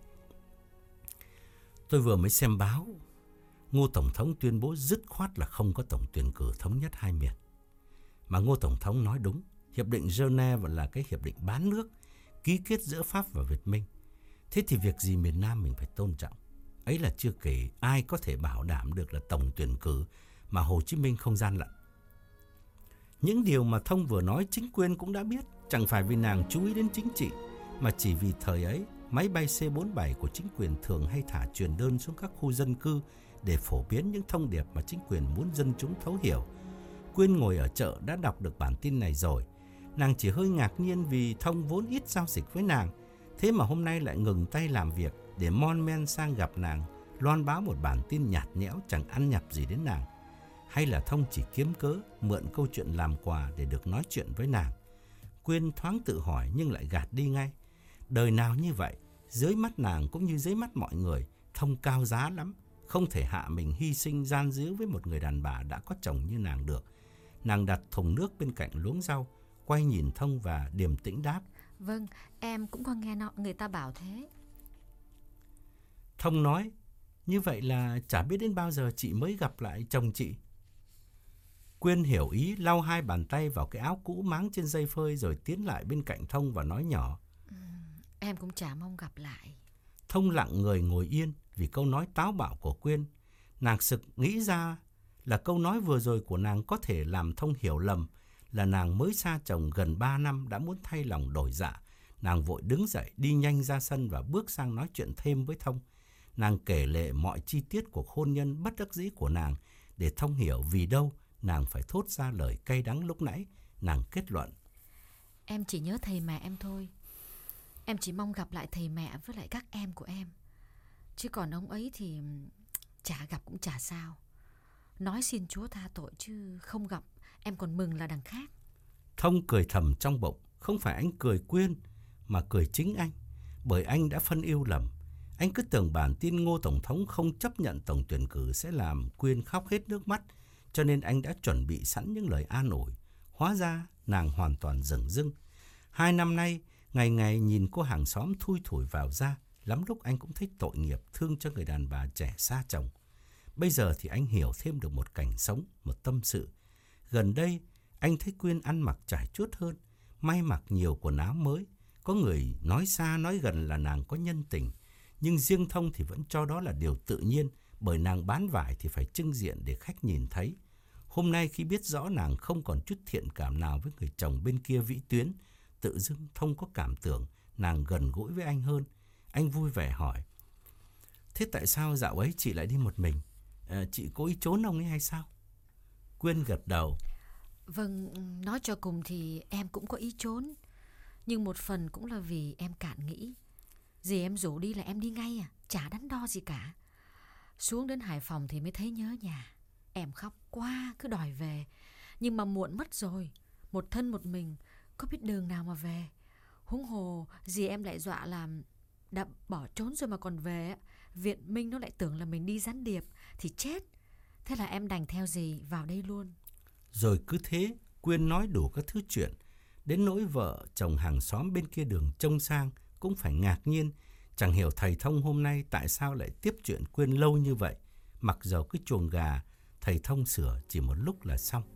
Tôi vừa mới xem báo, Ngô Tổng thống tuyên bố dứt khoát là không có tổng tuyển cử thống nhất hai miền. Mà Ngô Tổng thống nói đúng, Hiệp định Geneva là cái hiệp định bán nước ký kết giữa Pháp và Việt Minh. Thế thì việc gì miền Nam mình phải tôn trọng. Ấy là chưa kể ai có thể bảo đảm được là tổng tuyển cử mà Hồ Chí Minh không gian lận. Những điều mà Thông vừa nói chính Quyên cũng đã biết, chẳng phải vì nàng chú ý đến chính trị, mà chỉ vì thời ấy máy bay C bốn mươi bảy của chính quyền thường hay thả truyền đơn xuống các khu dân cư để phổ biến những thông điệp mà chính quyền muốn dân chúng thấu hiểu. Quyên ngồi ở chợ đã đọc được bản tin này rồi. Nàng chỉ hơi ngạc nhiên vì Thông vốn ít giao dịch với nàng, thế mà hôm nay lại ngừng tay làm việc để mon men sang gặp nàng, loan báo một bản tin nhạt nhẽo chẳng ăn nhập gì đến nàng. Hay là Thông chỉ kiếm cớ mượn câu chuyện làm quà để được nói chuyện với nàng? Quyên thoáng tự hỏi nhưng lại gạt đi ngay. Đời nào như vậy, dưới mắt nàng cũng như dưới mắt mọi người, Thông cao giá lắm, không thể hạ mình hy sinh gian díu với một người đàn bà đã có chồng như nàng được. Nàng đặt thùng nước bên cạnh luống rau, quay nhìn Thông và điềm tĩnh đáp: Vâng, em cũng có nghe người ta bảo thế. Thông nói: Như vậy là chả biết đến bao giờ chị mới gặp lại chồng chị. Quyên hiểu ý, lau hai bàn tay vào cái áo cũ máng trên dây phơi rồi tiến lại bên cạnh Thông và nói nhỏ: ừ, Em cũng chả mong gặp lại. Thông lặng người ngồi yên vì câu nói táo bạo của Quyên. Nàng sực nghĩ ra là câu nói vừa rồi của nàng có thể làm Thông hiểu lầm là nàng mới xa chồng gần ba năm đã muốn thay lòng đổi dạ. Nàng vội đứng dậy đi nhanh ra sân và bước sang nói chuyện thêm với Thông. Nàng kể lể mọi chi tiết cuộc hôn nhân bất đắc dĩ của nàng để Thông hiểu vì đâu nàng phải thốt ra lời cay đắng lúc nãy. Nàng kết luận: Em chỉ nhớ thầy mẹ em thôi. Em chỉ mong gặp lại thầy mẹ với lại các em của em. Chứ còn ông ấy thì chả gặp cũng chả sao. Nói xin Chúa tha tội chứ không gặp em còn mừng là đằng khác. Thông cười thầm trong bụng. Không phải anh cười Quyên mà cười chính anh, bởi anh đã phân yêu lầm. Anh cứ tưởng bản tin Ngô Tổng thống không chấp nhận tổng tuyển cử sẽ làm Quyên khóc hết nước mắt, cho nên anh đã chuẩn bị sẵn những lời an ủi. Hóa ra nàng hoàn toàn dửng dưng. Hai năm nay, ngày ngày nhìn cô hàng xóm thui thủi vào ra, lắm lúc anh cũng thấy tội nghiệp, thương cho người đàn bà trẻ xa chồng. Bây giờ thì anh hiểu thêm được một cảnh sống, một tâm sự. Gần đây, anh thấy Quyên ăn mặc trải chuốt hơn, may mặc nhiều quần áo mới. Có người nói xa nói gần là nàng có nhân tình, nhưng riêng Thông thì vẫn cho đó là điều tự nhiên, bởi nàng bán vải thì phải trưng diện để khách nhìn thấy. Hôm nay khi biết rõ nàng không còn chút thiện cảm nào với người chồng bên kia vĩ tuyến, tự dưng Thông có cảm tưởng nàng gần gũi với anh hơn. Anh vui vẻ hỏi: Thế tại sao dạo ấy chị lại đi một mình? À, chị cố ý trốn ông ấy hay sao? Quyên gật đầu: Vâng, nói cho cùng thì em cũng có ý trốn. Nhưng một phần cũng là vì em cạn nghĩ. Dì em rủ đi là em đi ngay à, chả đắn đo gì cả. Xuống đến Hải Phòng thì mới thấy nhớ nhà. Em khóc quá, cứ đòi về. Nhưng mà muộn mất rồi. Một thân một mình, có biết đường nào mà về. Huống hồ, dì em lại dọa làm đã bỏ trốn rồi mà còn về, Viện Minh nó lại tưởng là mình đi gián điệp thì chết. Thế là em đành theo dì vào đây luôn. Rồi cứ thế, Quyên nói đủ các thứ chuyện. Đến nỗi vợ chồng hàng xóm bên kia đường trông sang cũng phải ngạc nhiên. Chẳng hiểu thầy Thông hôm nay tại sao lại tiếp chuyện Quyên lâu như vậy. Mặc dầu cái chuồng gà thầy Thông sửa chỉ một lúc là xong.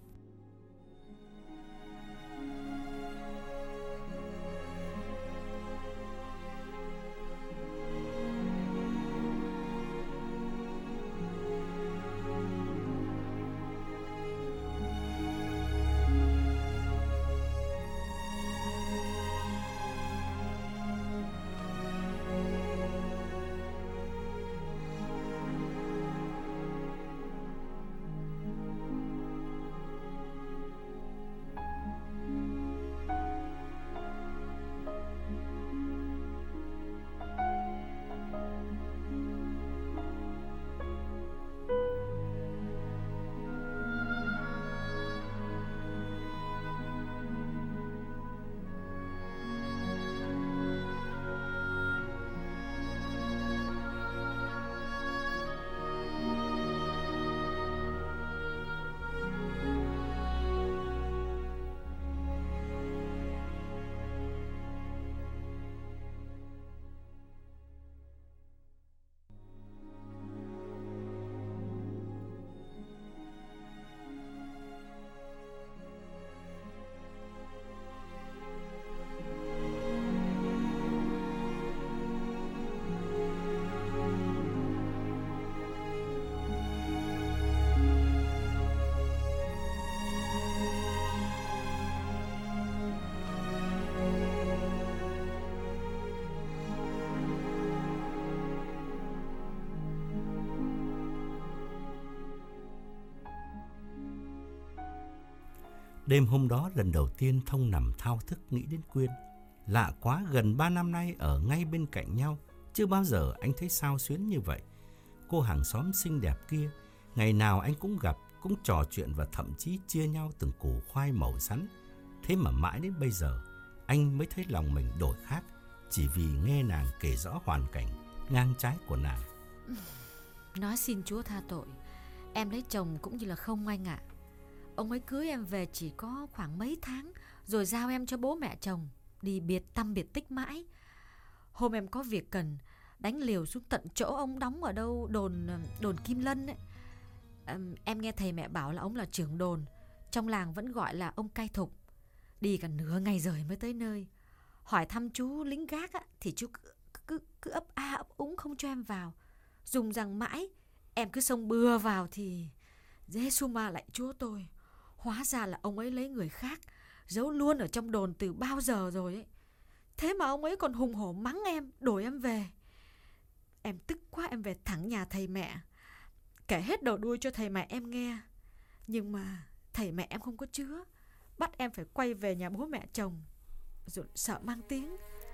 Đêm hôm đó lần đầu tiên Thông nằm thao thức nghĩ đến Quyên. Lạ quá, gần ba năm nay ở ngay bên cạnh nhau, chưa bao giờ anh thấy xao xuyến như vậy. Cô hàng xóm xinh đẹp kia, ngày nào anh cũng gặp, cũng trò chuyện và thậm chí chia nhau từng củ khoai màu sắn. Thế mà mãi đến bây giờ, anh mới thấy lòng mình đổi khác, chỉ vì nghe nàng kể rõ hoàn cảnh ngang trái của nàng. Nói xin Chúa tha tội, em lấy chồng cũng như là không anh ạ. Ông ấy cưới em về chỉ có khoảng mấy tháng, rồi giao em cho bố mẹ chồng, đi biệt tâm biệt tích mãi. Hôm em có việc cần, đánh liều xuống tận chỗ ông đóng ở đâu, đồn đồn Kim Lân ấy. À, em nghe thầy mẹ bảo là ông là trưởng đồn, trong làng vẫn gọi là ông cai thục. Đi cả nửa ngày rồi mới tới nơi. Hỏi thăm chú lính gác á, thì chú cứ, cứ, cứ ấp a ấp úng không cho em vào. Dùng rằng mãi, em cứ xông bừa vào thì Giê-xu ma lạy Chúa tôi. Hóa ra là ông ấy lấy người khác, giấu luôn ở trong đồn từ bao giờ rồi ấy. Thế mà ông ấy còn hùng hổ mắng em, đuổi em về. Em tức quá, em về thẳng nhà thầy mẹ, kể hết đầu đuôi cho thầy mẹ em nghe. Nhưng mà thầy mẹ em không có chứa, bắt em phải quay về nhà bố mẹ chồng, rồi sợ mang tiếng.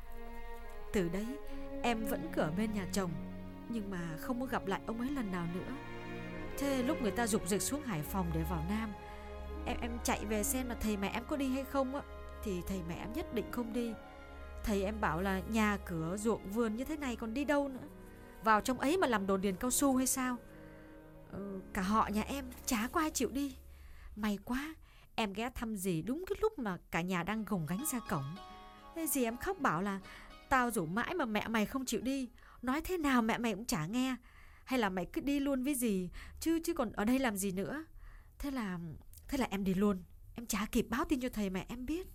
Từ đấy em vẫn cứ ở bên nhà chồng, nhưng mà không có gặp lại ông ấy lần nào nữa. Thế lúc người ta giục dịch xuống Hải Phòng để vào Nam, Em em chạy về xem là thầy mẹ em có đi hay không á, thì thầy mẹ em nhất định không đi. Thầy em bảo là nhà cửa ruộng vườn như thế này còn đi đâu nữa, vào trong ấy mà làm đồn điền cao su hay sao. ừ, Cả họ nhà em chả có ai chịu đi. May quá em ghé thăm dì đúng cái lúc mà cả nhà đang gồng gánh ra cổng. Thế dì em khóc bảo là tao rủ mãi mà mẹ mày không chịu đi, nói thế nào mẹ mày cũng chả nghe. Hay là mày cứ đi luôn với dì, chứ chứ còn ở đây làm gì nữa. Thế là Thế là em đi luôn, em chả kịp báo tin cho thầy mẹ em biết.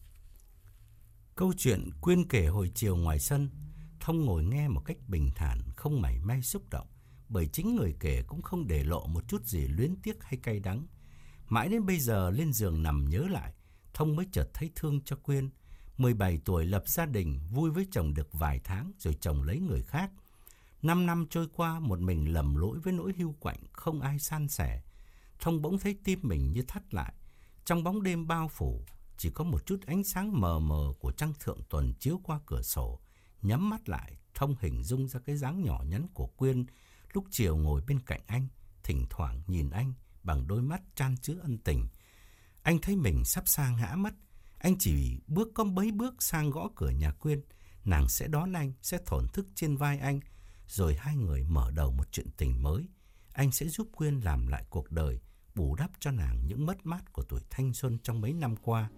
Câu chuyện Quyên kể hồi chiều ngoài sân, Thông ngồi nghe một cách bình thản, không mảy may xúc động, bởi chính người kể cũng không để lộ một chút gì luyến tiếc hay cay đắng. Mãi đến bây giờ lên giường nằm nhớ lại, Thông mới chợt thấy thương cho Quyên. mười bảy tuổi lập gia đình, vui với chồng được vài tháng rồi chồng lấy người khác. Năm năm trôi qua, một mình lầm lỗi với nỗi hiu quạnh, không ai san sẻ. Thông bỗng thấy tim mình như thắt lại. Trong bóng đêm bao phủ, chỉ có một chút ánh sáng mờ mờ của trăng thượng tuần chiếu qua cửa sổ. Nhắm mắt lại, Thông hình dung ra cái dáng nhỏ nhắn của Quyên lúc chiều ngồi bên cạnh anh, thỉnh thoảng nhìn anh bằng đôi mắt chan chứa ân tình. Anh thấy mình sắp sa ngã mất. Anh chỉ bước có mấy bước sang gõ cửa nhà Quyên. Nàng sẽ đón anh, sẽ thổn thức trên vai anh, rồi hai người mở đầu một chuyện tình mới. Anh sẽ giúp Quyên làm lại cuộc đời, bù đắp cho nàng những mất mát của tuổi thanh xuân trong mấy năm qua.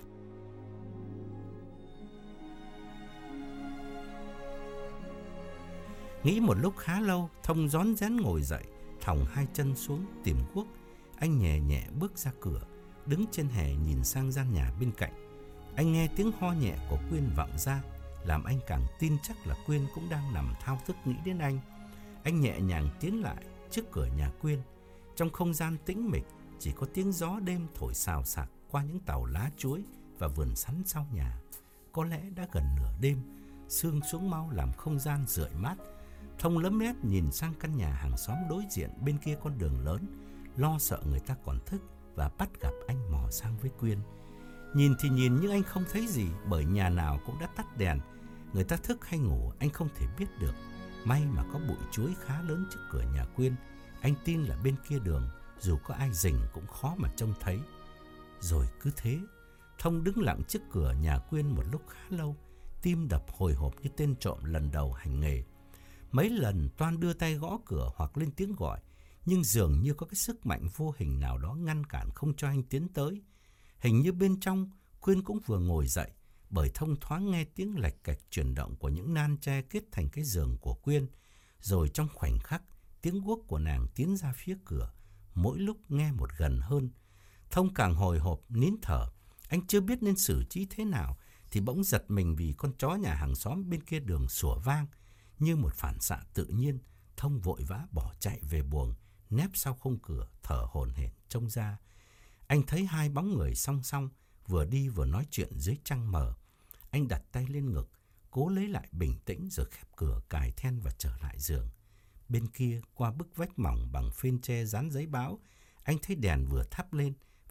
Nghĩ một lúc khá lâu, Thông rón rén ngồi dậy, thòng hai chân xuống tìm guốc. Anh nhẹ nhẹ bước ra cửa, đứng trên hè nhìn sang gian nhà bên cạnh. Anh nghe tiếng ho nhẹ của Quyên vọng ra, làm anh càng tin chắc là Quyên cũng đang nằm thao thức nghĩ đến anh. Anh nhẹ nhàng tiến lại trước cửa nhà Quyên. Trong không gian tĩnh mịch, chỉ có tiếng gió đêm thổi xào xạc qua những tàu lá chuối và vườn sắn sau nhà. Có lẽ đã gần nửa đêm, sương xuống mau làm không gian rượi mát. Thông lấm lét nhìn sang căn nhà hàng xóm đối diện bên kia con đường lớn, lo sợ người ta còn thức và bắt gặp anh mò sang với Quyên. Nhìn thì nhìn nhưng anh không thấy gì, bởi nhà nào cũng đã tắt đèn. Người ta thức hay ngủ anh không thể biết được. May mà có bụi chuối khá lớn trước cửa nhà Quyên. Anh tin là bên kia đường, dù có ai rình cũng khó mà trông thấy. Rồi cứ thế, Thông đứng lặng trước cửa nhà Quyên một lúc khá lâu, tim đập hồi hộp như tên trộm lần đầu hành nghề. Mấy lần Toan đưa tay gõ cửa hoặc lên tiếng gọi, nhưng dường như có cái sức mạnh vô hình nào đó ngăn cản không cho anh tiến tới. Hình như bên trong, Quyên cũng vừa ngồi dậy, bởi Thông thoáng nghe tiếng lạch cạch chuyển động của những nan tre kết thành cái giường của Quyên. Rồi trong khoảnh khắc, tiếng guốc của nàng tiến ra phía cửa, mỗi lúc nghe một gần hơn. Thông càng hồi hộp, nín thở. Anh chưa biết nên xử trí thế nào, thì bỗng giật mình vì con chó nhà hàng xóm bên kia đường sủa vang. Như một phản xạ tự nhiên, Thông vội vã bỏ chạy về buồng, nép sau khung cửa, thở hổn hển trông ra. Anh thấy hai bóng người song song, vừa đi vừa nói chuyện dưới trăng mờ. Anh đặt tay lên ngực, cố lấy lại bình tĩnh rồi khép cửa, cài then và trở lại giường. Bên kia, qua bức vách mỏng bằng phên tre dán giấy báo, anh thấy đèn vừa thắp lên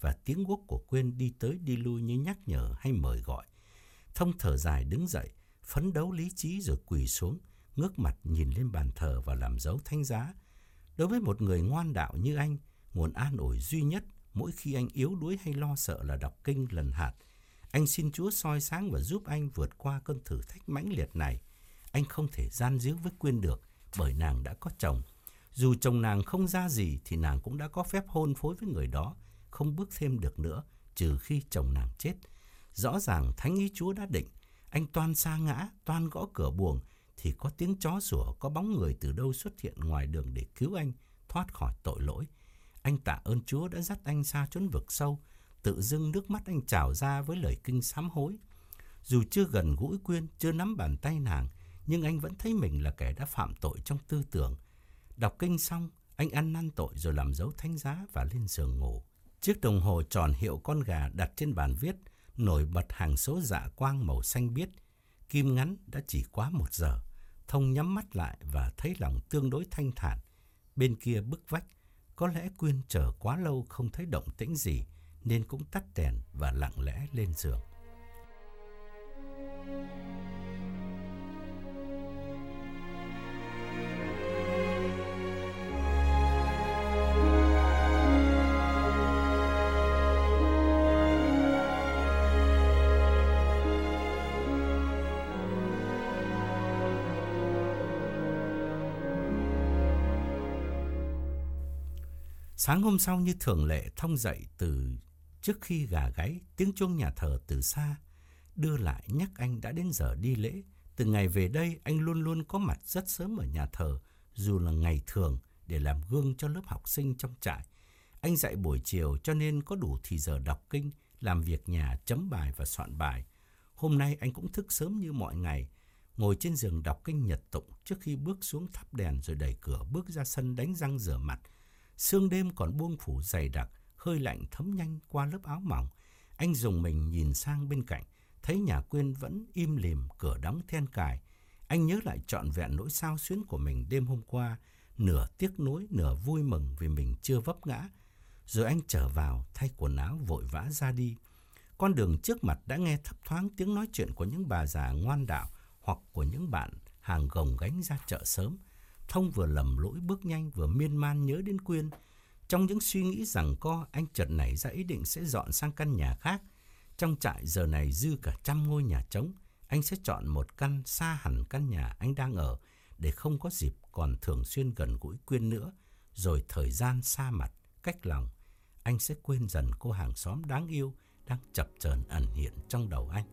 và tiếng guốc của Quyên đi tới đi lui như nhắc nhở hay mời gọi. Thông thở dài đứng dậy, phấn đấu lý trí rồi quỳ xuống, ngước mặt nhìn lên bàn thờ và làm dấu thánh giá. Đối với một người ngoan đạo như anh, nguồn an ủi duy nhất mỗi khi anh yếu đuối hay lo sợ là đọc kinh lần hạt. Anh xin Chúa soi sáng và giúp anh vượt qua cơn thử thách mãnh liệt này. Anh không thể gian díu với Quyên được, bởi nàng đã có chồng. Dù chồng nàng không ra gì thì nàng cũng đã có phép hôn phối với người đó, không bước thêm được nữa, trừ khi chồng nàng chết. Rõ ràng thánh ý Chúa đã định, anh toan sa ngã, toan gõ cửa buồng, thì có tiếng chó sủa, có bóng người từ đâu xuất hiện ngoài đường để cứu anh thoát khỏi tội lỗi. Anh tạ ơn Chúa đã dắt anh xa chốn vực sâu. Tự dưng nước mắt anh trào ra với lời kinh sám hối. Dù chưa gần gũi Quyên, chưa nắm bàn tay nàng, nhưng anh vẫn thấy mình là kẻ đã phạm tội trong tư tưởng. Đọc kinh xong, anh ăn năn tội rồi làm dấu thánh giá và lên giường ngủ. Chiếc đồng hồ tròn hiệu con gà đặt trên bàn viết nổi bật hàng số dạ quang màu xanh biếc. Kim ngắn đã chỉ quá một giờ. Thông nhắm mắt lại và thấy lòng tương đối thanh thản. Bên kia bức vách, có lẽ Quyên chờ quá lâu không thấy động tĩnh gì, nên cũng tắt đèn và lặng lẽ lên giường. Sáng hôm sau như thường lệ, Thông dậy từ trước khi gà gáy, tiếng chuông nhà thờ từ xa đưa lại nhắc anh đã đến giờ đi lễ. Từ ngày về đây, anh luôn luôn có mặt rất sớm ở nhà thờ, dù là ngày thường, để làm gương cho lớp học sinh trong trại. Anh dạy buổi chiều cho nên có đủ thì giờ đọc kinh, làm việc nhà, chấm bài và soạn bài. Hôm nay anh cũng thức sớm như mọi ngày, ngồi trên giường đọc kinh nhật tụng trước khi bước xuống thắp đèn rồi đẩy cửa bước ra sân đánh răng rửa mặt. Sương đêm còn buông phủ dày đặc, hơi lạnh thấm nhanh qua lớp áo mỏng. Anh dùng mình nhìn sang bên cạnh, thấy nhà Quyên vẫn im lìm, cửa đóng then cài. Anh nhớ lại trọn vẹn nỗi xao xuyến của mình đêm hôm qua, nửa tiếc nuối, nửa vui mừng vì mình chưa vấp ngã. Rồi anh trở vào, thay quần áo vội vã ra đi. Con đường trước mặt đã nghe thấp thoáng tiếng nói chuyện của những bà già ngoan đạo hoặc của những bạn hàng gồng gánh ra chợ sớm. Thông vừa lầm lỗi bước nhanh vừa miên man nhớ đến Quyên. Trong những suy nghĩ rằng co, anh chợt nảy ra ý định sẽ dọn sang căn nhà khác. Trong trại giờ này dư cả trăm ngôi nhà trống. Anh sẽ chọn một căn xa hẳn căn nhà anh đang ở, để không có dịp còn thường xuyên gần gũi Quyên nữa. Rồi thời gian xa mặt, cách lòng, anh sẽ quên dần cô hàng xóm đáng yêu đang chập chờn ẩn hiện trong đầu anh.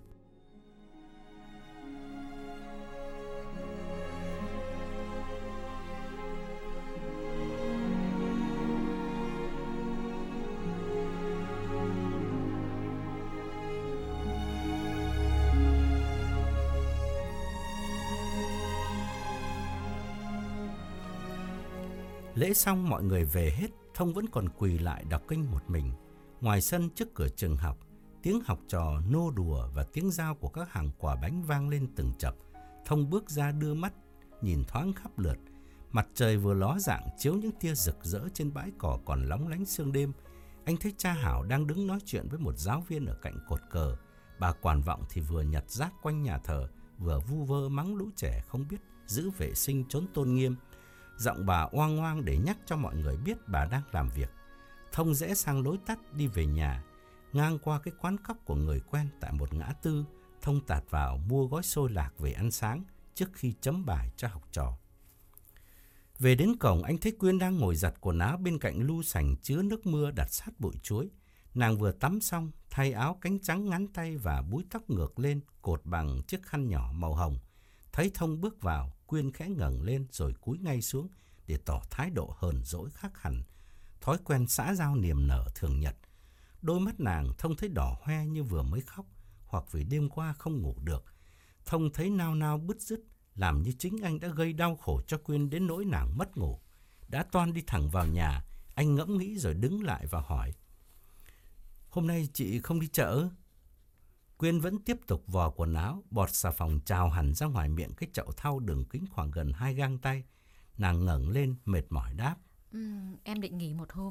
Lễ xong mọi người về hết, Thông vẫn còn quỳ lại đọc kinh một mình. Ngoài sân trước cửa trường học, tiếng học trò nô đùa và tiếng rao của các hàng quả bánh vang lên từng chập. Thông bước ra đưa mắt, nhìn thoáng khắp lượt. Mặt trời vừa ló dạng chiếu những tia rực rỡ trên bãi cỏ còn lóng lánh sương đêm. Anh thấy cha Hảo đang đứng nói chuyện với một giáo viên ở cạnh cột cờ. Bà quản vọng thì vừa nhặt rác quanh nhà thờ, vừa vu vơ mắng lũ trẻ không biết giữ vệ sinh trốn tôn nghiêm. Giọng bà oang oang để nhắc cho mọi người biết bà đang làm việc. Thông rẽ sang lối tắt đi về nhà. Ngang qua cái quán cóc của người quen tại một ngã tư, Thông tạt vào mua gói xôi lạc về ăn sáng trước khi chấm bài cho học trò. Về đến cổng, anh thấy Quyên đang ngồi giặt quần áo bên cạnh lu sành chứa nước mưa đặt sát bụi chuối. Nàng vừa tắm xong, thay áo cánh trắng ngắn tay và búi tóc ngược lên, cột bằng chiếc khăn nhỏ màu hồng. Thấy Thông bước vào, Quyên khẽ ngẩng lên rồi cúi ngay xuống để tỏ thái độ hờn dỗi khác hẳn, thói quen xã giao niềm nở thường nhật. Đôi mắt nàng Thông thấy đỏ hoe như vừa mới khóc, hoặc vì đêm qua không ngủ được. Thông thấy nao nao bứt rứt, làm như chính anh đã gây đau khổ cho Quyên đến nỗi nàng mất ngủ. Đã toan đi thẳng vào nhà, anh ngẫm nghĩ rồi đứng lại và hỏi: "Hôm nay chị không đi chợ?" Quyên vẫn tiếp tục vò quần áo, bọt xà phòng trào hẳn ra ngoài miệng cái chậu thau đường kính khoảng gần hai gang tay. Nàng ngẩng lên mệt mỏi đáp: ừ, Em định nghỉ một hôm.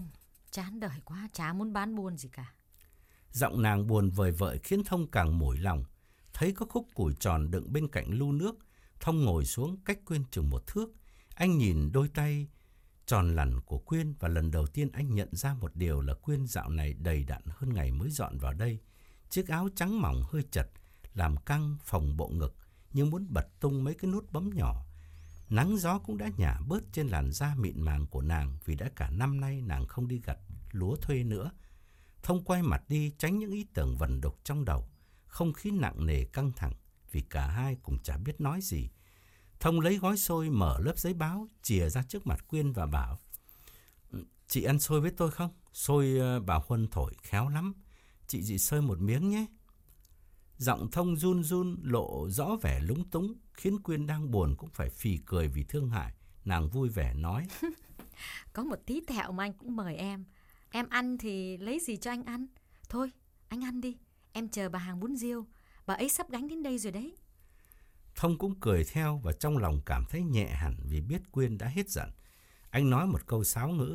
Chán đời quá, chả muốn bán buôn gì cả. Giọng nàng buồn vời vợi khiến Thông càng mủi lòng. Thấy có khúc củi tròn đựng bên cạnh lu nước, Thông ngồi xuống cách Quyên chừng một thước. Anh nhìn đôi tay tròn lẳn của Quyên và lần đầu tiên anh nhận ra một điều là Quyên dạo này đầy đặn hơn ngày mới dọn vào đây. Chiếc áo trắng mỏng hơi chật, làm căng phồng bộ ngực như muốn bật tung mấy cái nút bấm nhỏ. Nắng gió cũng đã nhả bớt trên làn da mịn màng của nàng vì đã cả năm nay nàng không đi gặt lúa thuê nữa. Thông quay mặt đi tránh những ý tưởng vẩn đục trong đầu. Không khí nặng nề căng thẳng vì cả hai cũng chả biết nói gì. Thông lấy gói xôi mở lớp giấy báo chìa ra trước mặt Quyên và bảo: Chị ăn xôi với tôi không? Xôi bà Huân thổi khéo lắm. Chị dị xơi một miếng nhé. Giọng Thông run run lộ rõ vẻ lúng túng, khiến Quyên đang buồn cũng phải phì cười vì thương hại. Nàng vui vẻ nói: Có một tí tẹo mà anh cũng mời em. Em ăn thì lấy gì cho anh ăn? Thôi, anh ăn đi. Em chờ bà hàng bún riêu. Bà ấy sắp gánh đến đây rồi đấy. Thông cũng cười theo và trong lòng cảm thấy nhẹ hẳn vì biết Quyên đã hết giận. Anh nói một câu sáo ngữ: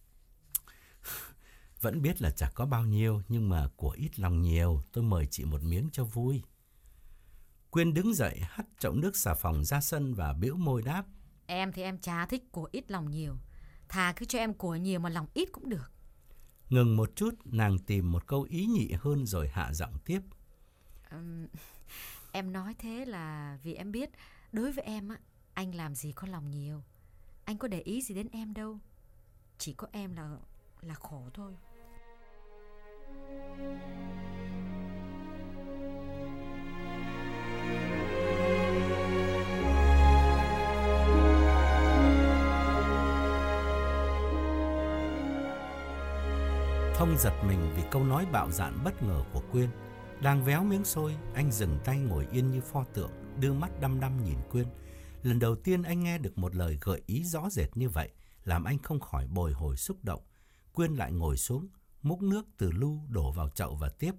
Vẫn biết là chả có bao nhiêu, nhưng mà của ít lòng nhiều, tôi mời chị một miếng cho vui. Quyên đứng dậy hắt chậu nước xà phòng ra sân và bĩu môi đáp: Em thì em chả thích của ít lòng nhiều. Thà cứ cho em của nhiều mà lòng ít cũng được. Ngừng một chút, nàng tìm một câu ý nhị hơn rồi hạ giọng tiếp: um, Em nói thế là vì em biết đối với em á, anh làm gì có lòng nhiều. Anh có để ý gì đến em đâu. Chỉ có em là là khổ thôi. Thông giật mình vì câu nói bạo dạn bất ngờ của Quyên. Đang véo miếng xôi, anh dừng tay ngồi yên như pho tượng, đưa mắt đăm đăm nhìn Quyên. Lần đầu tiên anh nghe được một lời gợi ý rõ rệt như vậy, làm anh không khỏi bồi hồi xúc động. Quyên lại ngồi xuống, múc nước từ lu đổ vào chậu và tiếp: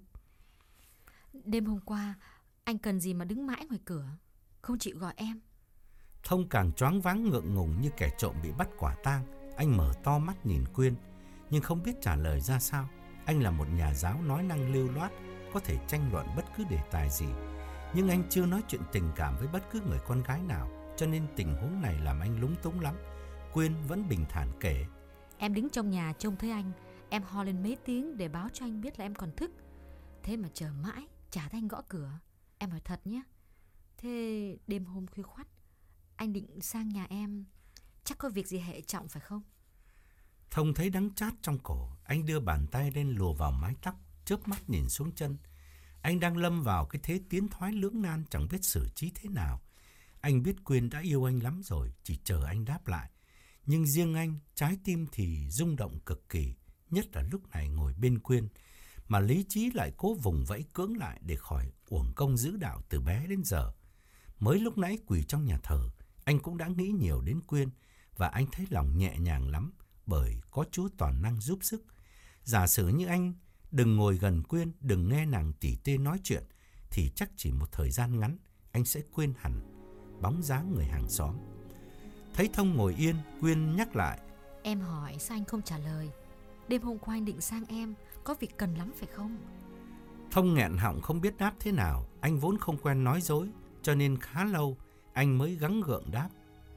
Đêm hôm qua, anh cần gì mà đứng mãi ngoài cửa, không chịu gọi em? Thông càng choáng váng ngượng ngùng như kẻ trộm bị bắt quả tang. Anh mở to mắt nhìn Quyên, nhưng không biết trả lời ra sao. Anh là một nhà giáo nói năng lưu loát, có thể tranh luận bất cứ đề tài gì. Nhưng anh chưa nói chuyện tình cảm với bất cứ người con gái nào, cho nên tình huống này làm anh lúng túng lắm. Quyên vẫn bình thản kể: Em đứng trong nhà trông thấy anh, em ho lên mấy tiếng để báo cho anh biết là em còn thức. Thế mà chờ mãi, chả thấy anh gõ cửa. Em hỏi thật nhé. Thế đêm hôm khuya khoắt, anh định sang nhà em, chắc có việc gì hệ trọng phải không? Thông thấy đắng chát trong cổ. Anh đưa bàn tay lên lùa vào mái tóc, chớp mắt nhìn xuống chân. Anh đang lâm vào cái thế tiến thoái lưỡng nan, chẳng biết xử trí thế nào. Anh biết Quyên đã yêu anh lắm rồi, chỉ chờ anh đáp lại. Nhưng riêng anh, trái tim thì rung động cực kỳ, nhất là lúc này ngồi bên Quyên, mà lý trí lại cố vùng vẫy cưỡng lại để khỏi uổng công giữ đạo từ bé đến giờ. Mới lúc nãy quỳ trong nhà thờ, anh cũng đã nghĩ nhiều đến Quyên, và anh thấy lòng nhẹ nhàng lắm, bởi có Chúa toàn năng giúp sức. Giả sử như anh đừng ngồi gần Quyên, đừng nghe nàng tỉ tê nói chuyện, thì chắc chỉ một thời gian ngắn, anh sẽ quên hẳn bóng dáng người hàng xóm. Thấy Thông ngồi yên, Quyên nhắc lại: Em hỏi sao anh không trả lời? Đêm hôm qua anh định sang em, có việc cần lắm phải không? Thông nghẹn họng không biết đáp thế nào. Anh vốn không quen nói dối, cho nên khá lâu anh mới gắng gượng đáp: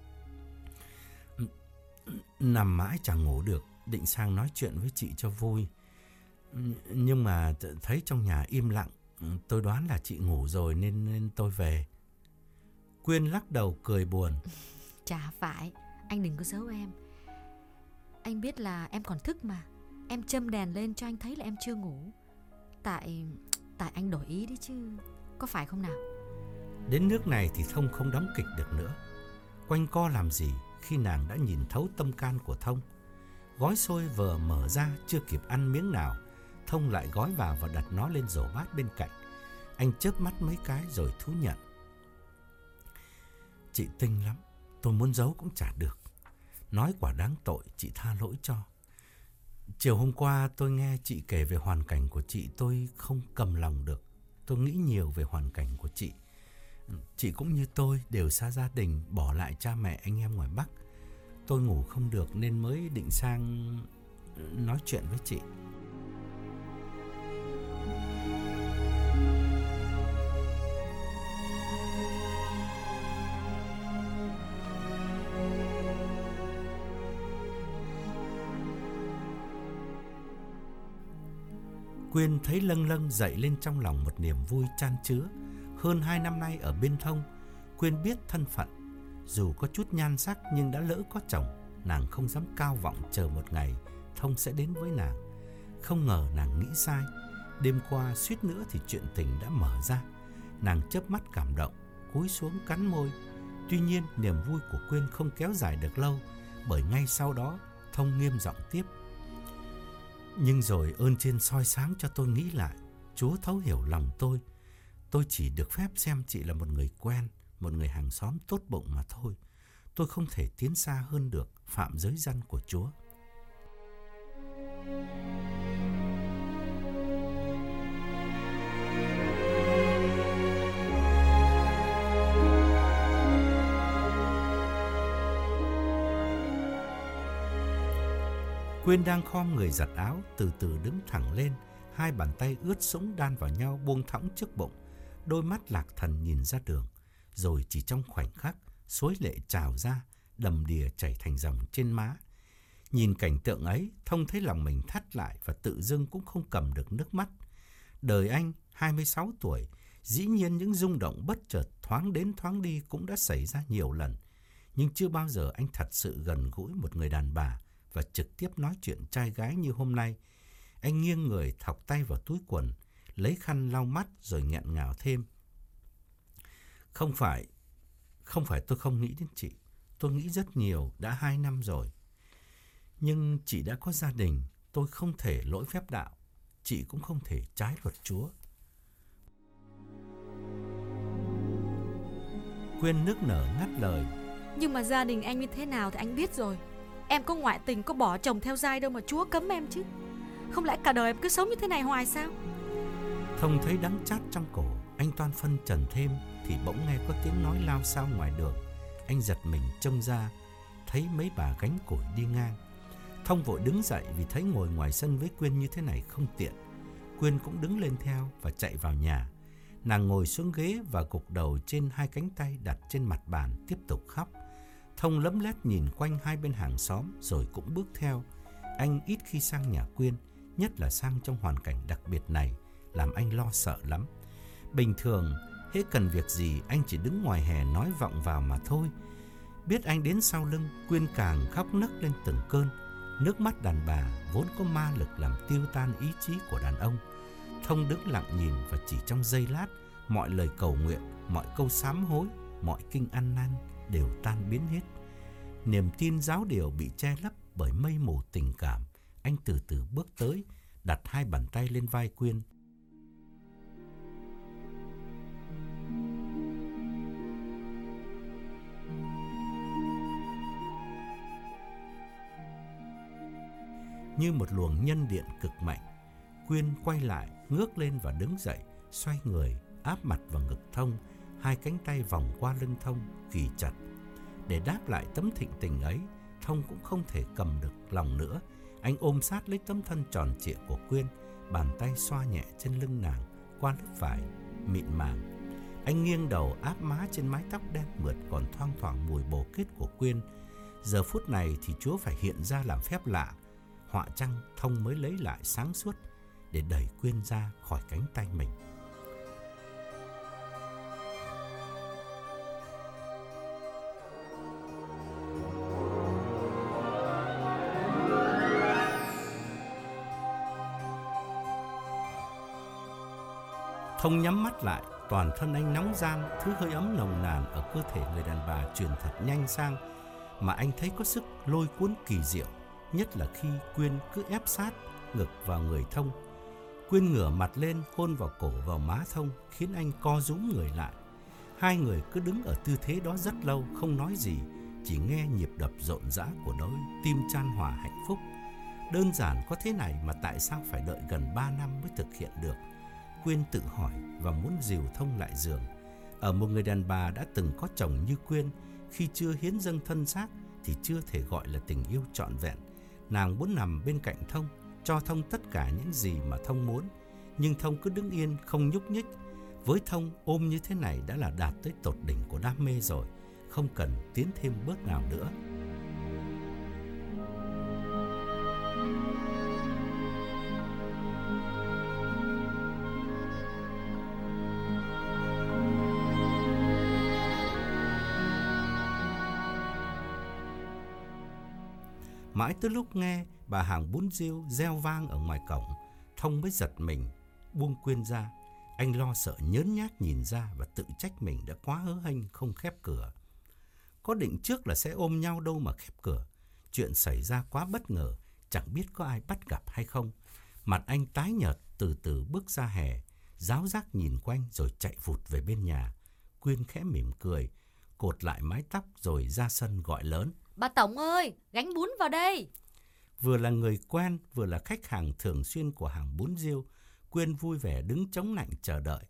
Nằm mãi chẳng ngủ được, định sang nói chuyện với chị cho vui. Nhưng mà thấy trong nhà im lặng, tôi đoán là chị ngủ rồi nên, nên tôi về. Quyên lắc đầu cười buồn: Chả phải, anh đừng có giấu em. Anh biết là em còn thức mà. Em châm đèn lên cho anh thấy là em chưa ngủ. Tại Tại anh đổi ý đấy chứ, có phải không nào? Đến nước này thì Thông không đóng kịch được nữa. Quanh co làm gì khi nàng đã nhìn thấu tâm can của Thông. Gói xôi vừa mở ra chưa kịp ăn miếng nào, Thông lại gói vào và đặt nó lên rổ bát bên cạnh. Anh chớp mắt mấy cái rồi thú nhận: Chị tinh lắm, tôi muốn giấu cũng chả được. Nói quả đáng tội, chị tha lỗi cho. Chiều hôm qua tôi nghe chị kể về hoàn cảnh của chị, tôi không cầm lòng được. Tôi nghĩ nhiều về hoàn cảnh của chị. Chị cũng như tôi, đều xa gia đình, bỏ lại cha mẹ anh em ngoài Bắc. Tôi ngủ không được nên mới định sang nói chuyện với chị. Quyên thấy lâng lâng dậy lên trong lòng một niềm vui chan chứa. Hơn hai năm nay ở bên Thông, Quyên biết thân phận. Dù có chút nhan sắc nhưng đã lỡ có chồng, nàng không dám cao vọng chờ một ngày Thông sẽ đến với nàng. Không ngờ nàng nghĩ sai. Đêm qua suýt nữa thì chuyện tình đã mở ra. Nàng chớp mắt cảm động, cúi xuống cắn môi. Tuy nhiên niềm vui của Quyên không kéo dài được lâu, bởi ngay sau đó Thông nghiêm giọng tiếp: Nhưng rồi ơn trên soi sáng cho tôi nghĩ lại. Chúa thấu hiểu lòng tôi. Tôi chỉ được phép xem chị là một người quen, một người hàng xóm tốt bụng mà thôi. Tôi không thể tiến xa hơn được, phạm giới răn của Chúa. Quyên đang khom người giặt áo, từ từ đứng thẳng lên, hai bàn tay ướt sũng đan vào nhau buông thõng trước bụng, đôi mắt lạc thần nhìn ra đường. Rồi chỉ trong khoảnh khắc, xối lệ trào ra, đầm đìa chảy thành dòng trên má. Nhìn cảnh tượng ấy, Thông thấy lòng mình thắt lại và tự dưng cũng không cầm được nước mắt. Đời anh, hai mươi sáu tuổi, dĩ nhiên những rung động bất chợt thoáng đến thoáng đi cũng đã xảy ra nhiều lần. Nhưng chưa bao giờ anh thật sự gần gũi một người đàn bà và trực tiếp nói chuyện trai gái như hôm nay. Anh nghiêng người thọc tay vào túi quần, lấy khăn lau mắt rồi nghẹn ngào thêm: Không phải, không phải tôi không nghĩ đến chị. Tôi nghĩ rất nhiều, đã hai năm rồi. Nhưng chị đã có gia đình, tôi không thể lỗi phép đạo. Chị cũng không thể trái luật Chúa. Quyên nức nở ngắt lời: Nhưng mà gia đình anh như thế nào thì anh biết rồi. Em có ngoại tình, có bỏ chồng theo giai đâu mà Chúa cấm em chứ. Không lẽ cả đời em cứ sống như thế này hoài sao? Thông thấy đắng chát trong cổ. Anh toan phân trần thêm thì bỗng nghe có tiếng nói lao xao ngoài đường. Anh giật mình trông ra, thấy mấy bà gánh củi đi ngang. Thông vội đứng dậy vì thấy ngồi ngoài sân với Quyên như thế này không tiện. Quyên cũng đứng lên theo và chạy vào nhà. Nàng ngồi xuống ghế và gục đầu trên hai cánh tay đặt trên mặt bàn, tiếp tục khóc. Thông lấm lét nhìn quanh hai bên hàng xóm rồi cũng bước theo. Anh ít khi sang nhà Quyên, nhất là sang trong hoàn cảnh đặc biệt này, làm anh lo sợ lắm. Bình thường, hễ cần việc gì anh chỉ đứng ngoài hè nói vọng vào mà thôi. Biết anh đến sau lưng, Quyên càng khóc nấc lên từng cơn. Nước mắt đàn bà vốn có ma lực làm tiêu tan ý chí của đàn ông. Thông đứng lặng nhìn và chỉ trong giây lát, mọi lời cầu nguyện, mọi câu sám hối, mọi kinh ăn năn đều tan biến hết. Niềm tin giáo điều bị che lấp bởi mây mù tình cảm. Anh từ từ bước tới, đặt hai bàn tay lên vai Quyên. Như một luồng nhân điện cực mạnh, Quyên quay lại, ngước lên và đứng dậy, xoay người, áp mặt vào ngực Thông, hai cánh tay vòng qua lưng Thông, ghì chặt. Để đáp lại tấm thịnh tình ấy, Thông cũng không thể cầm được lòng nữa. Anh ôm sát lấy tấm thân tròn trịa của Quyên, bàn tay xoa nhẹ trên lưng nàng qua lớp vải mịn màng. Anh nghiêng đầu áp má trên mái tóc đen mượt còn thoang thoảng mùi bồ kết của Quyên. Giờ phút này thì Chúa phải hiện ra làm phép lạ. Họa chăng Thông mới lấy lại sáng suốt để đẩy Quyên ra khỏi cánh tay mình. Thông nhắm mắt lại, toàn thân anh nóng ran, thứ hơi ấm nồng nàn ở cơ thể người đàn bà truyền thật nhanh sang, mà anh thấy có sức lôi cuốn kỳ diệu, nhất là khi Quyên cứ ép sát ngực vào người Thông. Quyên ngửa mặt lên hôn vào cổ vào má Thông, khiến anh co rúm người lại. Hai người cứ đứng ở tư thế đó rất lâu, không nói gì, chỉ nghe nhịp đập rộn rã của đôi tim chan hòa hạnh phúc. Đơn giản có thế này mà tại sao phải đợi gần ba năm mới thực hiện được? Quyên tự hỏi và muốn dìu Thông lại giường. Ở một người đàn bà đã từng có chồng như Quyên, khi chưa hiến dâng thân xác thì chưa thể gọi là tình yêu trọn vẹn. Nàng muốn nằm bên cạnh Thông, cho Thông tất cả những gì mà Thông muốn. Nhưng Thông cứ đứng yên không nhúc nhích. Với Thông, ôm như thế này đã là đạt tới tột đỉnh của đam mê rồi, không cần tiến thêm bước nào nữa. Mãi tới lúc nghe bà hàng bún riêu reo vang ở ngoài cổng, Thông mới giật mình, buông Quyên ra. Anh lo sợ nhớn nhác nhìn ra và tự trách mình đã quá hớ hênh không khép cửa. Có định trước là sẽ ôm nhau đâu mà khép cửa. Chuyện xảy ra quá bất ngờ, chẳng biết có ai bắt gặp hay không. Mặt anh tái nhợt, từ từ bước ra hè, ráo rác nhìn quanh rồi chạy vụt về bên nhà. Quyên khẽ mỉm cười, cột lại mái tóc rồi ra sân gọi lớn: Bà Tổng ơi, gánh bún vào đây. Vừa là người quen, vừa là khách hàng thường xuyên của hàng bún riêu, Quyên vui vẻ đứng chống nạnh chờ đợi.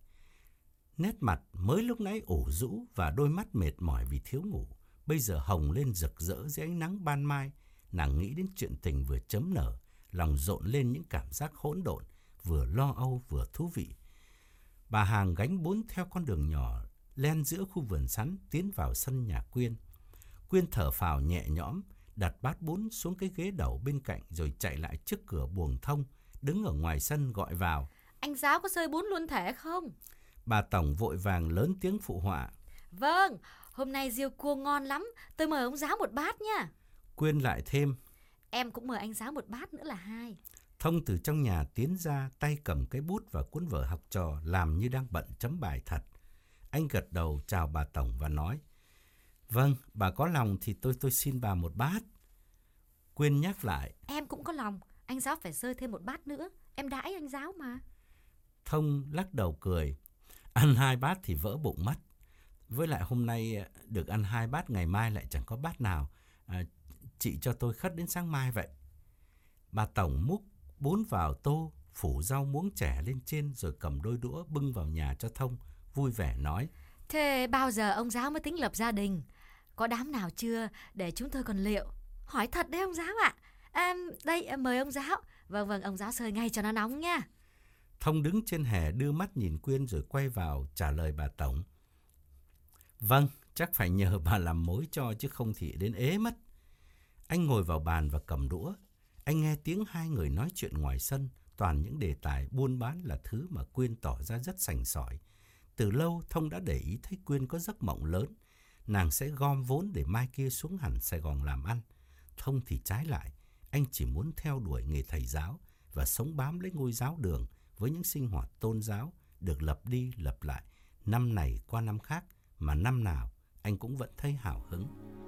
Nét mặt mới lúc nãy ủ rũ và đôi mắt mệt mỏi vì thiếu ngủ, bây giờ hồng lên rực rỡ dưới ánh nắng ban mai. Nàng nghĩ đến chuyện tình vừa chớm nở, lòng rộn lên những cảm giác hỗn độn, vừa lo âu vừa thú vị. Bà hàng gánh bún theo con đường nhỏ len giữa khu vườn sắn tiến vào sân nhà Quyên. Quyên thở phào nhẹ nhõm, đặt bát bún xuống cái ghế đầu bên cạnh rồi chạy lại trước cửa buồng Thông, đứng ở ngoài sân gọi vào: Anh Giáo có xơi bún luôn thể không? Bà Tổng vội vàng lớn tiếng phụ họa: Vâng, hôm nay riêu cua ngon lắm, tôi mời ông Giáo một bát nha. Quyên lại thêm: Em cũng mời anh Giáo một bát nữa là hai. Thông từ trong nhà tiến ra, tay cầm cái bút và cuốn vở học trò, làm như đang bận chấm bài thật. Anh gật đầu chào bà Tổng và nói: Vâng, bà có lòng thì tôi tôi xin bà một bát. Quyên nhắc lại: Em cũng có lòng, anh Giáo phải xơi thêm một bát nữa, em đãi anh Giáo mà. Thông lắc đầu cười: Ăn hai bát thì vỡ bụng mất. Với lại hôm nay được ăn hai bát, ngày mai lại chẳng có bát nào. À, chị cho tôi khất đến sáng mai vậy. Bà Tổng múc bún vào tô, phủ rau muống trẻ lên trên rồi cầm đôi đũa bưng vào nhà cho Thông, vui vẻ nói: Thế bao giờ ông Giáo mới tính lập gia đình? Có đám nào chưa để chúng tôi còn liệu? Hỏi thật đấy ông Giáo ạ. À, đây mời ông Giáo. Vâng vâng, ông Giáo xơi ngay cho nó nóng nha. Thông đứng trên hè đưa mắt nhìn Quyên rồi quay vào trả lời bà Tổng: Vâng, chắc phải nhờ bà làm mối cho chứ không thì đến ế mất. Anh ngồi vào bàn và cầm đũa. Anh nghe tiếng hai người nói chuyện ngoài sân, toàn những đề tài buôn bán là thứ mà Quyên tỏ ra rất sành sỏi. Từ lâu Thông đã để ý thấy Quyên có giấc mộng lớn, nàng sẽ gom vốn để mai kia xuống hẳn Sài Gòn làm ăn. Thông thì trái lại, anh chỉ muốn theo đuổi nghề thầy giáo và sống bám lấy ngôi giáo đường với những sinh hoạt tôn giáo được lập đi lập lại năm này qua năm khác, mà năm nào anh cũng vẫn thấy hào hứng.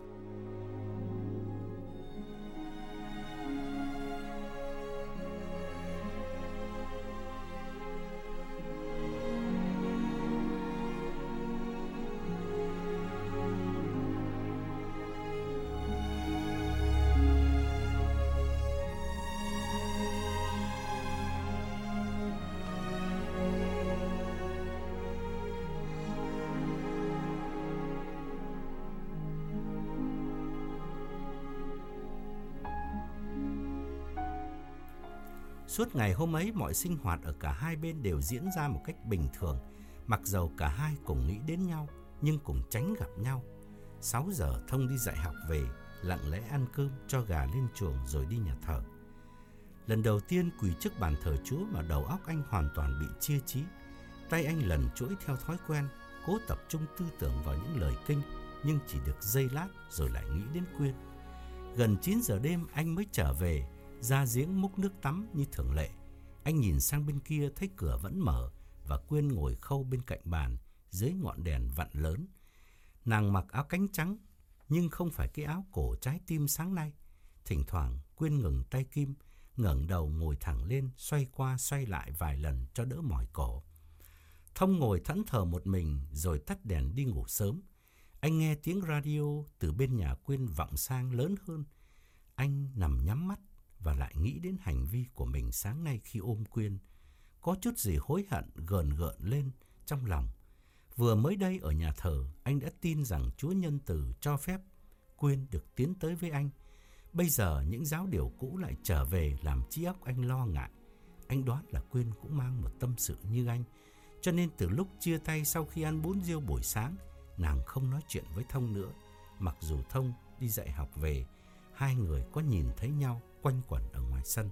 Suốt ngày hôm ấy, mọi sinh hoạt ở cả hai bên đều diễn ra một cách bình thường, mặc dầu cả hai cùng nghĩ đến nhau nhưng cùng tránh gặp nhau. Sáu giờ Thông đi dạy học về, lặng lẽ ăn cơm, cho gà lên chuồng rồi đi nhà thờ. Lần đầu tiên quỳ trước bàn thờ Chúa mà đầu óc anh hoàn toàn bị chia trí. Tay anh lần chuỗi theo thói quen, cố tập trung tư tưởng vào những lời kinh, nhưng chỉ được giây lát rồi lại nghĩ đến Quyên. Gần chín giờ đêm anh mới trở về, ra giếng múc nước tắm như thường lệ. Anh nhìn sang bên kia thấy cửa vẫn mở và Quyên ngồi khâu bên cạnh bàn dưới ngọn đèn vặn lớn. Nàng mặc áo cánh trắng nhưng không phải cái áo cổ trái tim sáng nay. Thỉnh thoảng Quyên ngừng tay kim, ngẩng đầu ngồi thẳng lên, xoay qua xoay lại vài lần cho đỡ mỏi cổ. Thông ngồi thẫn thờ một mình rồi tắt đèn đi ngủ sớm. Anh nghe tiếng radio từ bên nhà Quyên vọng sang lớn hơn. Anh nằm nhắm mắt và lại nghĩ đến hành vi của mình sáng nay khi ôm Quyên. Có chút gì hối hận gờn gợn lên trong lòng. Vừa mới đây ở nhà thờ, anh đã tin rằng Chúa nhân từ cho phép Quyên được tiến tới với anh. Bây giờ những giáo điều cũ lại trở về làm trí óc anh lo ngại. Anh đoán là Quyên cũng mang một tâm sự như anh, cho nên từ lúc chia tay sau khi ăn bún riêu buổi sáng, nàng không nói chuyện với Thông nữa. Mặc dù Thông đi dạy học về, hai người có nhìn thấy nhau quanh quẩn ở ngoài sân.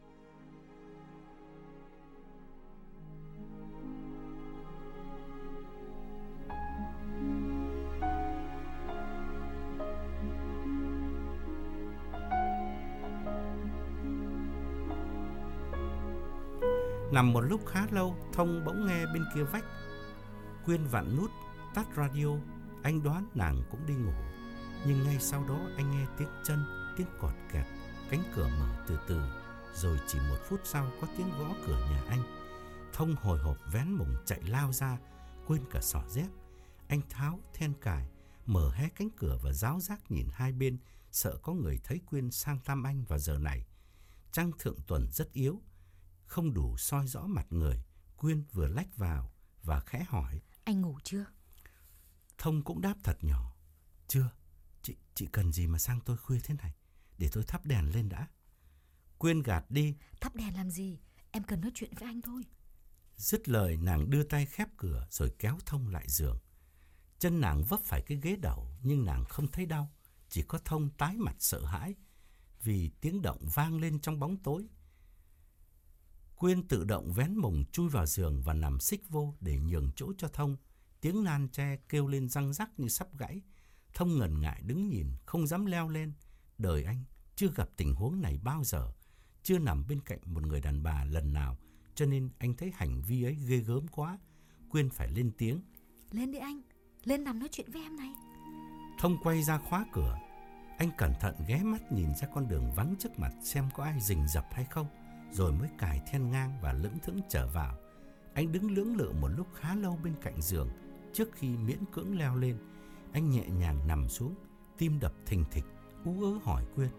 Nằm một lúc khá lâu, Thông bỗng nghe bên kia vách Quyên vặn nút tắt radio. Anh đoán nàng cũng đi ngủ. Nhưng ngay sau đó anh nghe tiếng chân, tiếng cọt kẹt. Cánh cửa mở từ từ. Rồi chỉ một phút sau có tiếng gõ cửa nhà anh. Thông hồi hộp vén mùng chạy lao ra, quên cả xỏ dép. Anh tháo then cài, mở hé cánh cửa và ráo rác nhìn hai bên, sợ có người thấy Quyên sang thăm anh vào giờ này. Trăng thượng tuần rất yếu, không đủ soi rõ mặt người. Quyên vừa lách vào và khẽ hỏi: Anh ngủ chưa? Thông cũng đáp thật nhỏ: Chưa, chị, chị cần gì mà sang tôi khuya thế này? Để tôi thắp đèn lên đã. Quyên gạt đi: Thắp đèn làm gì? Em cần nói chuyện với anh thôi. Dứt lời, nàng đưa tay khép cửa rồi kéo Thông lại giường. Chân nàng vấp phải cái ghế đầu, nhưng nàng không thấy đau. Chỉ có Thông tái mặt sợ hãi vì tiếng động vang lên trong bóng tối. Quyên tự động vén mùng chui vào giường và nằm xích vô để nhường chỗ cho Thông. Tiếng nan tre kêu lên răng rắc như sắp gãy. Thông ngần ngại đứng nhìn, không dám leo lên. Đời anh chưa gặp tình huống này bao giờ, chưa nằm bên cạnh một người đàn bà lần nào, cho nên anh thấy hành vi ấy ghê gớm quá. Quyên phải lên tiếng: Lên đi anh, lên nằm nói chuyện với em này. Thông quay ra khóa cửa. Anh cẩn thận ghé mắt nhìn ra con đường vắng trước mặt xem có ai rình rập hay không, rồi mới cài then ngang và lững thững trở vào. Anh đứng lưỡng lự một lúc khá lâu bên cạnh giường. Trước khi miễn cưỡng leo lên, anh nhẹ nhàng nằm xuống, tim đập thình thịch, ú ớ hỏi Quyên: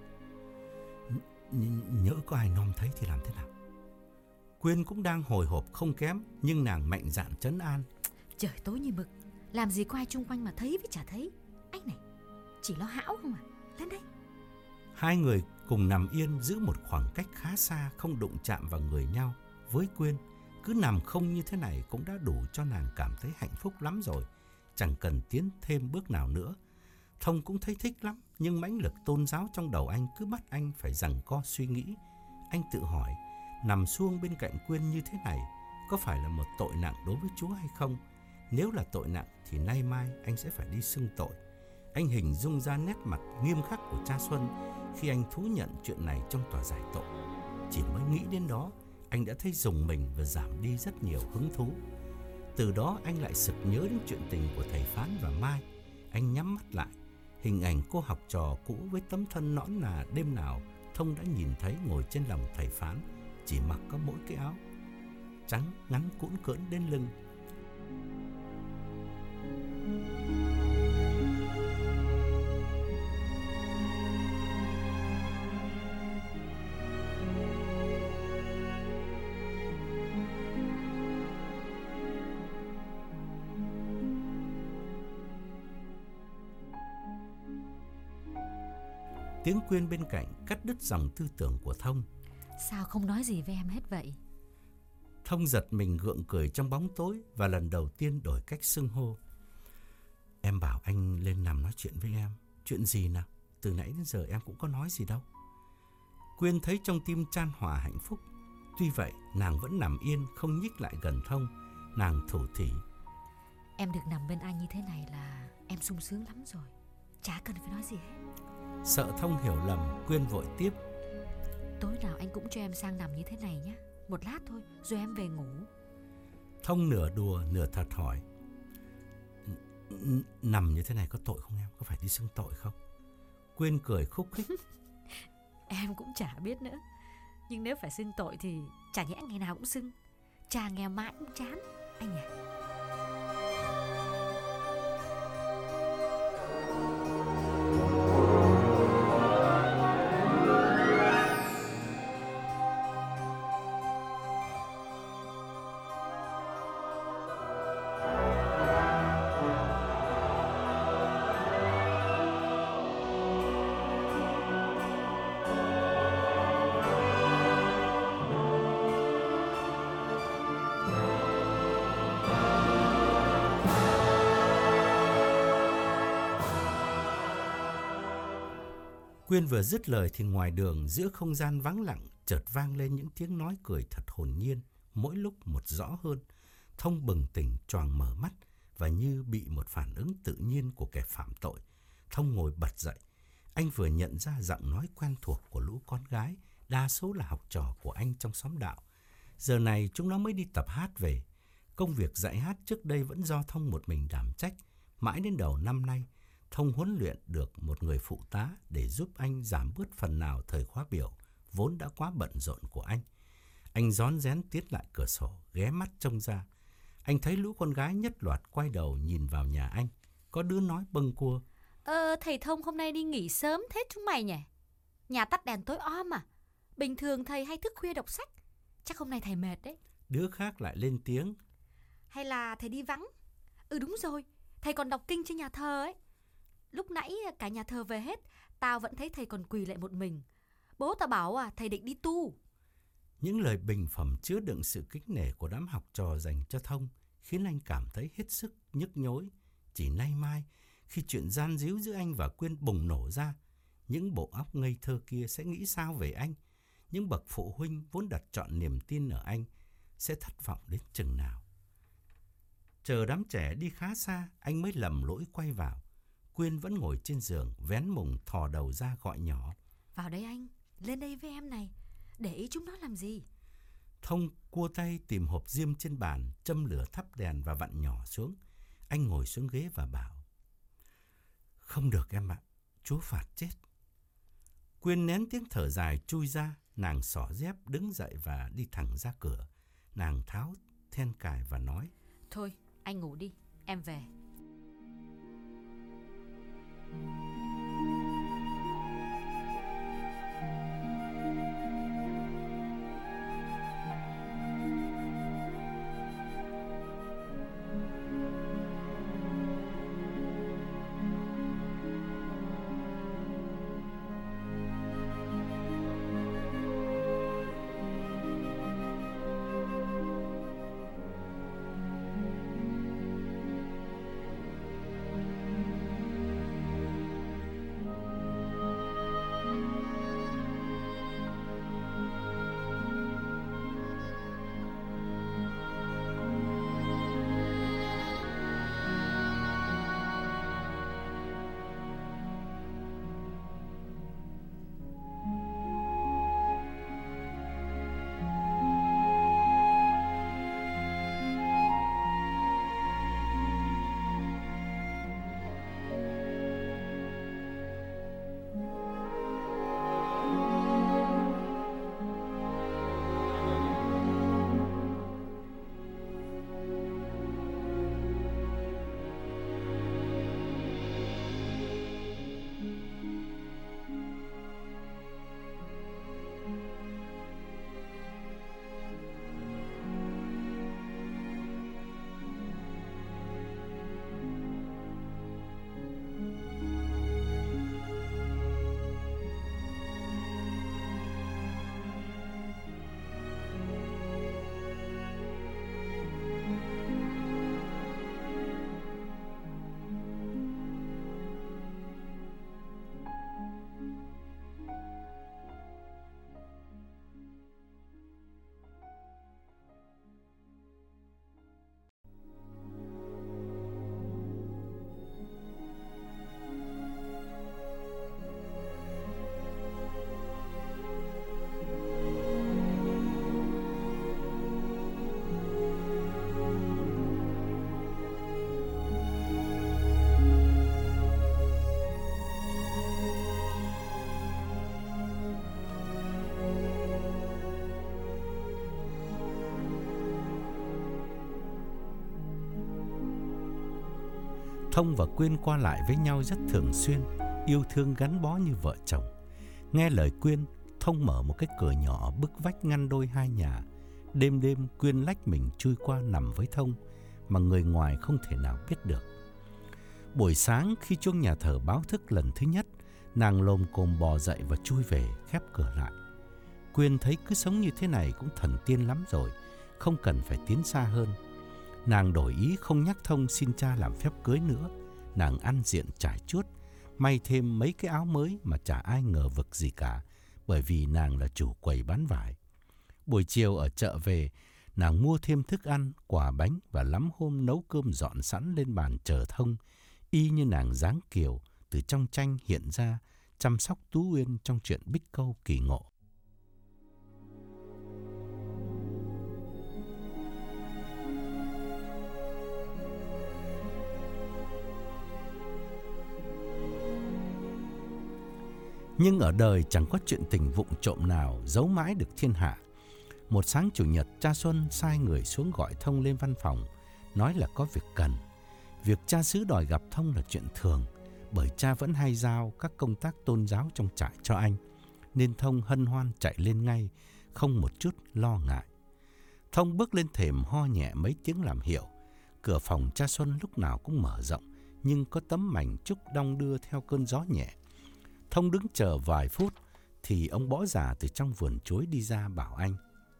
Nhỡ có ai nom thấy thì làm thế nào? Quyên cũng đang hồi hộp không kém, nhưng nàng mạnh dạn trấn an: Trời tối như mực, làm gì có ai chung quanh mà thấy với chả thấy. Anh này, chỉ lo hão không à? Lên đây. Hai người cùng nằm yên, giữ một khoảng cách khá xa, không đụng chạm vào người nhau. Với Quyên, cứ nằm không như thế này cũng đã đủ cho nàng cảm thấy hạnh phúc lắm rồi, chẳng cần tiến thêm bước nào nữa. Thông cũng thấy thích lắm, nhưng mãnh lực tôn giáo trong đầu anh cứ bắt anh phải giằng co suy nghĩ. Anh tự hỏi, nằm xuông bên cạnh Quyên như thế này có phải là một tội nặng đối với Chúa hay không? Nếu là tội nặng thì nay mai anh sẽ phải đi xưng tội. Anh hình dung ra nét mặt nghiêm khắc của cha Xuân khi anh thú nhận chuyện này trong tòa giải tội. Chỉ mới nghĩ đến đó, anh đã thấy rùng mình và giảm đi rất nhiều hứng thú. Từ đó anh lại sực nhớ đến chuyện tình của thầy Phán và Mai. Anh nhắm mắt lại, hình ảnh cô học trò cũ với tấm thân nõn nà đêm nào Thông đã nhìn thấy ngồi trên lòng thầy Phán, chỉ mặc có mỗi cái áo trắng ngắn cũn cỡn đến lưng. Tiếng Quyên bên cạnh cắt đứt dòng tư tưởng của Thông. Sao không nói gì với em hết vậy? Thông giật mình gượng cười trong bóng tối và lần đầu tiên đổi cách xưng hô. Em bảo anh lên nằm nói chuyện với em. Chuyện gì nào? Từ nãy đến giờ em cũng có nói gì đâu. Quyên thấy trong tim chan hòa hạnh phúc. Tuy vậy nàng vẫn nằm yên, không nhích lại gần Thông. Nàng thủ thỉ: Em được nằm bên anh như thế này là em sung sướng lắm rồi, chả cần phải nói gì hết. Sợ Thông hiểu lầm, Quyên vội tiếp: Tối nào anh cũng cho em sang nằm như thế này nhé. Một lát thôi rồi em về ngủ. Thông nửa đùa nửa thật hỏi: Nằm như thế này có tội không em? Có phải đi xưng tội không? Quyên cười khúc khích: Em cũng chả biết nữa. Nhưng nếu phải xưng tội thì chả nhẽ ngày nào cũng xưng. Cha nghèo mãi cũng chán anh nhỉ. Quyên vừa dứt lời thì ngoài đường, giữa không gian vắng lặng, chợt vang lên những tiếng nói cười thật hồn nhiên, mỗi lúc một rõ hơn. Thông bừng tỉnh, choàng mở mắt, và như bị một phản ứng tự nhiên của kẻ phạm tội, Thông ngồi bật dậy. Anh vừa nhận ra giọng nói quen thuộc của lũ con gái, đa số là học trò của anh trong xóm đạo. Giờ này chúng nó mới đi tập hát về. Công việc dạy hát trước đây vẫn do Thông một mình đảm trách. Mãi đến đầu năm nay, Thông huấn luyện được một người phụ tá để giúp anh giảm bớt phần nào thời khóa biểu, vốn đã quá bận rộn của anh. Anh rón rén tiến lại cửa sổ, ghé mắt trông ra. Anh thấy lũ con gái nhất loạt quay đầu nhìn vào nhà anh. Có đứa nói bâng quơ: Ờ, thầy Thông hôm nay đi nghỉ sớm thế chúng mày nhỉ? Nhà tắt đèn tối om à? Bình thường thầy hay thức khuya đọc sách. Chắc hôm nay thầy mệt đấy. Đứa khác lại lên tiếng: Hay là thầy đi vắng? Ừ đúng rồi, thầy còn đọc kinh trên nhà thờ ấy. Lúc nãy cả nhà thờ về hết, tao vẫn thấy thầy còn quỳ lại một mình. Bố tao bảo à, thầy định đi tu. Những lời bình phẩm chứa đựng sự kính nể của đám học trò dành cho Thông khiến anh cảm thấy hết sức nhức nhối. Chỉ nay mai, khi chuyện gian díu giữa anh và Quyên bùng nổ ra, những bộ óc ngây thơ kia sẽ nghĩ sao về anh? Những bậc phụ huynh vốn đặt trọn niềm tin ở anh sẽ thất vọng đến chừng nào? Chờ đám trẻ đi khá xa, anh mới lầm lỗi quay vào. Quyên vẫn ngồi trên giường, vén mùng thò đầu ra gọi nhỏ: Vào đây anh, lên đây với em này. Để ý chúng nó làm gì? Thông cua tay tìm hộp diêm trên bàn, châm lửa thắp đèn và vặn nhỏ xuống. Anh ngồi xuống ghế và bảo: Không được em ạ, Chúa phạt chết. Quyên nén tiếng thở dài chui ra. Nàng xỏ dép đứng dậy và đi thẳng ra cửa. Nàng tháo then cài và nói: Thôi, anh ngủ đi, em về. Thông và Quyên qua lại với nhau rất thường xuyên, yêu thương gắn bó như vợ chồng. Nghe lời Quyên, Thông mở một cái cửa nhỏ bức vách ngăn đôi hai nhà. Đêm đêm Quyên lách mình chui qua nằm với Thông, mà người ngoài không thể nào biết được. Buổi sáng khi chuông nhà thờ báo thức lần thứ nhất, nàng lồm cồm bò dậy và chui về, khép cửa lại. Quyên thấy cứ sống như thế này cũng thần tiên lắm rồi, không cần phải tiến xa hơn. Nàng đổi ý không nhắc Thông xin cha làm phép cưới nữa. Nàng ăn diện trải chuốt, may thêm mấy cái áo mới mà chả ai ngờ vực gì cả, bởi vì nàng là chủ quầy bán vải. Buổi chiều ở chợ về, nàng mua thêm thức ăn, quà bánh và lắm hôm nấu cơm dọn sẵn lên bàn chờ Thông, y như nàng dáng kiều từ trong tranh hiện ra, chăm sóc Tú Uyên trong chuyện Bích Câu kỳ ngộ. Nhưng ở đời chẳng có chuyện tình vụng trộm nào giấu mãi được thiên hạ. Một sáng chủ nhật, cha Xuân sai người xuống gọi Thông lên văn phòng, nói là có việc cần. Việc cha xứ đòi gặp Thông là chuyện thường, bởi cha vẫn hay giao các công tác tôn giáo trong trại cho anh, nên Thông hân hoan chạy lên ngay, không một chút lo ngại. Thông bước lên thềm ho nhẹ mấy tiếng làm hiệu. Cửa phòng cha Xuân lúc nào cũng mở rộng, nhưng có tấm mảnh trúc đong đưa theo cơn gió nhẹ. Thông đứng chờ vài phút, thì ông bõ già từ trong vườn chuối đi ra bảo anh: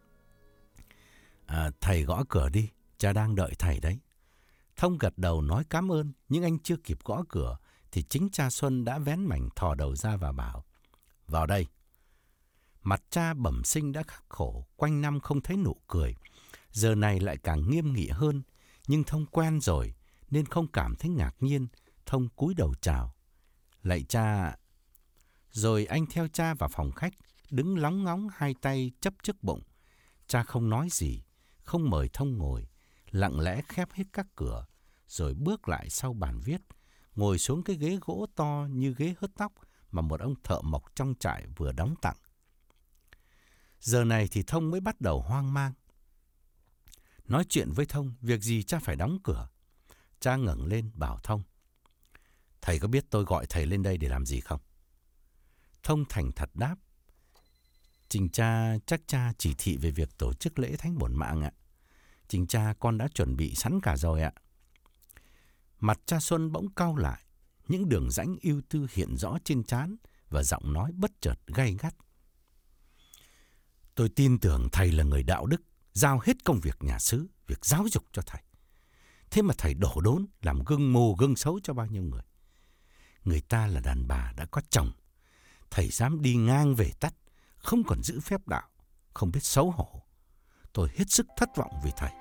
à, thầy gõ cửa đi, cha đang đợi thầy đấy. Thông gật đầu nói cảm ơn, nhưng anh chưa kịp gõ cửa, thì chính cha Xuân đã vén mảnh thò đầu ra và bảo: vào đây. Mặt cha bẩm sinh đã khắc khổ, quanh năm không thấy nụ cười, giờ này lại càng nghiêm nghị hơn, nhưng Thông quen rồi, nên không cảm thấy ngạc nhiên. Thông cúi đầu chào: lạy cha. Rồi anh theo cha vào phòng khách, đứng lóng ngóng hai tay chấp trước bụng. Cha không nói gì, không mời Thông ngồi, lặng lẽ khép hết các cửa, rồi bước lại sau bàn viết, ngồi xuống cái ghế gỗ to như ghế hớt tóc mà một ông thợ mộc trong trại vừa đóng tặng. Giờ này thì Thông mới bắt đầu hoang mang. Nói chuyện với Thông, việc gì cha phải đóng cửa? Cha ngẩng lên bảo Thông: thầy có biết tôi gọi thầy lên đây để làm gì không? Thông thành thật đáp: Trình cha, chắc cha chỉ thị về việc tổ chức lễ thánh bổn mạng ạ. Trình cha, con đã chuẩn bị sẵn cả rồi ạ. Mặt cha Xuân bỗng cau lại, những đường rãnh ưu tư hiện rõ trên trán và giọng nói bất chợt gay gắt: tôi tin tưởng thầy là người đạo đức, giao hết công việc nhà xứ, việc giáo dục cho thầy. Thế mà thầy đổ đốn, làm gương mồ gương xấu cho bao nhiêu người. Người ta là đàn bà đã có chồng, thầy dám đi ngang về tắt, không còn giữ phép đạo, không biết xấu hổ. Tôi hết sức thất vọng vì thầy.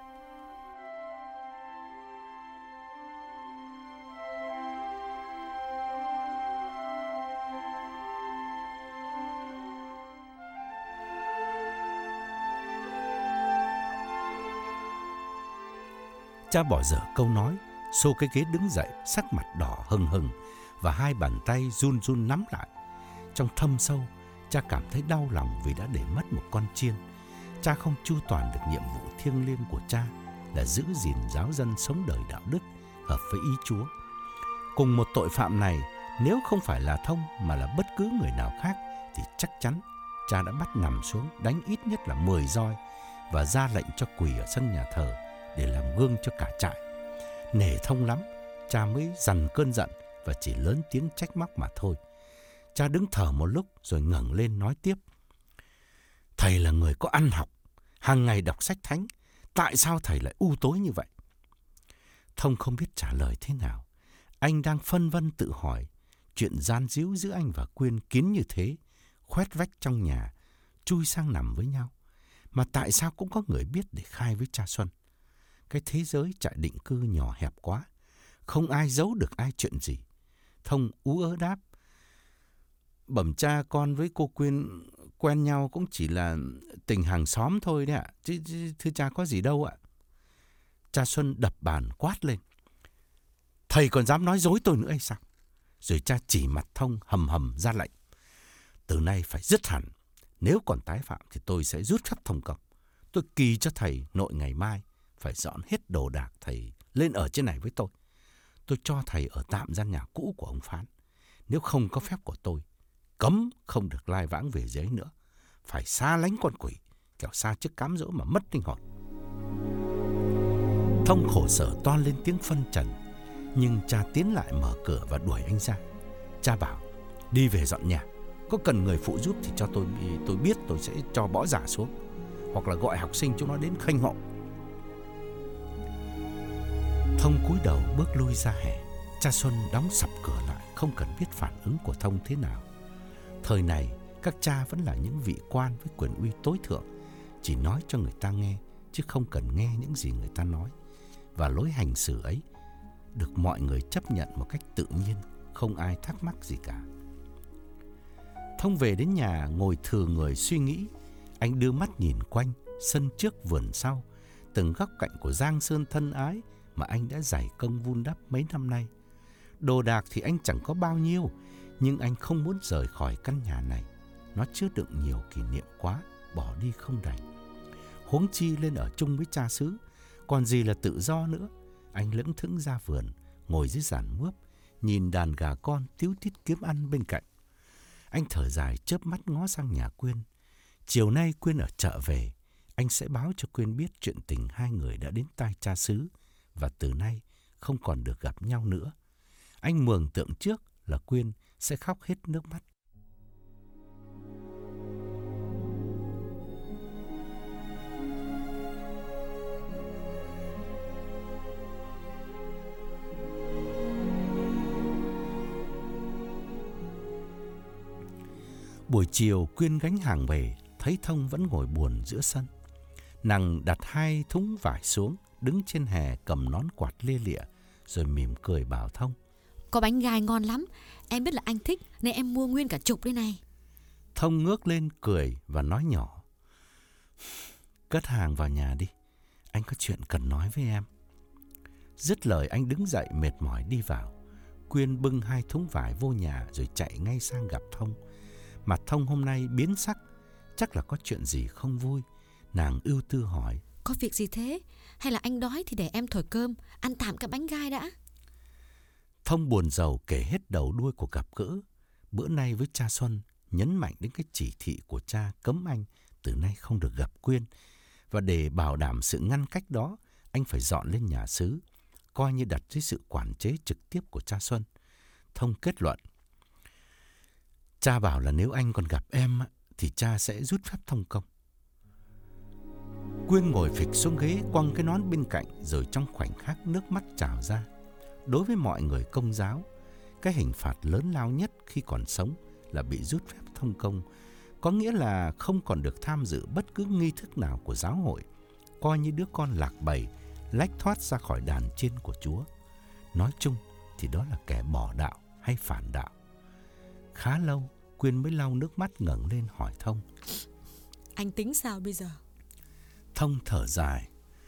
Cha bỏ dở câu nói, xô cái ghế đứng dậy, sắc mặt đỏ hừng hừng và hai bàn tay run run nắm lại. Trong thâm sâu, cha cảm thấy đau lòng vì đã để mất một con chiên. Cha không chu toàn được nhiệm vụ thiêng liêng của cha là giữ gìn giáo dân sống đời đạo đức, hợp với ý Chúa. Cùng một tội phạm này, nếu không phải là Thông mà là bất cứ người nào khác, thì chắc chắn cha đã bắt nằm xuống, đánh ít nhất là mười roi và ra lệnh cho quỳ ở sân nhà thờ để làm gương cho cả trại. Nể Thông lắm, cha mới dằn cơn giận và chỉ lớn tiếng trách móc mà thôi. Cha đứng thở một lúc rồi ngẩng lên nói tiếp: thầy là người có ăn học, hàng ngày đọc sách thánh, tại sao thầy lại u tối như vậy? Thông không biết trả lời thế nào. Anh đang phân vân tự hỏi, chuyện gian díu giữa anh và Quyên kín như thế, khoét vách trong nhà, chui sang nằm với nhau, mà tại sao cũng có người biết để khai với cha Xuân? Cái thế giới trại định cư nhỏ hẹp quá, không ai giấu được ai chuyện gì. Thông ú ớ đáp: bẩm cha, con với cô Quyên quen nhau cũng chỉ là tình hàng xóm thôi đấy ạ, chứ, chứ thưa cha có gì đâu ạ. Cha Xuân đập bàn quát lên: thầy còn dám nói dối tôi nữa hay sao? Rồi cha chỉ mặt Thông hầm hầm ra lệnh: từ nay phải dứt hẳn, nếu còn tái phạm thì tôi sẽ rút phép thông công. Tôi kỳ cho thầy nội ngày mai phải dọn hết đồ đạc thầy lên ở trên này với tôi. Tôi cho thầy ở tạm gian nhà cũ của ông Phán. Nếu không có phép của tôi, cấm không được lai vãng về dưới nữa, phải xa lánh con quỷ, kẻo xa trước cám dỗ mà mất linh hồn. Thông khổ sở toan lên tiếng phân trần, nhưng cha tiến lại mở cửa và đuổi anh ra. Cha bảo: đi về dọn nhà, có cần người phụ giúp thì cho tôi tôi biết, tôi sẽ cho bõ giả xuống, hoặc là gọi học sinh chúng nó đến khênh hộ. Thông cúi đầu bước lui ra hè. Cha Xuân đóng sập cửa lại, không cần biết phản ứng của Thông thế nào. Thời này, các cha vẫn là những vị quan với quyền uy tối thượng, chỉ nói cho người ta nghe, chứ không cần nghe những gì người ta nói. Và lối hành xử ấy được mọi người chấp nhận một cách tự nhiên, không ai thắc mắc gì cả. Thông về đến nhà ngồi thừa người suy nghĩ. Anh đưa mắt nhìn quanh, sân trước vườn sau, từng góc cạnh của giang sơn thân ái mà anh đã dày công vun đắp mấy năm nay. Đồ đạc thì anh chẳng có bao nhiêu, nhưng anh không muốn rời khỏi căn nhà này. Nó chứa đựng nhiều kỷ niệm quá, bỏ đi không đành. Huống chi lên ở chung với cha xứ, còn gì là tự do nữa. Anh lững thững ra vườn, ngồi dưới giàn mướp, nhìn đàn gà con tíu tít kiếm ăn bên cạnh. Anh thở dài chớp mắt ngó sang nhà Quyên. Chiều nay Quyên ở chợ về, anh sẽ báo cho Quyên biết chuyện tình hai người đã đến tai cha xứ, và từ nay không còn được gặp nhau nữa. Anh mường tượng trước là Quyên sẽ khóc hết nước mắt. Buổi chiều Quyên gánh hàng về, thấy Thông vẫn ngồi buồn giữa sân. Nàng đặt hai thúng vải xuống, đứng trên hè cầm nón quạt lia lịa, rồi mỉm cười bảo Thông: Có bánh gai ngon lắm, em biết là anh thích nên em mua nguyên cả chục đây này. Thông ngước lên cười và nói nhỏ: Cất hàng vào nhà đi, anh có chuyện cần nói với em. Dứt lời anh đứng dậy mệt mỏi đi vào. Quyên bưng hai thúng vải vô nhà rồi chạy ngay sang gặp Thông. Mặt Thông hôm nay biến sắc, chắc là có chuyện gì không vui. Nàng ưu tư hỏi: Có việc gì thế? Hay là anh đói thì để em thổi cơm, ăn tạm cái bánh gai đã. Thông buồn rầu kể hết đầu đuôi của gặp gỡ. Bữa nay với cha Xuân, nhấn mạnh đến cái chỉ thị của cha cấm anh từ nay không được gặp Quyên. Và để bảo đảm sự ngăn cách đó, anh phải dọn lên nhà xứ, coi như đặt dưới sự quản chế trực tiếp của cha Xuân. Thông kết luận: Cha bảo là nếu anh còn gặp em thì cha sẽ rút phép thông công. Quyên ngồi phịch xuống ghế, quăng cái nón bên cạnh, rồi trong khoảnh khắc nước mắt trào ra. Đối với mọi người Công giáo, cái hình phạt lớn lao nhất khi còn sống là bị rút phép thông công, có nghĩa là không còn được tham dự bất cứ nghi thức nào của giáo hội, coi như đứa con lạc bầy, lách thoát ra khỏi đàn chiên của Chúa. Nói chung thì đó là kẻ bỏ đạo hay phản đạo. Khá lâu, Quyên mới lau nước mắt ngẩng lên hỏi Thông: Anh tính sao bây giờ? Thông thở dài: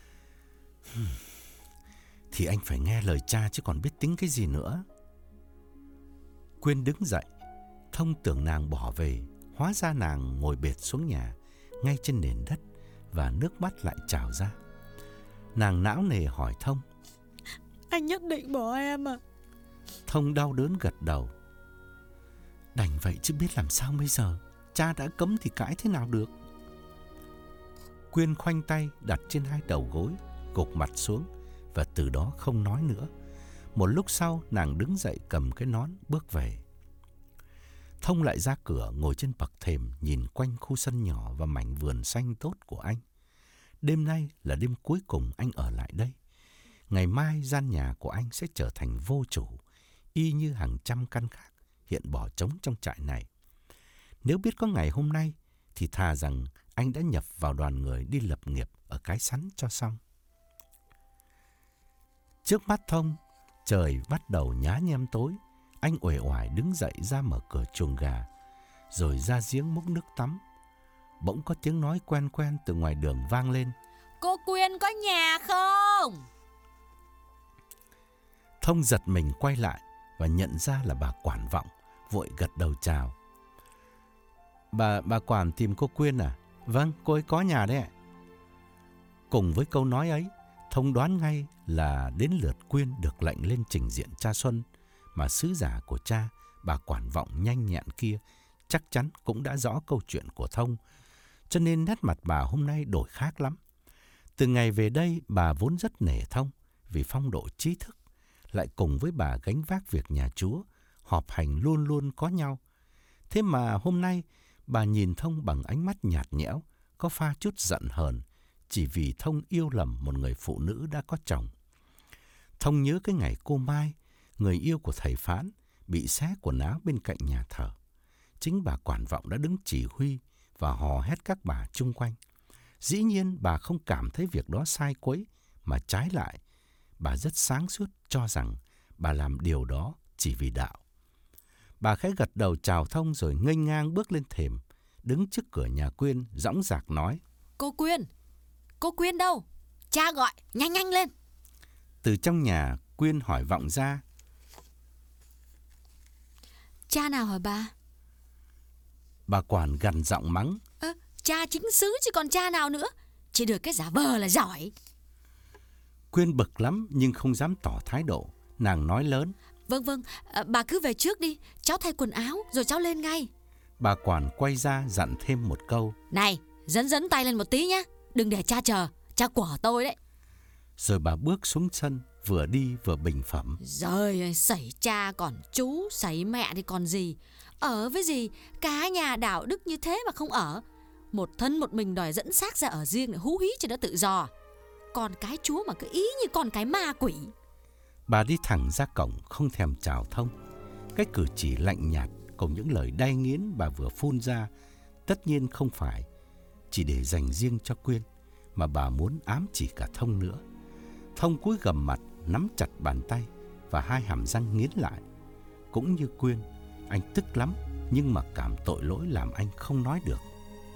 Thì anh phải nghe lời cha chứ còn biết tính cái gì nữa. Quyên đứng dậy. Thông tưởng nàng bỏ về, hóa ra nàng ngồi bệt xuống nhà, ngay trên nền đất, và nước mắt lại trào ra. Nàng não nề hỏi Thông: Anh nhất định bỏ em à? Thông đau đớn gật đầu: Đành vậy chứ biết làm sao bây giờ. Cha đã cấm thì cãi thế nào được. Quyên khoanh tay đặt trên hai đầu gối, gục mặt xuống, và từ đó không nói nữa. Một lúc sau, nàng đứng dậy cầm cái nón bước về. Thông lại ra cửa, ngồi trên bậc thềm, nhìn quanh khu sân nhỏ và mảnh vườn xanh tốt của anh. Đêm nay là đêm cuối cùng anh ở lại đây. Ngày mai gian nhà của anh sẽ trở thành vô chủ, y như hàng trăm căn khác hiện bỏ trống trong trại này. Nếu biết có ngày hôm nay thì thà rằng anh đã nhập vào đoàn người đi lập nghiệp ở Cái Sắn cho xong. Trước mắt Thông, trời bắt đầu nhá nhem tối. Anh uể oải đứng dậy ra mở cửa chuồng gà, rồi ra giếng múc nước tắm. Bỗng có tiếng nói quen quen từ ngoài đường vang lên: Cô Quyên có nhà không? Thông giật mình quay lại và nhận ra là bà quản vọng, vội gật đầu chào. Bà bà quản tìm cô Quyên à? Vâng, cô ấy có nhà đấy ạ. Cùng với câu nói ấy, Thông đoán ngay là đến lượt Quyên được lệnh lên trình diện cha Xuân, mà sứ giả của cha, bà quản vọng nhanh nhẹn kia, chắc chắn cũng đã rõ câu chuyện của Thông, cho nên nét mặt bà hôm nay đổi khác lắm. Từ ngày về đây, bà vốn rất nể Thông vì phong độ trí thức, lại cùng với bà gánh vác việc nhà Chúa, họp hành luôn luôn có nhau. Thế mà hôm nay, bà nhìn Thông bằng ánh mắt nhạt nhẽo, có pha chút giận hờn, chỉ vì Thông yêu lầm một người phụ nữ đã có chồng. Thông nhớ cái ngày cô Mai, người yêu của thầy Phán, bị xé quần áo bên cạnh nhà thờ. Chính bà quản vọng đã đứng chỉ huy và hò hét các bà chung quanh. Dĩ nhiên bà không cảm thấy việc đó sai quấy, mà trái lại, bà rất sáng suốt cho rằng bà làm điều đó chỉ vì đạo. Bà khẽ gật đầu chào Thông rồi nghênh ngang bước lên thềm, đứng trước cửa nhà Quyên, dõng dạc nói: Cô Quyên, cô Quyên đâu? Cha gọi, nhanh nhanh lên. Từ trong nhà, Quyên hỏi vọng ra: Cha nào hả bà? Bà quản gằn giọng mắng: Ơ, cha chính xứ chứ còn cha nào nữa. Chỉ được cái giả vờ là giỏi. Quyên bực lắm nhưng không dám tỏ thái độ. Nàng nói lớn: Vâng vâng, à, bà cứ về trước đi. Cháu thay quần áo rồi cháu lên ngay. Bà quản quay ra dặn thêm một câu: Này, dẫn dẫn tay lên một tí nhá. Đừng để cha chờ, cha của tôi đấy. Rồi bà bước xuống sân, vừa đi vừa bình phẩm: Rồi, sẩy cha còn chú, sẩy mẹ thì còn gì. Ở với gì, cả nhà đạo đức như thế mà không ở. Một thân một mình đòi dẫn xác ra ở riêng để hú hí cho nó tự do. Còn cái chúa mà cứ ý như con cái ma quỷ. Bà đi thẳng ra cổng, không thèm chào Thông. Cái cử chỉ lạnh nhạt cùng những lời đay nghiến bà vừa phun ra tất nhiên không phải chỉ để dành riêng cho Quyên, mà bà muốn ám chỉ cả Thông nữa. Thông cúi gằm mặt, nắm chặt bàn tay và hai hàm răng nghiến lại. Cũng như Quyên, anh tức lắm, nhưng mà cảm tội lỗi làm anh không nói được.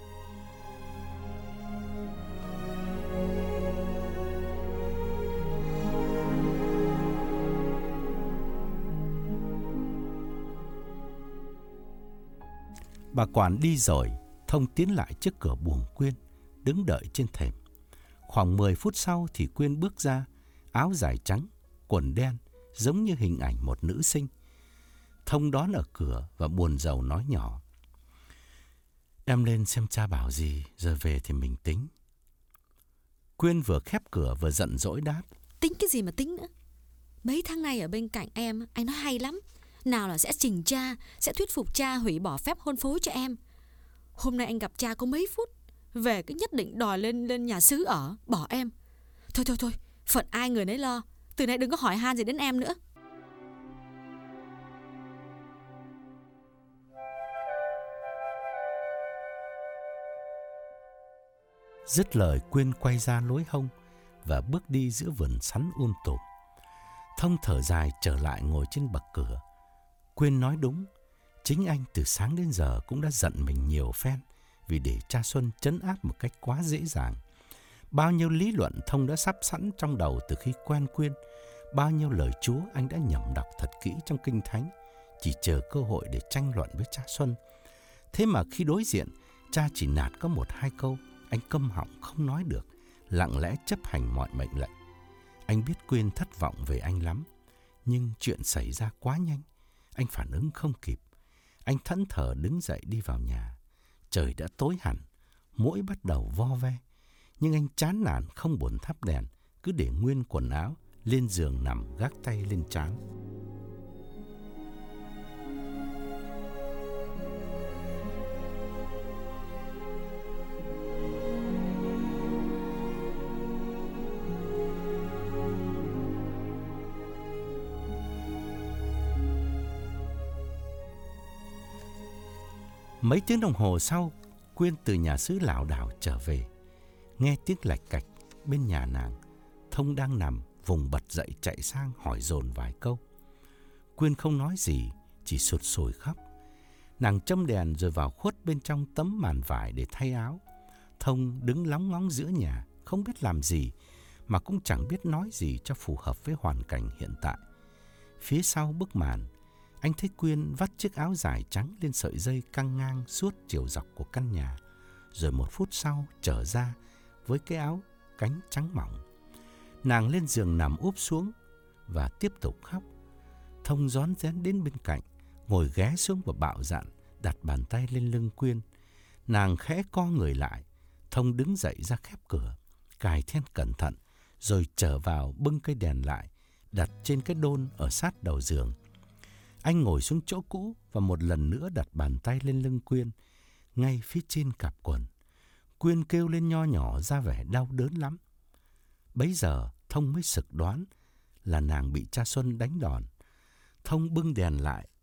Bà quản đi rồi, Thông tiến lại trước cửa buồng Quyên, đứng đợi trên thềm. Khoảng mười phút sau thì Quyên bước ra, áo dài trắng, quần đen, giống như hình ảnh một nữ sinh. Thông đón ở cửa và buồn rầu nói nhỏ: Em lên xem cha bảo gì, rồi về thì mình tính. Quyên vừa khép cửa vừa giận dỗi đáp: Tính cái gì mà tính nữa. Mấy tháng nay ở bên cạnh em, anh nói hay lắm. Nào là sẽ trình cha, sẽ thuyết phục cha hủy bỏ phép hôn phối cho em. Hôm nay anh gặp cha có mấy phút, về cứ nhất định đòi lên lên nhà xứ ở, bỏ em. Thôi thôi thôi, phận ai người nấy lo. Từ nay đừng có hỏi han gì đến em nữa. Dứt lời, Quyên quay ra lối hông và bước đi giữa vườn sắn um tùm. Thông thở dài trở lại ngồi trên bậc cửa. Quyên nói đúng, chính anh từ sáng đến giờ cũng đã giận mình nhiều phen vì để cha Xuân trấn áp một cách quá dễ dàng. Bao nhiêu lý luận Thông đã sắp sẵn trong đầu từ khi quen Quyên, bao nhiêu lời Chúa anh đã nhẩm đọc thật kỹ trong Kinh Thánh, chỉ chờ cơ hội để tranh luận với cha Xuân. Thế mà khi đối diện, cha chỉ nạt có một hai câu, anh câm họng không nói được, lặng lẽ chấp hành mọi mệnh lệnh. Anh biết Quyên thất vọng về anh lắm, nhưng chuyện xảy ra quá nhanh, anh phản ứng không kịp. Anh thẫn thờ đứng dậy đi vào nhà. Trời đã tối hẳn, muỗi bắt đầu vo ve, nhưng anh chán nản không buồn thắp đèn, cứ để nguyên quần áo lên giường nằm gác tay lên trán. Mấy tiếng đồng hồ sau, Quyên từ nhà xứ lảo đảo trở về. Nghe tiếng lạch cạch bên nhà nàng, Thông đang nằm vùng bật dậy chạy sang hỏi dồn vài câu. Quyên không nói gì, chỉ sụt sùi khóc. Nàng châm đèn rồi vào khuất bên trong tấm màn vải để thay áo. Thông đứng lóng ngóng giữa nhà, không biết làm gì, mà cũng chẳng biết nói gì cho phù hợp với hoàn cảnh hiện tại. Phía sau bức màn, anh thấy Quyên vắt chiếc áo dài trắng lên sợi dây căng ngang suốt chiều dọc của căn nhà, rồi một phút sau trở ra với cái áo cánh trắng mỏng. Nàng lên giường nằm úp xuống và tiếp tục khóc. Thông rón rén đến bên cạnh, ngồi ghé xuống và bạo dạn đặt bàn tay lên lưng Quyên. Nàng khẽ co người lại. Thông đứng dậy ra khép cửa, cài then cẩn thận, rồi trở vào bưng cây đèn lại, đặt trên cái đôn ở sát đầu giường. Anh ngồi xuống chỗ cũ và một lần nữa đặt bàn tay lên lưng Quyên, ngay phía trên cặp quần. Quyên kêu lên nho nhỏ ra vẻ đau đớn lắm. Bấy giờ Thông mới sực đoán là nàng bị cha Xuân đánh đòn. Thông bưng đèn lại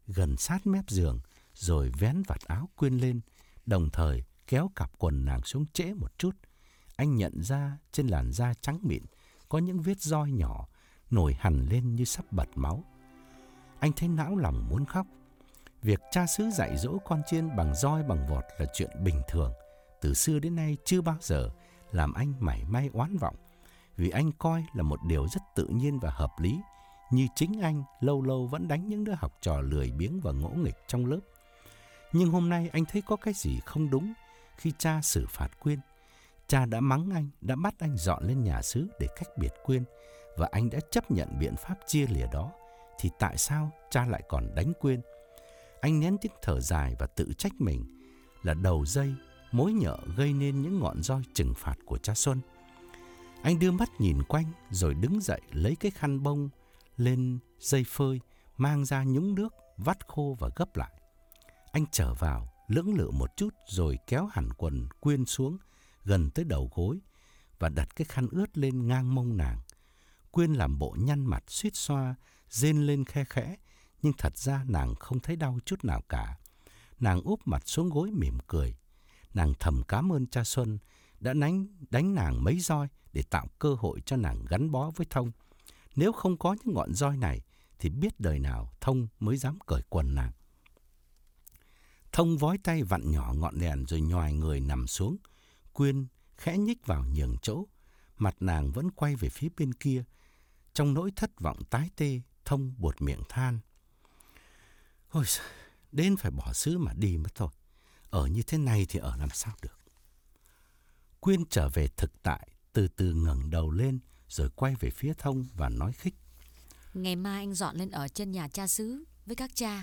gần sát mép giường, rồi vén vạt áo Quyên lên, đồng thời kéo cặp quần nàng xuống trễ một chút. Anh nhận ra trên làn da trắng mịn có những vết roi nhỏ nổi hằn lên như sắp bật máu. Anh thấy não lòng muốn khóc. Việc cha xứ dạy dỗ con chiên bằng roi bằng vọt là chuyện bình thường, từ xưa đến nay chưa bao giờ làm anh mảy may oán vọng, vì anh coi là một điều rất tự nhiên và hợp lý, như chính anh lâu lâu vẫn đánh những đứa học trò lười biếng và ngỗ nghịch trong lớp. Nhưng hôm nay anh thấy có cái gì không đúng khi cha xử phạt Quyên. Cha đã mắng anh, đã bắt anh dọn lên nhà xứ để cách biệt Quyên, và anh đã chấp nhận biện pháp chia lìa đó, thì tại sao cha lại còn đánh Quyên? Anh nén tiếng thở dài và tự trách mình là đầu dây, mối nhợ gây nên những ngọn roi trừng phạt của cha Xuân. Anh đưa mắt nhìn quanh rồi đứng dậy lấy cái khăn bông lên dây phơi, mang ra nhúng nước, vắt khô và gấp lại. Anh trở vào, lưỡng lự một chút rồi kéo hẳn quần Quyên xuống gần tới đầu gối và đặt cái khăn ướt lên ngang mông nàng. Quyên làm bộ nhăn mặt suýt xoa, rên lên khe khẽ, nhưng thật ra nàng không thấy đau chút nào cả. Nàng úp mặt xuống gối mỉm cười. Nàng thầm cảm ơn cha Xuân đã đánh, đánh nàng mấy roi để tạo cơ hội cho nàng gắn bó với Thông. Nếu không có những ngọn roi này thì biết đời nào Thông mới dám cởi quần nàng. Thông vói tay vặn nhỏ ngọn đèn rồi nhoài người nằm xuống. Quyên khẽ nhích vào nhường chỗ, mặt nàng vẫn quay về phía bên kia. Trong nỗi thất vọng tái tê, Thông buột miệng than: "Ôi, đến phải bỏ xứ mà đi mất thôi. Ở như thế này thì ở làm sao được." Quyên trở về thực tại, từ từ ngẩng đầu lên rồi quay về phía Thông và nói khích: "Ngày mai anh dọn lên ở trên nhà cha xứ với các cha.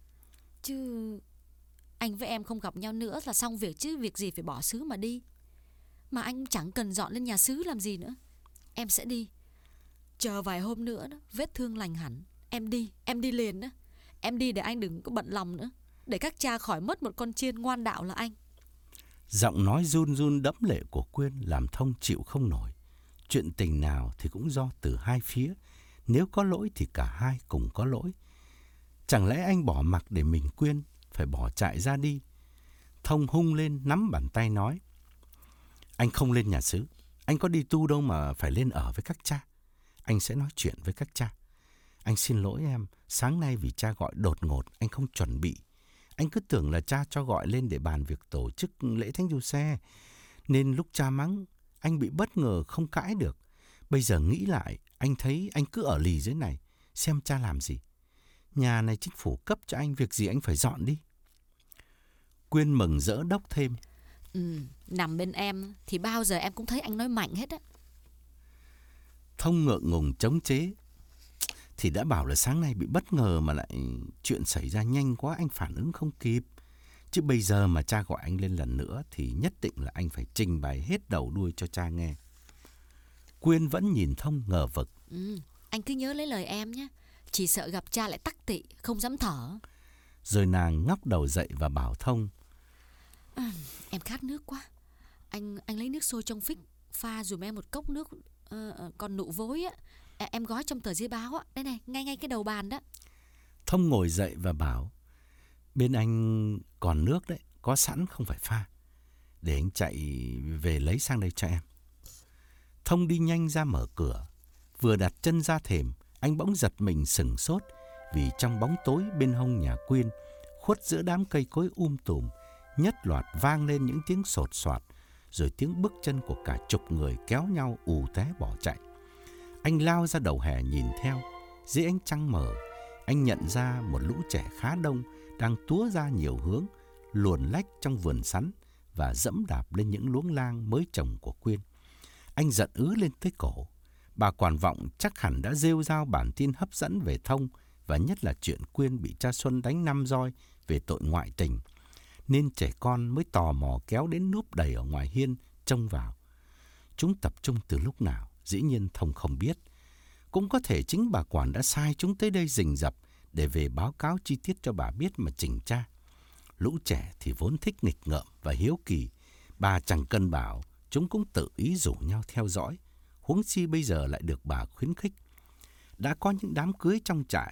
Chứ anh với em không gặp nhau nữa là xong việc chứ, việc gì phải bỏ xứ mà đi. Mà anh chẳng cần dọn lên nhà xứ làm gì nữa. Em sẽ đi. Chờ vài hôm nữa đó, vết thương lành hẳn, em đi, em đi liền đó. Em đi để anh đừng có bận lòng nữa, để các cha khỏi mất một con chiên ngoan đạo là anh." Giọng nói run run đẫm lệ của Quyên làm Thông chịu không nổi. Chuyện tình nào thì cũng do từ hai phía, nếu có lỗi thì cả hai cùng có lỗi. Chẳng lẽ anh bỏ mặc để mình Quyên phải bỏ chạy ra đi? Thông hung lên nắm bàn tay nói: "Anh không lên nhà xứ, anh có đi tu đâu mà phải lên ở với các cha. Anh sẽ nói chuyện với các cha. Anh xin lỗi em, sáng nay vì cha gọi đột ngột, anh không chuẩn bị. Anh cứ tưởng là cha cho gọi lên để bàn việc tổ chức lễ Thánh Giuse, nên lúc cha mắng, anh bị bất ngờ không cãi được. Bây giờ nghĩ lại, anh thấy anh cứ ở lì dưới này, xem cha làm gì. Nhà này chính phủ cấp cho anh, việc gì anh phải dọn đi." Quyên mừng rỡ đốc thêm: Ừ, nằm bên em thì bao giờ em cũng thấy anh nói mạnh hết á. Thông ngượng ngùng chống chế: "Thì đã bảo là sáng nay bị bất ngờ mà lại chuyện xảy ra nhanh quá, anh phản ứng không kịp. Chứ bây giờ mà cha gọi anh lên lần nữa thì nhất định là anh phải trình bày hết đầu đuôi cho cha nghe." Quyên vẫn nhìn Thông ngờ vực. Ừ, anh cứ nhớ lấy lời em nhé. Chỉ sợ gặp cha lại tắc tị, không dám thở. Rồi nàng ngóc đầu dậy và bảo Thông: à, Em khát nước quá. Anh anh lấy nước sôi trong phích pha dùm em một cốc nước uh, còn nụ vối á. À, em gói trong tờ giấy báo á. Đây này, ngay ngay cái đầu bàn đó. Thông ngồi dậy và bảo: "Bên anh còn nước đấy, có sẵn không phải pha. Để anh chạy về lấy sang đây cho em." Thông đi nhanh ra mở cửa. Vừa đặt chân ra thềm, anh bỗng giật mình sửng sốt, vì trong bóng tối bên hông nhà Quyên, khuất giữa đám cây cối um tùm, nhất loạt vang lên những tiếng sột soạt, rồi tiếng bước chân của cả chục người kéo nhau ù té bỏ chạy. Anh lao ra đầu hè nhìn theo. Dưới ánh trăng mờ, anh nhận ra một lũ trẻ khá đông đang túa ra nhiều hướng, luồn lách trong vườn sắn và dẫm đạp lên những luống lang mới trồng của Quyên. Anh giận ứ lên tới cổ. Bà quản vọng chắc hẳn đã rêu rao bản tin hấp dẫn về Thông, và nhất là chuyện Quyên bị cha Xuân đánh năm roi về tội ngoại tình, nên trẻ con mới tò mò kéo đến núp đầy ở ngoài hiên trông vào. Chúng tập trung từ lúc nào, dĩ nhiên Thông không biết. Cũng có thể chính bà quản đã sai chúng tới đây rình rập để về báo cáo chi tiết cho bà biết mà chỉnh tra. Lũ trẻ thì vốn thích nghịch ngợm và hiếu kỳ, bà chẳng cần bảo, chúng cũng tự ý rủ nhau theo dõi. Huống chi bây giờ lại được bà khuyến khích. Đã có những đám cưới trong trại,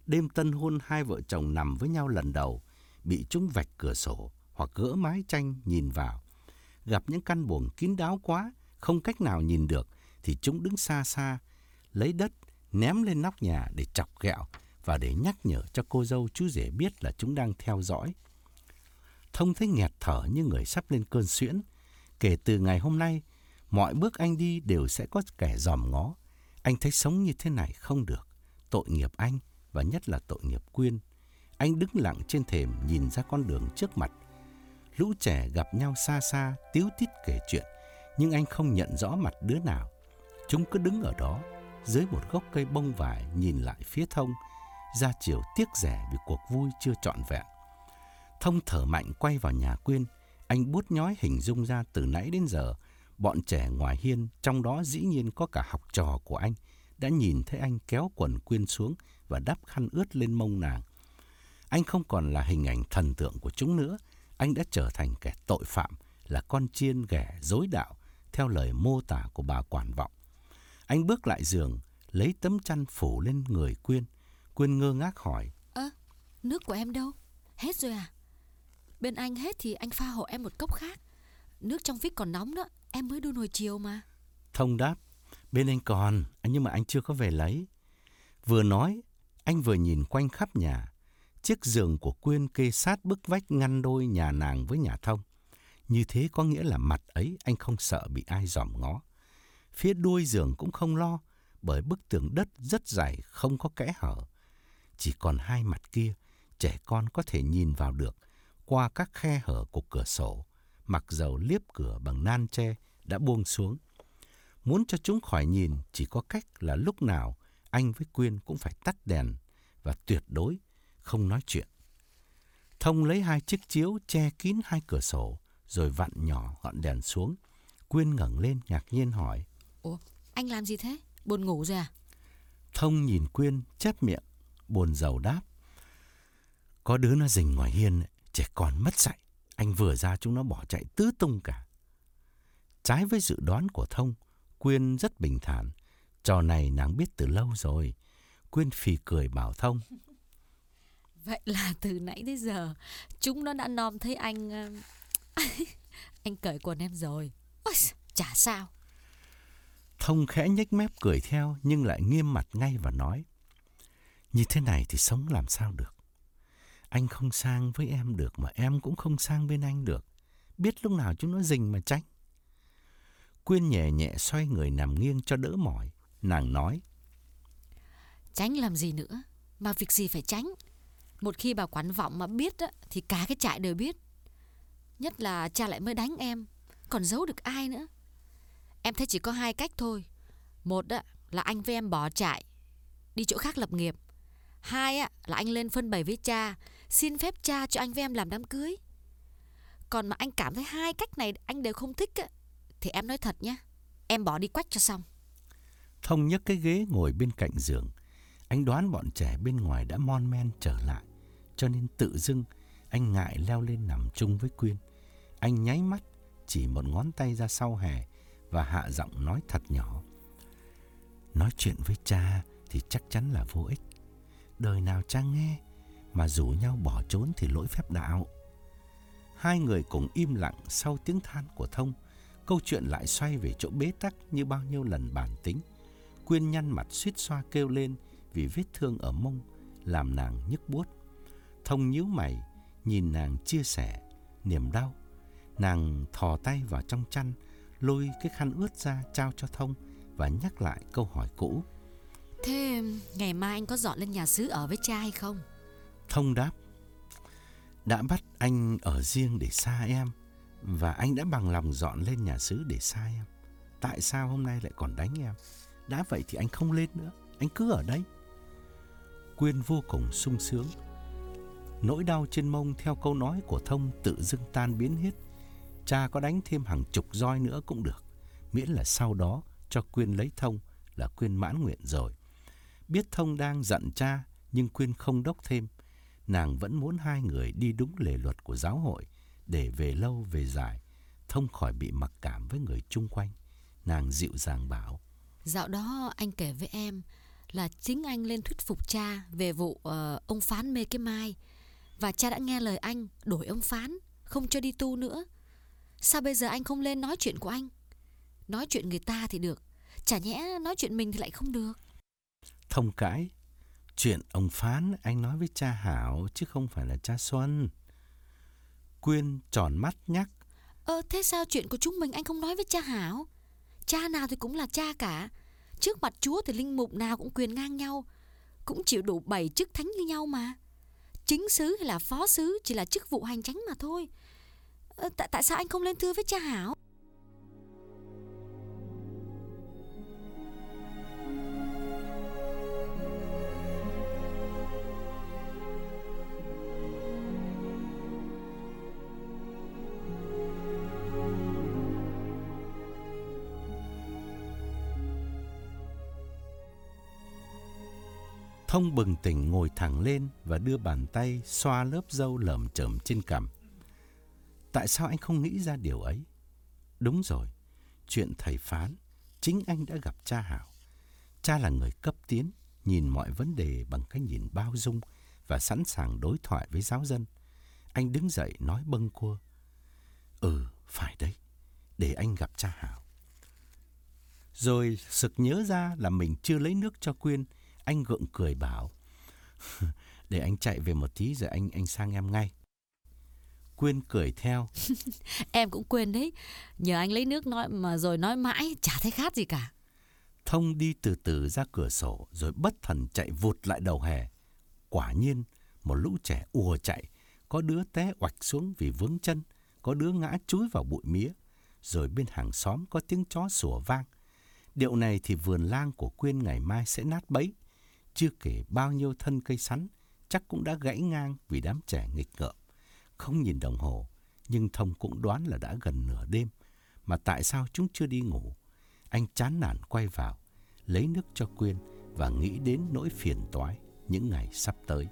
Đêm tân hôn hai vợ chồng nằm với nhau lần đầu, bị chúng vạch cửa sổ hoặc gỡ mái tranh nhìn vào. Gặp những căn buồng kín đáo quá, không cách nào nhìn được, thì chúng đứng xa xa, lấy đất ném lên nóc nhà để chọc ghẹo và để nhắc nhở cho cô dâu chú rể biết là chúng đang theo dõi. Thông thấy nghẹt thở như người sắp lên cơn suyễn. Kể từ ngày hôm nay, mọi bước anh đi đều sẽ có kẻ dòm ngó. Anh thấy sống như thế này không được. Tội nghiệp anh, và nhất là tội nghiệp Quyên. Anh đứng lặng trên thềm nhìn ra con đường trước mặt. Lũ trẻ gặp nhau xa xa, tíu tít kể chuyện, nhưng anh không nhận rõ mặt đứa nào. Chúng cứ đứng ở đó, dưới một gốc cây bông vải nhìn lại phía Thông, ra chiều tiếc rẻ vì cuộc vui chưa trọn vẹn. Thông thở mạnh quay vào nhà Quyên. Anh bút nhói hình dung ra từ nãy đến giờ, bọn trẻ ngoài hiên, trong đó dĩ nhiên có cả học trò của anh, đã nhìn thấy anh kéo quần Quyên xuống và đắp khăn ướt lên mông nàng. Anh không còn là hình ảnh thần tượng của chúng nữa. Anh đã trở thành kẻ tội phạm, là con chiên ghẻ dối đạo, theo lời mô tả của bà quản vọng. Anh bước lại giường, lấy tấm chăn phủ lên người Quyên. Quyên ngơ ngác hỏi: Ơ, nước của em đâu? Hết rồi à? Bên anh hết thì anh pha hộ em một cốc khác. Nước trong vít còn nóng đó, em mới đun hồi chiều mà. Thông đáp: Bên anh còn, nhưng mà anh chưa có về lấy. Vừa nói, anh vừa nhìn quanh khắp nhà. Chiếc giường của Quyên kê sát bức vách ngăn đôi nhà nàng với nhà Thông. Như thế có nghĩa là mặt ấy anh không sợ bị ai dòm ngó. Phía đuôi giường cũng không lo, bởi bức tường đất rất dày, không có kẽ hở. Chỉ còn hai mặt kia, trẻ con có thể nhìn vào được qua các khe hở của cửa sổ, mặc dầu liếp cửa bằng nan tre đã buông xuống. Muốn cho chúng khỏi nhìn, chỉ có cách là lúc nào anh với Quyên cũng phải tắt đèn và tuyệt đối không nói chuyện. Thông lấy hai chiếc chiếu che kín hai cửa sổ, rồi vặn nhỏ ngọn đèn xuống. Quyên ngẩng lên ngạc nhiên hỏi: Ủa, anh làm gì thế? Buồn ngủ rồi à? Thông nhìn Quyên chép miệng, buồn rầu đáp: Có đứa nó rình ngoài hiên, trẻ con mất dạy. Anh vừa ra chúng nó bỏ chạy tứ tung cả. Trái với dự đoán của Thông, Quyên rất bình thản. Trò này nàng biết từ lâu rồi. Quyên phì cười bảo Thông: Vậy là từ nãy đến giờ chúng nó đã nom thấy anh. Anh cởi quần em rồi. Ôi, chả sao. Thông khẽ nhếch mép cười theo, nhưng lại nghiêm mặt ngay và nói: Như thế này thì sống làm sao được. Anh không sang với em được, mà em cũng không sang bên anh được. Biết lúc nào chúng nó rình mà tránh. Quyên nhẹ nhẹ xoay người nằm nghiêng cho đỡ mỏi. Nàng nói: Tránh làm gì nữa, mà việc gì phải tránh. Một khi bà quản vọng mà biết á, thì cả cái trại đều biết. Nhất là cha lại mới đánh em, còn giấu được ai nữa. Em thấy chỉ có hai cách thôi. Một á, là anh với em bỏ trại, đi chỗ khác lập nghiệp. Hai á, là anh lên phân bày với cha, xin phép cha cho anh với em làm đám cưới. Còn mà anh cảm thấy hai cách này anh đều không thích á, thì em nói thật nhá, em bỏ đi quách cho xong. Thông nhấc cái ghế ngồi bên cạnh giường. Anh đoán bọn trẻ bên ngoài đã mon men trở lại, cho nên tự dưng anh ngại leo lên nằm chung với Quyên. Anh nháy mắt, chỉ một ngón tay ra sau hè và hạ giọng nói thật nhỏ: Nói chuyện với cha thì chắc chắn là vô ích. Đời nào cha nghe, mà rủ nhau bỏ trốn thì lỗi phép đạo. Hai người cùng im lặng sau tiếng than của Thông. Câu chuyện lại xoay về chỗ bế tắc như bao nhiêu lần bàn tính. Quyên nhăn mặt suýt xoa kêu lên vì vết thương ở mông làm nàng nhức buốt. Thông nhíu mày nhìn nàng chia sẻ niềm đau. Nàng thò tay vào trong chăn, lôi cái khăn ướt ra trao cho Thông và nhắc lại câu hỏi cũ: Thế ngày mai anh có dọn lên nhà xứ ở với cha hay không? Thông đáp: Đã bắt anh ở riêng để xa em, và anh đã bằng lòng dọn lên nhà xứ để xa em. Tại sao hôm nay lại còn đánh em? Đã vậy thì anh không lên nữa, anh cứ ở đây. Quyên vô cùng sung sướng. Nỗi đau trên mông theo câu nói của Thông tự dưng tan biến hết. Cha có đánh thêm hàng chục roi nữa cũng được, miễn là sau đó cho Quyên lấy Thông là Quyên mãn nguyện rồi. Biết Thông đang giận cha, nhưng Quyên không đốc thêm. Nàng vẫn muốn hai người đi đúng lề luật của giáo hội, để về lâu về dài Thông khỏi bị mặc cảm với người chung quanh. Nàng dịu dàng bảo: Dạo đó anh kể với em là chính anh lên thuyết phục cha về vụ uh, ông Phán mê cái mai. Và cha đã nghe lời anh đổi ông Phán, không cho đi tu nữa. Sao bây giờ anh không lên nói chuyện của anh? Nói chuyện người ta thì được, chả nhẽ nói chuyện mình thì lại không được. Thông cãi. Chuyện ông Phán anh nói với cha Hảo chứ không phải là cha Xuân. Quyên tròn mắt nhắc. Ờ thế sao chuyện của chúng mình anh không nói với cha Hảo? Cha nào thì cũng là cha cả. Trước mặt Chúa thì linh mục nào cũng quyền ngang nhau, cũng chịu đủ bảy chức thánh như nhau mà. Chính sứ hay là phó sứ chỉ là chức vụ hành chánh mà thôi. ờ, tại, tại sao anh không lên thưa với cha Hảo? Thông bừng tỉnh ngồi thẳng lên và đưa bàn tay xoa lớp râu lởm chởm trên cằm. Tại sao anh không nghĩ ra điều ấy? Đúng rồi, chuyện thầy Phán, chính anh đã gặp cha Hảo. Cha là người cấp tiến, nhìn mọi vấn đề bằng cái nhìn bao dung và sẵn sàng đối thoại với giáo dân. Anh đứng dậy nói bâng quơ. Ừ, phải đấy, để anh gặp cha Hảo. Rồi sực nhớ ra là mình chưa lấy nước cho Quyên. Anh gượng cười bảo, để anh chạy về một tí rồi anh anh sang em ngay. Quyên cười theo. Em cũng quên đấy, nhờ anh lấy nước nói mà rồi nói mãi chả thấy khát gì cả. Thông đi từ từ ra cửa sổ rồi bất thần chạy vụt lại đầu hè. Quả nhiên một lũ trẻ ùa chạy, có đứa té oạch xuống vì vướng chân, có đứa ngã chúi vào bụi mía, rồi bên hàng xóm có tiếng chó sủa vang. Điệu này thì vườn lang của Quyên ngày mai sẽ nát bấy. Chưa kể bao nhiêu thân cây sắn chắc cũng đã gãy ngang vì đám trẻ nghịch ngợm. Không nhìn đồng hồ, nhưng Thông cũng đoán là đã gần nửa đêm. Mà tại sao chúng chưa đi ngủ? Anh chán nản quay vào, lấy nước cho Quyên và nghĩ đến nỗi phiền toái những ngày sắp tới.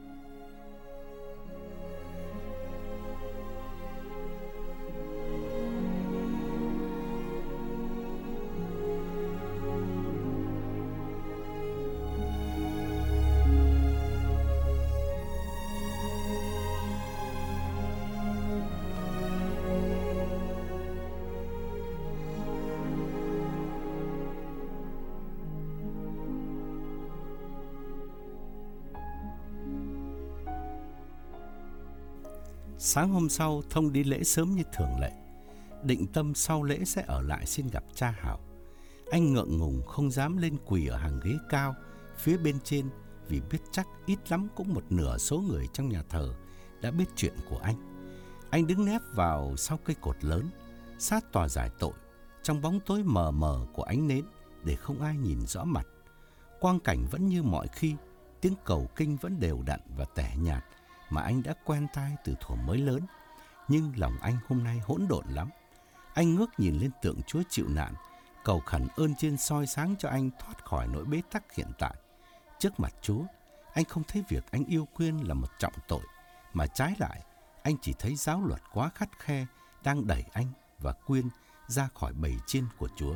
Sáng hôm sau, Thông đi lễ sớm như thường lệ. Định tâm sau lễ sẽ ở lại xin gặp cha Hảo. Anh ngượng ngùng không dám lên quỳ ở hàng ghế cao phía bên trên vì biết chắc ít lắm cũng một nửa số người trong nhà thờ đã biết chuyện của anh. Anh đứng nép vào sau cây cột lớn, sát tòa giải tội, trong bóng tối mờ mờ của ánh nến để không ai nhìn rõ mặt. Quang cảnh vẫn như mọi khi, tiếng cầu kinh vẫn đều đặn và tẻ nhạt mà anh đã quen tai từ thuở mới lớn. Nhưng lòng anh hôm nay hỗn độn lắm. Anh ngước nhìn lên tượng Chúa chịu nạn, cầu khẩn ơn trên soi sáng cho anh thoát khỏi nỗi bế tắc hiện tại. Trước mặt Chúa, anh không thấy việc anh yêu Quyên là một trọng tội, mà trái lại, anh chỉ thấy giáo luật quá khắt khe đang đẩy anh và Quyên ra khỏi bầy chiên của Chúa.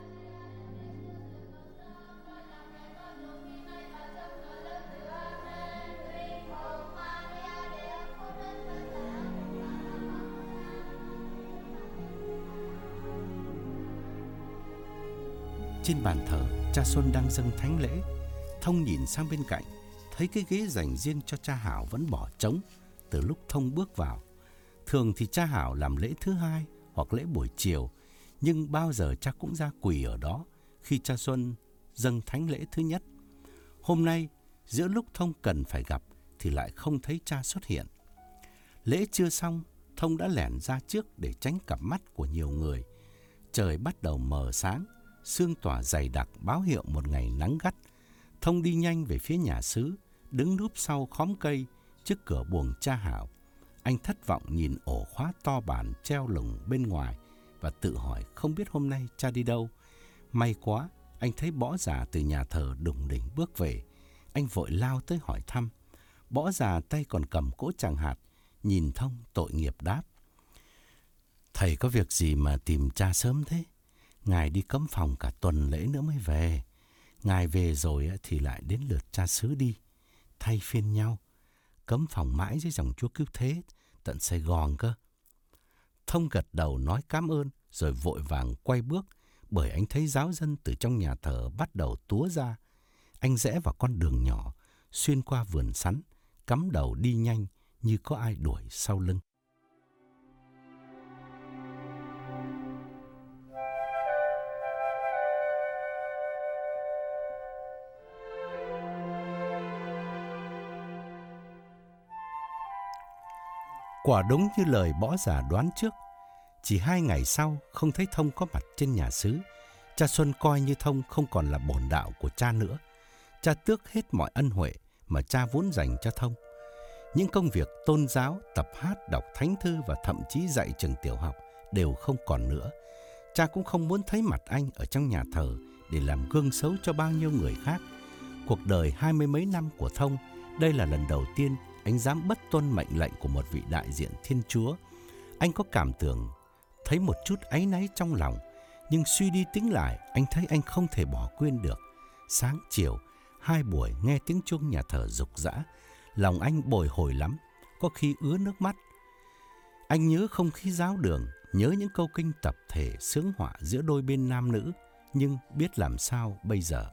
Trên bàn thờ, cha Xuân đang dâng thánh lễ. Thông nhìn sang bên cạnh, thấy cái ghế dành riêng cho cha Hảo vẫn bỏ trống từ lúc Thông bước vào. Thường thì cha Hảo làm lễ thứ hai hoặc lễ buổi chiều, nhưng bao giờ cha cũng ra quỳ ở đó khi cha Xuân dâng thánh lễ thứ nhất. Hôm nay, giữa lúc Thông cần phải gặp thì lại không thấy cha xuất hiện. Lễ chưa xong, Thông đã lẻn ra trước để tránh cặp mắt của nhiều người. Trời bắt đầu mờ sáng, sương tỏa dày đặc báo hiệu một ngày nắng gắt. Thông đi nhanh về phía nhà xứ, đứng núp sau khóm cây trước cửa buồng cha Hảo. Anh thất vọng nhìn ổ khóa to bản treo lủng bên ngoài và tự hỏi không biết hôm nay cha đi đâu. May quá, anh thấy Bỏ Già từ nhà thờ đùng đỉnh bước về. Anh vội lao tới hỏi thăm. Bỏ Già tay còn cầm cỗ tràng hạt, nhìn Thông tội nghiệp đáp: Thầy có việc gì mà tìm cha sớm thế? Ngài đi cấm phòng cả tuần lễ nữa mới về. Ngài về rồi thì lại đến lượt cha xứ đi, thay phiên nhau, cấm phòng mãi dưới dòng Chúa Cứu Thế, tận Sài Gòn cơ. Thông gật đầu nói cảm ơn, rồi vội vàng quay bước, bởi anh thấy giáo dân từ trong nhà thờ bắt đầu túa ra. Anh rẽ vào con đường nhỏ, xuyên qua vườn sắn, cắm đầu đi nhanh như có ai đuổi sau lưng. Quả đúng như lời bỏ già đoán trước. Chỉ hai ngày sau không thấy Thông có mặt trên nhà xứ. Cha Xuân coi như Thông không còn là bổn đạo của cha nữa. Cha tước hết mọi ân huệ mà cha vốn dành cho Thông. Những công việc tôn giáo, tập hát, đọc thánh thư và thậm chí dạy trường tiểu học đều không còn nữa. Cha cũng không muốn thấy mặt anh ở trong nhà thờ để làm gương xấu cho bao nhiêu người khác. Cuộc đời hai mươi mấy năm của Thông, đây là lần đầu tiên anh dám bất tuân mệnh lệnh của một vị đại diện Thiên Chúa. Anh có cảm tưởng thấy một chút áy náy trong lòng, nhưng suy đi tính lại, anh thấy anh không thể bỏ quên được. Sáng chiều, hai buổi nghe tiếng chuông nhà thờ rục rã, lòng anh bồi hồi lắm, có khi ứa nước mắt. Anh nhớ không khí giáo đường, nhớ những câu kinh tập thể xướng họa giữa đôi bên nam nữ, nhưng biết làm sao bây giờ.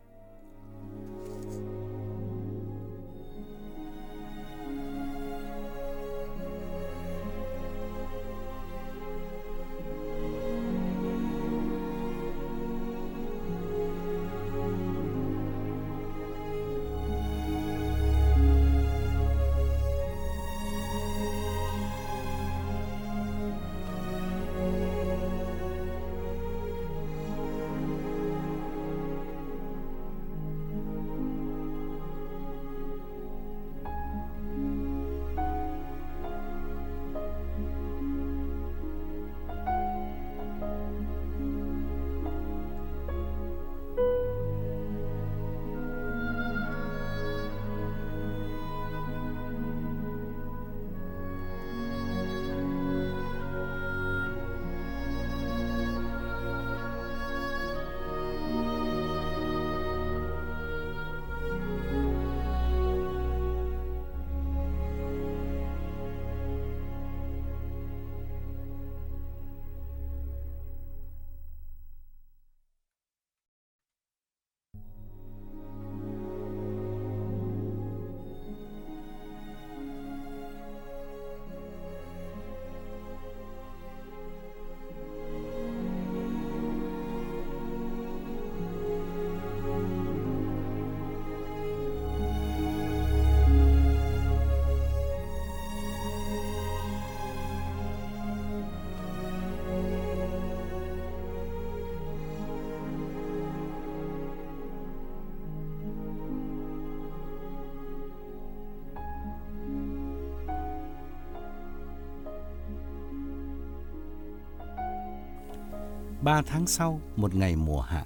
Ba tháng sau, một ngày mùa hạ,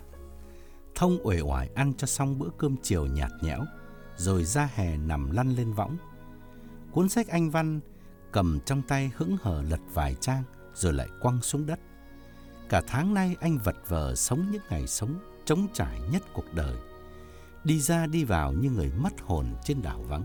Thông uể oải ăn cho xong bữa cơm chiều nhạt nhẽo, rồi ra hè nằm lăn lên võng. Cuốn sách anh văn cầm trong tay hững hờ lật vài trang, rồi lại quăng xuống đất. Cả tháng nay anh vật vờ sống những ngày sống trống trải nhất cuộc đời, đi ra đi vào như người mất hồn trên đảo vắng.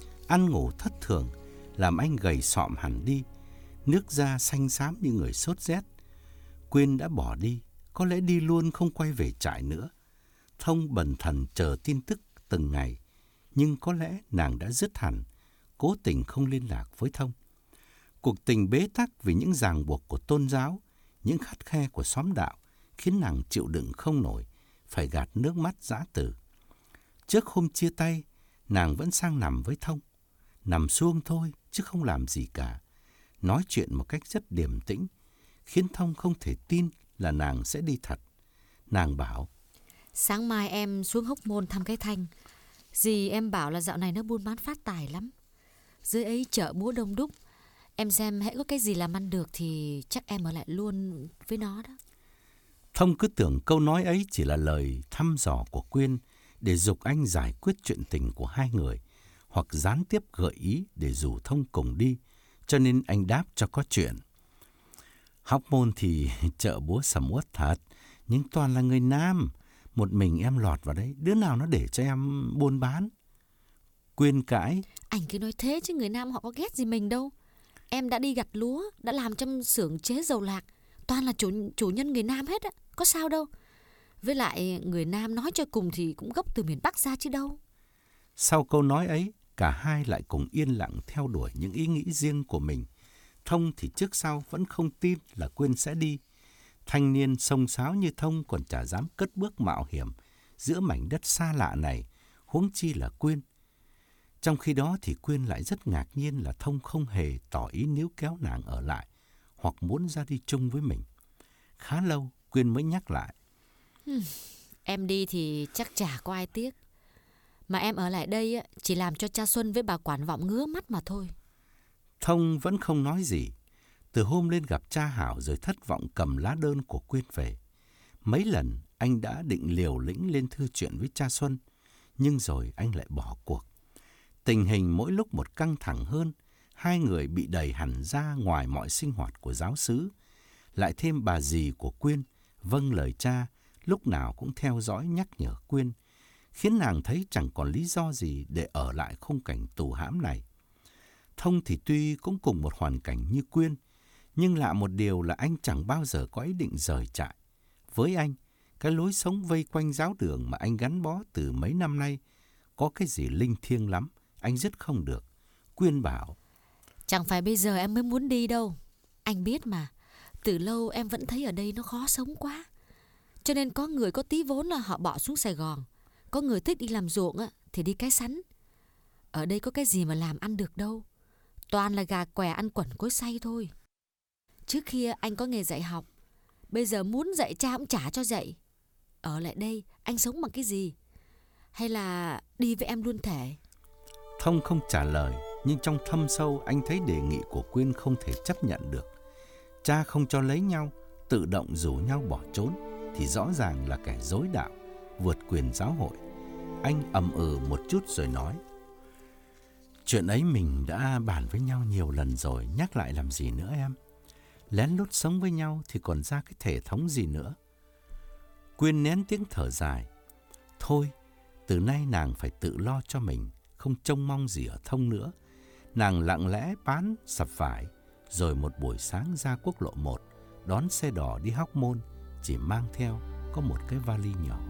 Ăn ngủ thất thường làm anh gầy xọm hẳn đi, nước da xanh xám như người sốt rét. Quyên đã bỏ đi, có lẽ đi luôn không quay về trại nữa. Thông bần thần chờ tin tức từng ngày, nhưng có lẽ nàng đã dứt hẳn, cố tình không liên lạc với Thông. Cuộc tình bế tắc vì những ràng buộc của tôn giáo, những khắt khe của xóm đạo, khiến nàng chịu đựng không nổi, phải gạt nước mắt giã từ. Trước hôm chia tay, nàng vẫn sang nằm với Thông. Nằm suông thôi, chứ không làm gì cả. Nói chuyện một cách rất điềm tĩnh, khiến Thông không thể tin là nàng sẽ đi thật. Nàng bảo: Sáng mai em xuống Hóc Môn thăm cái Thanh. Dì em bảo là dạo này nó buôn bán phát tài lắm. Dưới ấy chợ búa đông đúc. Em xem hễ có cái gì làm ăn được thì chắc em ở lại luôn với nó đó. Thông cứ tưởng câu nói ấy chỉ là lời thăm dò của Quyên để giục anh giải quyết chuyện tình của hai người, hoặc gián tiếp gợi ý để rủ Thông cùng đi, cho nên anh đáp cho có chuyện. Hóc Môn thì chợ búa sầm uất thật, nhưng toàn là người nam. Một mình em lọt vào đấy, đứa nào nó để cho em buôn bán? Quyên cãi. Anh cứ nói thế chứ người Nam họ có ghét gì mình đâu. Em đã đi gặt lúa, đã làm trong xưởng chế dầu lạc, toàn là chủ, chủ nhân người Nam hết á, có sao đâu. Với lại người Nam nói cho cùng thì cũng gốc từ miền Bắc ra chứ đâu. Sau câu nói ấy, cả hai lại cùng yên lặng theo đuổi những ý nghĩ riêng của mình. Thông thì trước sau vẫn không tin là Quyên sẽ đi. Thanh niên xông xáo như Thông còn chả dám cất bước mạo hiểm giữa mảnh đất xa lạ này, huống chi là Quyên. Trong khi đó thì Quyên lại rất ngạc nhiên là Thông không hề tỏ ý níu kéo nàng ở lại hoặc muốn ra đi chung với mình. Khá lâu, Quyên mới nhắc lại. Hmm, em đi thì chắc chả có ai tiếc. Mà em ở lại đây chỉ làm cho cha Xuân với bà quản vọng ngứa mắt mà thôi. Thông vẫn không nói gì. Từ hôm lên gặp cha Hảo rồi thất vọng cầm lá đơn của Quyên về. Mấy lần anh đã định liều lĩnh lên thư chuyện với cha Xuân, nhưng rồi anh lại bỏ cuộc. Tình hình mỗi lúc một căng thẳng hơn, hai người bị đẩy hẳn ra ngoài mọi sinh hoạt của giáo xứ. Lại thêm bà dì của Quyên, vâng lời cha, lúc nào cũng theo dõi nhắc nhở Quyên, khiến nàng thấy chẳng còn lý do gì để ở lại khung cảnh tù hãm này. Thông thì tuy cũng cùng một hoàn cảnh như Quyên, nhưng lạ một điều là anh chẳng bao giờ có ý định rời trại. Với anh, cái lối sống vây quanh giáo đường mà anh gắn bó từ mấy năm nay có cái gì linh thiêng lắm, anh dứt không được. Quyên bảo, chẳng phải bây giờ em mới muốn đi đâu. Anh biết mà, từ lâu em vẫn thấy ở đây nó khó sống quá. Cho nên có người có tí vốn là họ bỏ xuống Sài Gòn, có người thích đi làm ruộng thì đi cái sắn. Ở đây có cái gì mà làm ăn được đâu, toàn là gà què ăn quẩn cối xay thôi. Trước kia anh có nghề dạy học, bây giờ muốn dạy cha cũng chả cho dạy. Ở lại đây anh sống bằng cái gì? Hay là đi với em luôn thể? Thông không trả lời, nhưng trong thâm sâu anh thấy đề nghị của Quyên không thể chấp nhận được. Cha không cho lấy nhau, tự động rủ nhau bỏ trốn thì rõ ràng là kẻ dối đạo, vượt quyền giáo hội. Anh ầm ừ một chút rồi nói, chuyện ấy mình đã bàn với nhau nhiều lần rồi, nhắc lại làm gì nữa em? Lén lút sống với nhau thì còn ra cái thể thống gì nữa? Quyên nén tiếng thở dài. Thôi, từ nay nàng phải tự lo cho mình, không trông mong gì ở Thông nữa. Nàng lặng lẽ bán sập vải, rồi một buổi sáng ra quốc lộ một, đón xe đỏ đi Hóc Môn, chỉ mang theo có một cái vali nhỏ.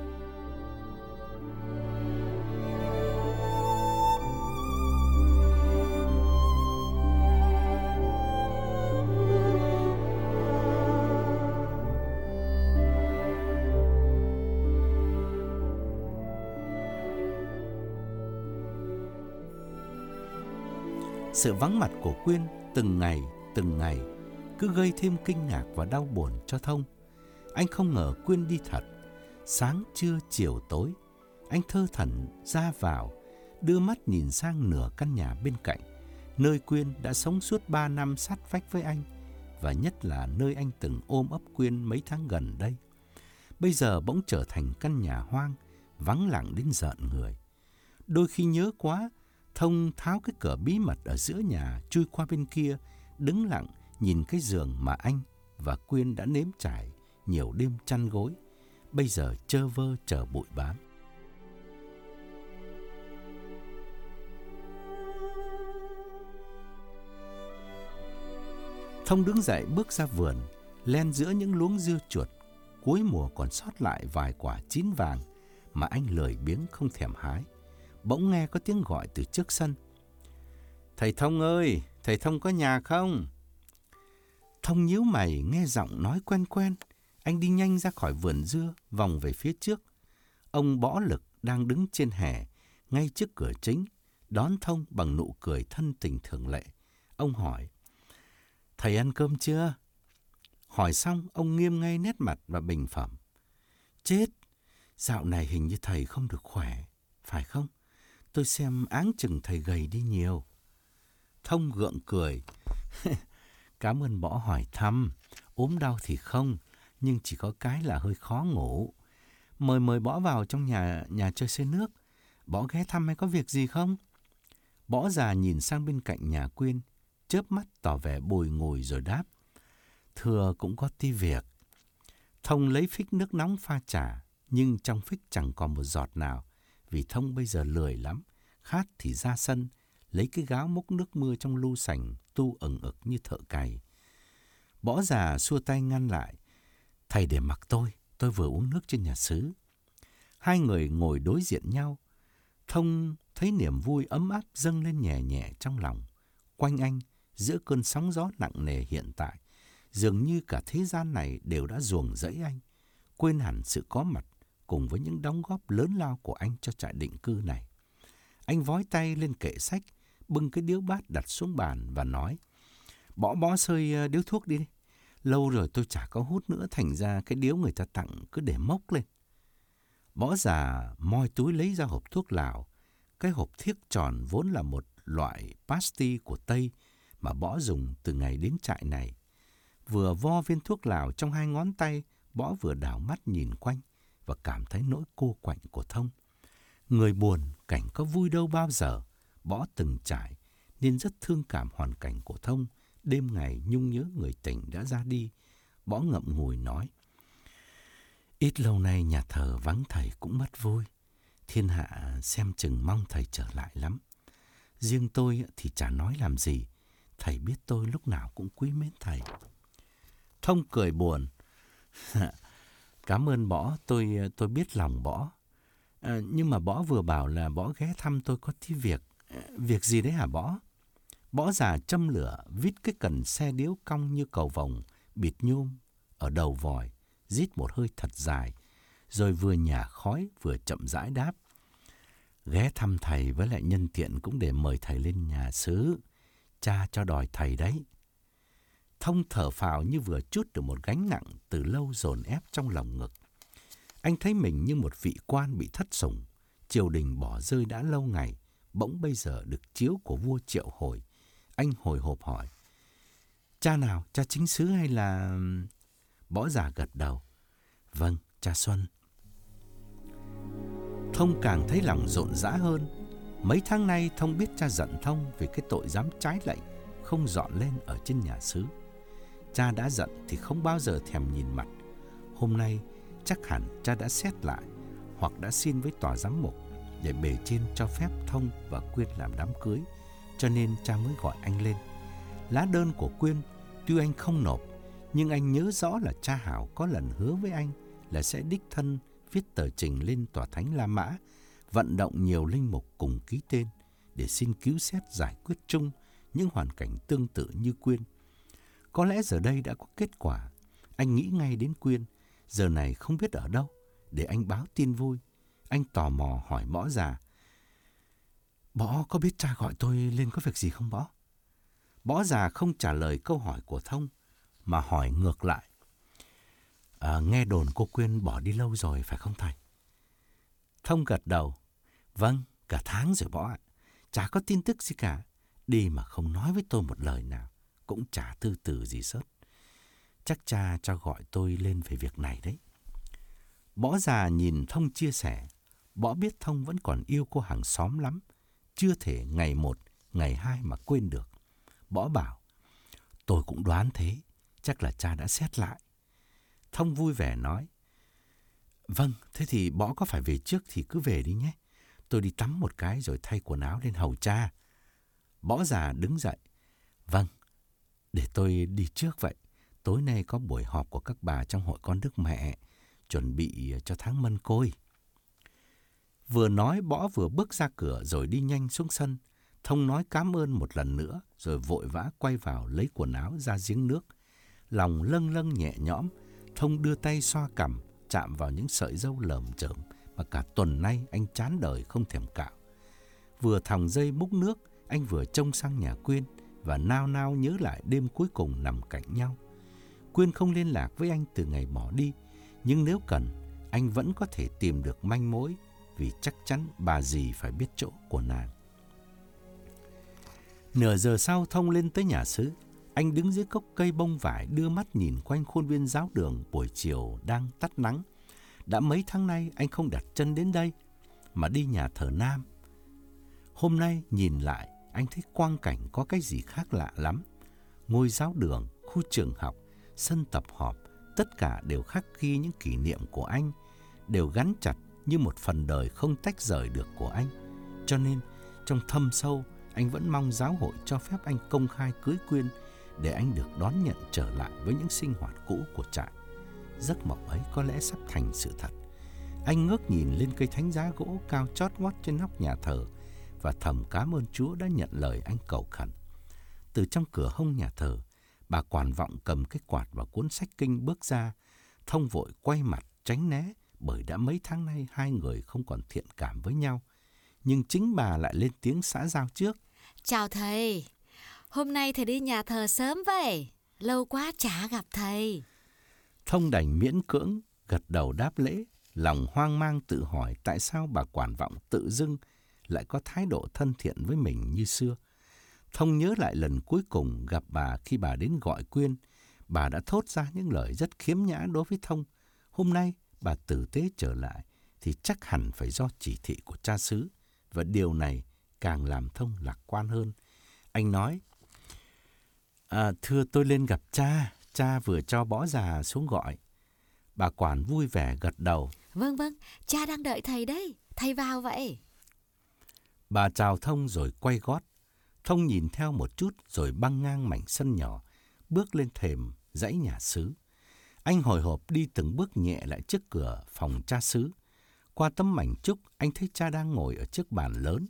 Sự vắng mặt của Quyên từng ngày, từng ngày cứ gây thêm kinh ngạc và đau buồn cho Thông. Anh không ngờ Quyên đi thật. Sáng trưa chiều tối, anh thơ thẩn ra vào, đưa mắt nhìn sang nửa căn nhà bên cạnh, nơi Quyên đã sống suốt ba năm sát vách với anh, và nhất là nơi anh từng ôm ấp Quyên mấy tháng gần đây. Bây giờ bỗng trở thành căn nhà hoang, vắng lặng đến rợn người. Đôi khi nhớ quá, Thông tháo cái cửa bí mật ở giữa nhà, chui qua bên kia, đứng lặng nhìn cái giường mà anh và Quyên đã nếm trải nhiều đêm chăn gối, bây giờ trơ vơ chờ bụi bám. Thông đứng dậy bước ra vườn, len giữa những luống dưa chuột, cuối mùa còn sót lại vài quả chín vàng mà anh lười biếng không thèm hái. Bỗng nghe có tiếng gọi từ trước sân. Thầy Thông ơi, thầy Thông có nhà không? Thông nhíu mày nghe giọng nói quen quen. Anh đi nhanh ra khỏi vườn dưa, vòng về phía trước. Ông Bỏ Lực đang đứng trên hè, ngay trước cửa chính, đón Thông bằng nụ cười thân tình thường lệ. Ông hỏi, thầy ăn cơm chưa? Hỏi xong, ông nghiêm ngay nét mặt và bình phẩm. Chết, dạo này hình như thầy không được khỏe, phải không? Tôi xem áng chừng thầy gầy đi nhiều. Thông gượng cười. Cảm ơn Bỏ hỏi thăm. Ốm đau thì không, nhưng chỉ có cái là hơi khó ngủ. Mời mời Bỏ vào trong nhà nhà chơi xe nước. Bỏ ghé thăm hay có việc gì không? Bỏ già nhìn sang bên cạnh nhà Quyên, chớp mắt tỏ vẻ bồi ngồi rồi đáp. Thưa cũng có tí việc. Thông lấy phích nước nóng pha trà, nhưng trong phích chẳng còn một giọt nào, vì Thông bây giờ lười lắm, khát thì ra sân, lấy cái gáo múc nước mưa trong lu sành, tu ẩn ực như thợ cày. Bõ già xua tay ngăn lại. Thầy để mặc tôi, tôi vừa uống nước trên nhà xứ. Hai người ngồi đối diện nhau. Thông thấy niềm vui ấm áp dâng lên nhẹ nhẹ trong lòng. Quanh anh, giữa cơn sóng gió nặng nề hiện tại, dường như cả thế gian này đều đã ruồng rẫy anh, quên hẳn sự có mặt cùng với những đóng góp lớn lao của anh cho trại định cư này. Anh vói tay lên kệ sách, bưng cái điếu bát đặt xuống bàn và nói: Bõ bó xơi điếu thuốc đi. Lâu rồi tôi chả có hút nữa, thành ra cái điếu người ta tặng cứ để mốc lên. Bõ già moi túi lấy ra hộp thuốc lào. Cái hộp thiếc tròn vốn là một loại pasty của Tây mà Bõ dùng từ ngày đến trại này. Vừa vo viên thuốc lào trong hai ngón tay, Bõ vừa đảo mắt nhìn quanh và cảm thấy nỗi cô quạnh của Thông. Người buồn, cảnh có vui đâu bao giờ. Bõ từng trải nên rất thương cảm hoàn cảnh của Thông. Đêm ngày nhung nhớ người tình đã ra đi. Bõ ngậm ngùi nói: Ít lâu nay nhà thờ vắng thầy cũng mất vui. Thiên hạ xem chừng mong thầy trở lại lắm. Riêng tôi thì chả nói làm gì. Thầy biết tôi lúc nào cũng quý mến thầy. Thông cười buồn. Cảm ơn Bõ, tôi tôi biết lòng Bõ. À, nhưng mà Bõ vừa bảo là Bõ ghé thăm tôi có tí việc. À, việc gì đấy hả Bõ? Bõ già châm lửa, vít cái cần xe điếu cong như cầu vồng, bịt nhôm ở đầu vòi, rít một hơi thật dài, rồi vừa nhả khói vừa chậm rãi đáp: Ghé thăm thầy với lại nhân tiện cũng để mời thầy lên nhà xứ. Cha cho đòi thầy đấy. Thông thở phào như vừa trút được một gánh nặng từ lâu dồn ép trong lòng ngực. Anh thấy mình như một vị quan bị thất sủng, triều đình bỏ rơi đã lâu ngày, bỗng bây giờ được chiếu của vua triệu hồi. Anh hồi hộp hỏi: Cha nào, cha chính xứ hay là... Bõ già gật đầu: Vâng, cha Xuân. Thông càng thấy lòng rộn rã hơn. Mấy tháng nay Thông biết cha giận Thông vì cái tội dám trái lệnh, không dọn lên ở trên nhà xứ. Cha đã giận thì không bao giờ thèm nhìn mặt. Hôm nay chắc hẳn cha đã xét lại, hoặc đã xin với tòa giám mục để bề trên cho phép Thông và Quyên làm đám cưới, cho nên cha mới gọi anh lên. Lá đơn của Quyên tuy anh không nộp, nhưng anh nhớ rõ là cha Hảo có lần hứa với anh là sẽ đích thân viết tờ trình lên tòa thánh La Mã, vận động nhiều linh mục cùng ký tên để xin cứu xét giải quyết chung những hoàn cảnh tương tự như Quyên. Có lẽ giờ đây đã có kết quả. Anh nghĩ ngay đến Quyên, giờ này không biết ở đâu, để anh báo tin vui. Anh tò mò hỏi Bõ già: Bõ có biết cha gọi tôi lên có việc gì không Bõ? Bõ già không trả lời câu hỏi của Thông, mà hỏi ngược lại: à, Nghe đồn cô Quyên bỏ đi lâu rồi phải không thầy? Thông gật đầu: Vâng, cả tháng rồi Bõ ạ. Chả có tin tức gì cả. Đi mà không nói với tôi một lời nào, cũng chả thư từ gì sớt. Chắc cha cho gọi tôi lên về việc này đấy. Bõ già nhìn Thông chia sẻ. Bõ biết Thông vẫn còn yêu cô hàng xóm lắm, chưa thể ngày một, ngày hai mà quên được. Bõ bảo: Tôi cũng đoán thế, chắc là cha đã xét lại. Thông vui vẻ nói: Vâng, thế thì Bõ có phải về trước thì cứ về đi nhé. Tôi đi tắm một cái rồi thay quần áo lên hầu cha. Bõ già đứng dậy: Vâng, để tôi đi trước vậy. Tối nay có buổi họp của các bà trong hội con Đức Mẹ, chuẩn bị cho tháng Mân Côi. Vừa nói Bõ vừa bước ra cửa rồi đi nhanh xuống sân. Thông nói cảm ơn một lần nữa rồi vội vã quay vào lấy quần áo ra giếng nước. Lòng lâng lâng nhẹ nhõm, Thông đưa tay xoa cằm, chạm vào những sợi râu lởm chởm mà cả tuần nay anh chán đời không thèm cạo. Vừa thòng dây múc nước, anh vừa trông sang nhà Quyên và nao nao nhớ lại đêm cuối cùng nằm cạnh nhau. Quyên không liên lạc với anh từ ngày bỏ đi, nhưng nếu cần, anh vẫn có thể tìm được manh mối, vì chắc chắn bà dì phải biết chỗ của nàng. Nửa giờ sau, Thông lên tới nhà xứ. Anh đứng dưới gốc cây bông vải, đưa mắt nhìn quanh khuôn viên giáo đường buổi chiều đang tắt nắng. Đã mấy tháng nay anh không đặt chân đến đây, mà đi nhà thờ Nam. Hôm nay nhìn lại, anh thấy quang cảnh có cái gì khác lạ lắm. Ngôi giáo đường, khu trường học, sân tập họp, tất cả đều khắc ghi những kỷ niệm của anh, đều gắn chặt như một phần đời không tách rời được của anh. Cho nên, trong thâm sâu, anh vẫn mong giáo hội cho phép anh công khai cưới Quyên để anh được đón nhận trở lại với những sinh hoạt cũ của trại. Giấc mộng ấy có lẽ sắp thành sự thật. Anh ngước nhìn lên cây thánh giá gỗ cao chót vót trên nóc nhà thờ và thầm cảm ơn Chúa đã nhận lời anh cầu khẩn. Từ trong cửa hông nhà thờ, bà quản vọng cầm cái quạt và cuốn sách kinh bước ra. Thông vội quay mặt tránh né, bởi đã mấy tháng nay hai người không còn thiện cảm với nhau. Nhưng chính bà lại lên tiếng xã giao trước. Chào thầy, hôm nay thầy đi nhà thờ sớm vậy, lâu quá chả gặp thầy. Thông đành miễn cưỡng gật đầu đáp lễ, lòng hoang mang tự hỏi tại sao bà quản vọng tự dưng lại có thái độ thân thiện với mình như xưa. Thông nhớ lại lần cuối cùng gặp bà khi bà đến gọi Quyên, bà đã thốt ra những lời rất khiếm nhã đối với Thông. Hôm nay bà tử tế trở lại thì chắc hẳn phải do chỉ thị của cha xứ, và điều này càng làm Thông lạc quan hơn. Anh nói, à, thưa tôi lên gặp cha, cha vừa cho bõ già xuống gọi. Bà quản vui vẻ gật đầu. Vâng vâng, cha đang đợi thầy đấy, thầy vào vậy. Bà chào Thông rồi quay gót. Thông nhìn theo một chút rồi băng ngang mảnh sân nhỏ, bước lên thềm dãy nhà xứ. Anh hồi hộp đi từng bước nhẹ lại trước cửa phòng cha xứ. Qua tấm mảnh trúc, anh thấy cha đang ngồi ở chiếc bàn lớn.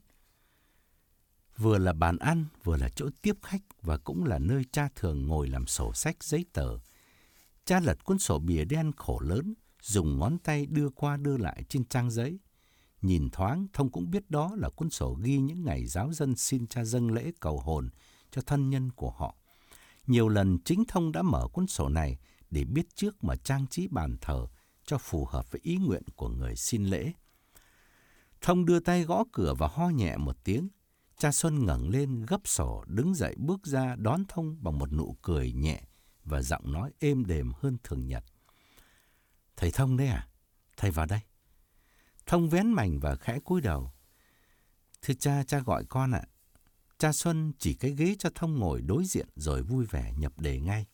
Vừa là bàn ăn, vừa là chỗ tiếp khách và cũng là nơi cha thường ngồi làm sổ sách giấy tờ. Cha lật cuốn sổ bìa đen khổ lớn, dùng ngón tay đưa qua đưa lại trên trang giấy. Nhìn thoáng, Thông cũng biết đó là cuốn sổ ghi những ngày giáo dân xin cha dâng lễ cầu hồn cho thân nhân của họ. Nhiều lần chính Thông đã mở cuốn sổ này để biết trước mà trang trí bàn thờ cho phù hợp với ý nguyện của người xin lễ. Thông đưa tay gõ cửa và ho nhẹ một tiếng. Cha Xuân ngẩng lên gấp sổ, đứng dậy bước ra đón Thông bằng một nụ cười nhẹ và giọng nói êm đềm hơn thường nhật. Thầy Thông đấy à? Thầy vào đây. Thông vén mảnh và khẽ cúi đầu. Thưa cha, cha gọi con ạ. Cha Xuân chỉ cái ghế cho Thông ngồi đối diện rồi vui vẻ nhập đề ngay.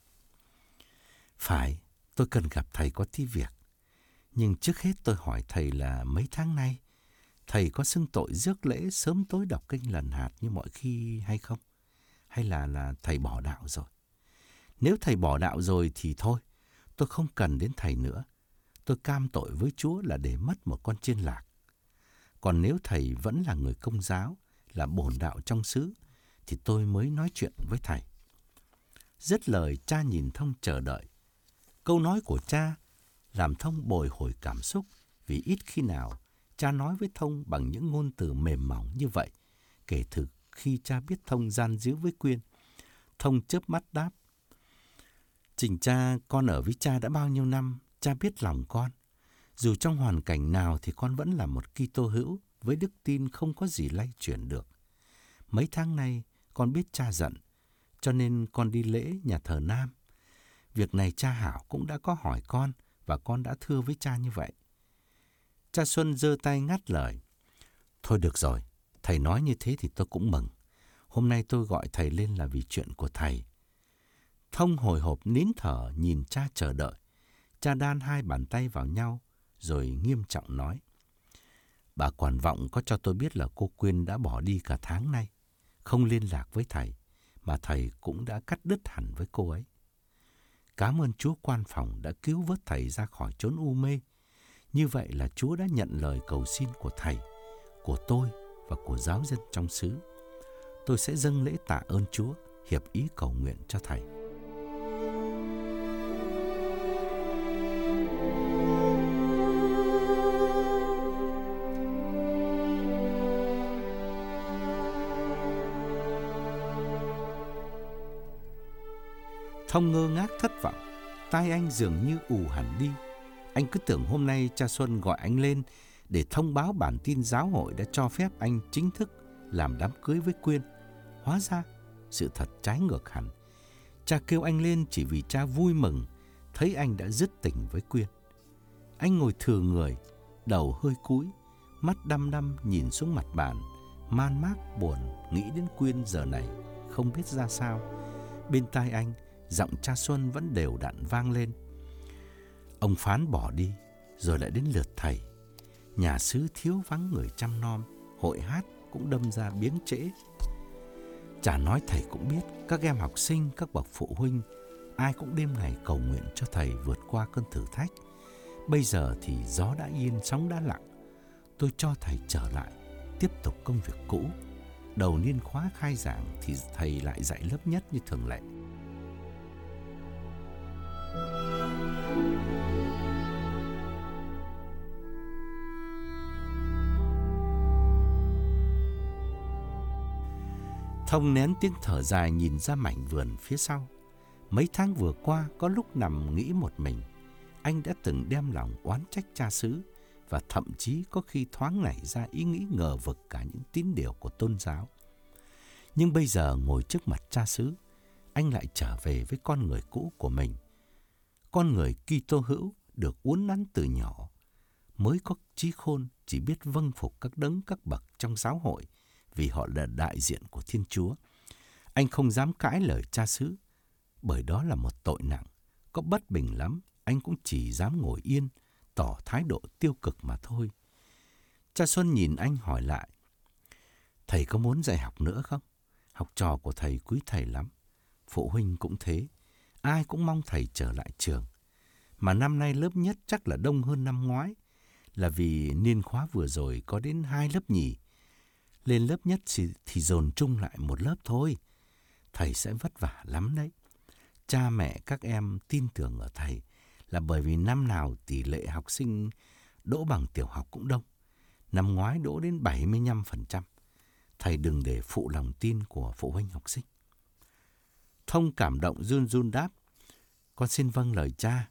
Phải, tôi cần gặp thầy có tí việc. Nhưng trước hết tôi hỏi thầy là mấy tháng nay, thầy có xưng tội rước lễ sớm tối đọc kinh lần hạt như mọi khi hay không? Hay là là thầy bỏ đạo rồi? Nếu thầy bỏ đạo rồi thì thôi, tôi không cần đến thầy nữa. Tôi cam tội với Chúa là để mất một con chiên lạc. Còn nếu thầy vẫn là người Công giáo, là bổn đạo trong xứ, thì tôi mới nói chuyện với thầy. Dứt lời, cha nhìn Thông chờ đợi. Câu nói của cha làm Thông bồi hồi cảm xúc, vì ít khi nào cha nói với Thông bằng những ngôn từ mềm mỏng như vậy, kể từ khi cha biết Thông gian díu với Quyên. Thông chớp mắt đáp. Trình cha, con ở với cha đã bao nhiêu năm, cha biết lòng con. Dù trong hoàn cảnh nào thì con vẫn là một Kitô hữu với đức tin không có gì lay chuyển được. Mấy tháng nay con biết cha giận, cho nên con đi lễ nhà thờ Nam. Việc này cha Hảo cũng đã có hỏi con và con đã thưa với cha như vậy. Cha Xuân giơ tay ngắt lời. Thôi được rồi, thầy nói như thế thì tôi cũng mừng. Hôm nay tôi gọi thầy lên là vì chuyện của thầy. Thông hồi hộp nín thở nhìn cha chờ đợi. Cha đan hai bàn tay vào nhau rồi nghiêm trọng nói. Bà quản vọng có cho tôi biết là cô Quyên đã bỏ đi cả tháng nay, không liên lạc với thầy, mà thầy cũng đã cắt đứt hẳn với cô ấy. Cảm ơn Chúa quan phòng đã cứu vớt thầy ra khỏi chốn u mê. Như vậy là Chúa đã nhận lời cầu xin của thầy, của tôi và của giáo dân trong xứ. Tôi sẽ dâng lễ tạ ơn Chúa, hiệp ý cầu nguyện cho thầy. Thông ngơ ngác thất vọng, tai anh dường như ù hẳn đi. Anh cứ tưởng hôm nay cha Xuân gọi anh lên để thông báo bản tin giáo hội đã cho phép anh chính thức làm đám cưới với Quyên. Hóa ra, sự thật trái ngược hẳn. Cha kêu anh lên chỉ vì cha vui mừng thấy anh đã dứt tình với Quyên. Anh ngồi thừ người, đầu hơi cúi, mắt đăm đăm nhìn xuống mặt bàn, man mác buồn nghĩ đến Quyên giờ này không biết ra sao. Bên tai anh, giọng cha Xuân vẫn đều đặn vang lên. Ông phán bỏ đi, Rồi lại đến lượt thầy. Nhà xứ thiếu vắng người chăm nom, hội hát cũng đâm ra biếng trễ. Chả nói thầy cũng biết, các em học sinh, các bậc phụ huynh, ai cũng đêm ngày cầu nguyện cho thầy vượt qua cơn thử thách. Bây giờ thì gió đã yên, sóng đã lặng. Tôi cho thầy trở lại, tiếp tục công việc cũ. Đầu niên khóa khai giảng thì thầy lại dạy lớp nhất như thường lệ. Thông nén tiếng thở dài nhìn ra mảnh vườn phía sau. Mấy tháng vừa qua, có lúc nằm nghĩ một mình, anh đã từng đem lòng oán trách cha xứ, và thậm chí có khi thoáng nảy ra ý nghĩ ngờ vực cả những tín điều của tôn giáo. Nhưng bây giờ ngồi trước mặt cha xứ, anh lại trở về với con người cũ của mình. Con người Kitô hữu được uốn nắn từ nhỏ, mới có trí khôn, chỉ biết vâng phục các đấng các bậc trong giáo hội, vì họ là đại diện của Thiên Chúa. Anh không dám cãi lời cha xứ, bởi đó là một tội nặng. Có bất bình lắm, anh cũng chỉ dám ngồi yên, tỏ thái độ tiêu cực mà thôi. Cha Xuân nhìn anh hỏi lại, thầy có muốn dạy học nữa không? Học trò của thầy quý thầy lắm. Phụ huynh cũng thế, ai cũng mong thầy trở lại trường. Mà năm nay lớp nhất chắc là đông hơn năm ngoái, là vì niên khóa vừa rồi có đến hai lớp nhì. Lên lớp nhất thì, thì dồn chung lại một lớp thôi. Thầy sẽ vất vả lắm đấy. Cha mẹ các em tin tưởng ở thầy là bởi vì năm nào tỷ lệ học sinh đỗ bằng tiểu học cũng đông. Năm ngoái đỗ đến bảy mươi lăm phần trăm. Thầy đừng để phụ lòng tin của phụ huynh học sinh. Thông cảm động run run đáp, con xin vâng lời cha.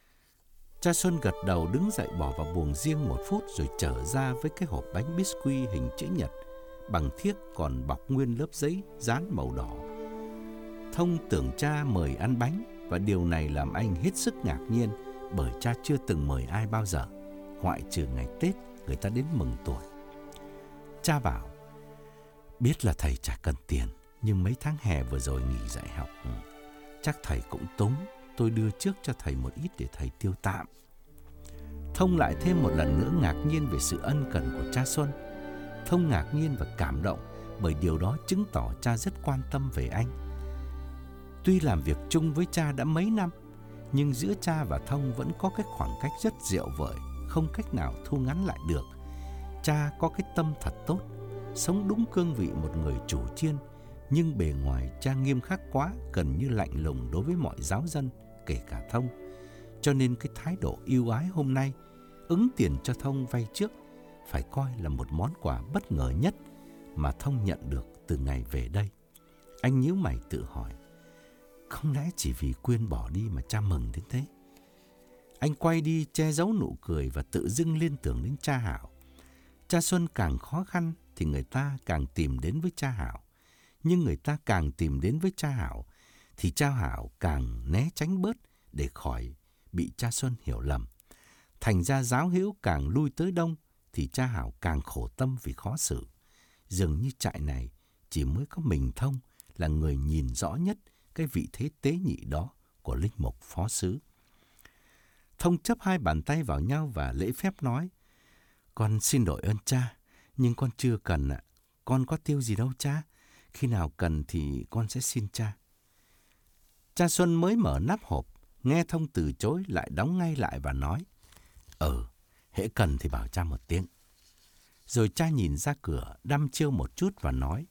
Cha Xuân gật đầu đứng dậy bỏ vào buồng riêng một phút rồi trở ra với cái hộp bánh biscuit hình chữ nhật bằng thiếc còn bọc nguyên lớp giấy dán màu đỏ. Thông tưởng cha mời ăn bánh, và điều này làm anh hết sức ngạc nhiên, bởi cha chưa từng mời ai bao giờ, ngoại trừ ngày Tết người ta đến mừng tuổi. Cha bảo, biết là thầy chả cần tiền, nhưng mấy tháng hè vừa rồi nghỉ dạy học, chắc thầy cũng túng, tôi đưa trước cho thầy một ít để thầy tiêu tạm. Thông lại thêm một lần nữa ngạc nhiên về sự ân cần của cha Xuân. Thông ngạc nhiên và cảm động bởi điều đó chứng tỏ cha rất quan tâm về anh. Tuy làm việc chung với cha đã mấy năm, nhưng giữa cha và Thông vẫn có cái khoảng cách rất dịu vợi, không cách nào thu ngắn lại được. Cha có cái tâm thật tốt, sống đúng cương vị một người chủ chiên, nhưng bề ngoài cha nghiêm khắc quá, gần như lạnh lùng đối với mọi giáo dân, kể cả Thông. Cho nên cái thái độ ưu ái hôm nay, ứng tiền cho Thông vay trước, phải coi là một món quà bất ngờ nhất mà Thông nhận được từ ngày về đây. Anh nhíu mày tự hỏi, không lẽ chỉ vì Quyên bỏ đi mà cha mừng đến thế? Anh quay đi che giấu nụ cười và tự dưng liên tưởng đến cha Hảo. Cha Xuân càng khó khăn thì người ta càng tìm đến với cha Hảo. Nhưng người ta càng tìm đến với cha Hảo thì cha Hảo càng né tránh bớt để khỏi bị cha Xuân hiểu lầm. Thành ra giáo hữu càng lui tới đông thì cha Hảo càng khổ tâm vì khó xử. Dường như trại này chỉ mới có mình Thông là người nhìn rõ nhất cái vị thế tế nhị đó của linh mục phó xứ. Thông chấp hai bàn tay vào nhau và lễ phép nói, con xin đội ơn cha, nhưng con chưa cần ạ. Con có tiêu gì đâu cha. Khi nào cần thì con sẽ xin cha. Cha Xuân mới mở nắp hộp, nghe Thông từ chối lại đóng ngay lại và nói, Ừ, hễ cần thì bảo cha một tiếng. Rồi cha nhìn ra cửa, đăm chiêu một chút và nói,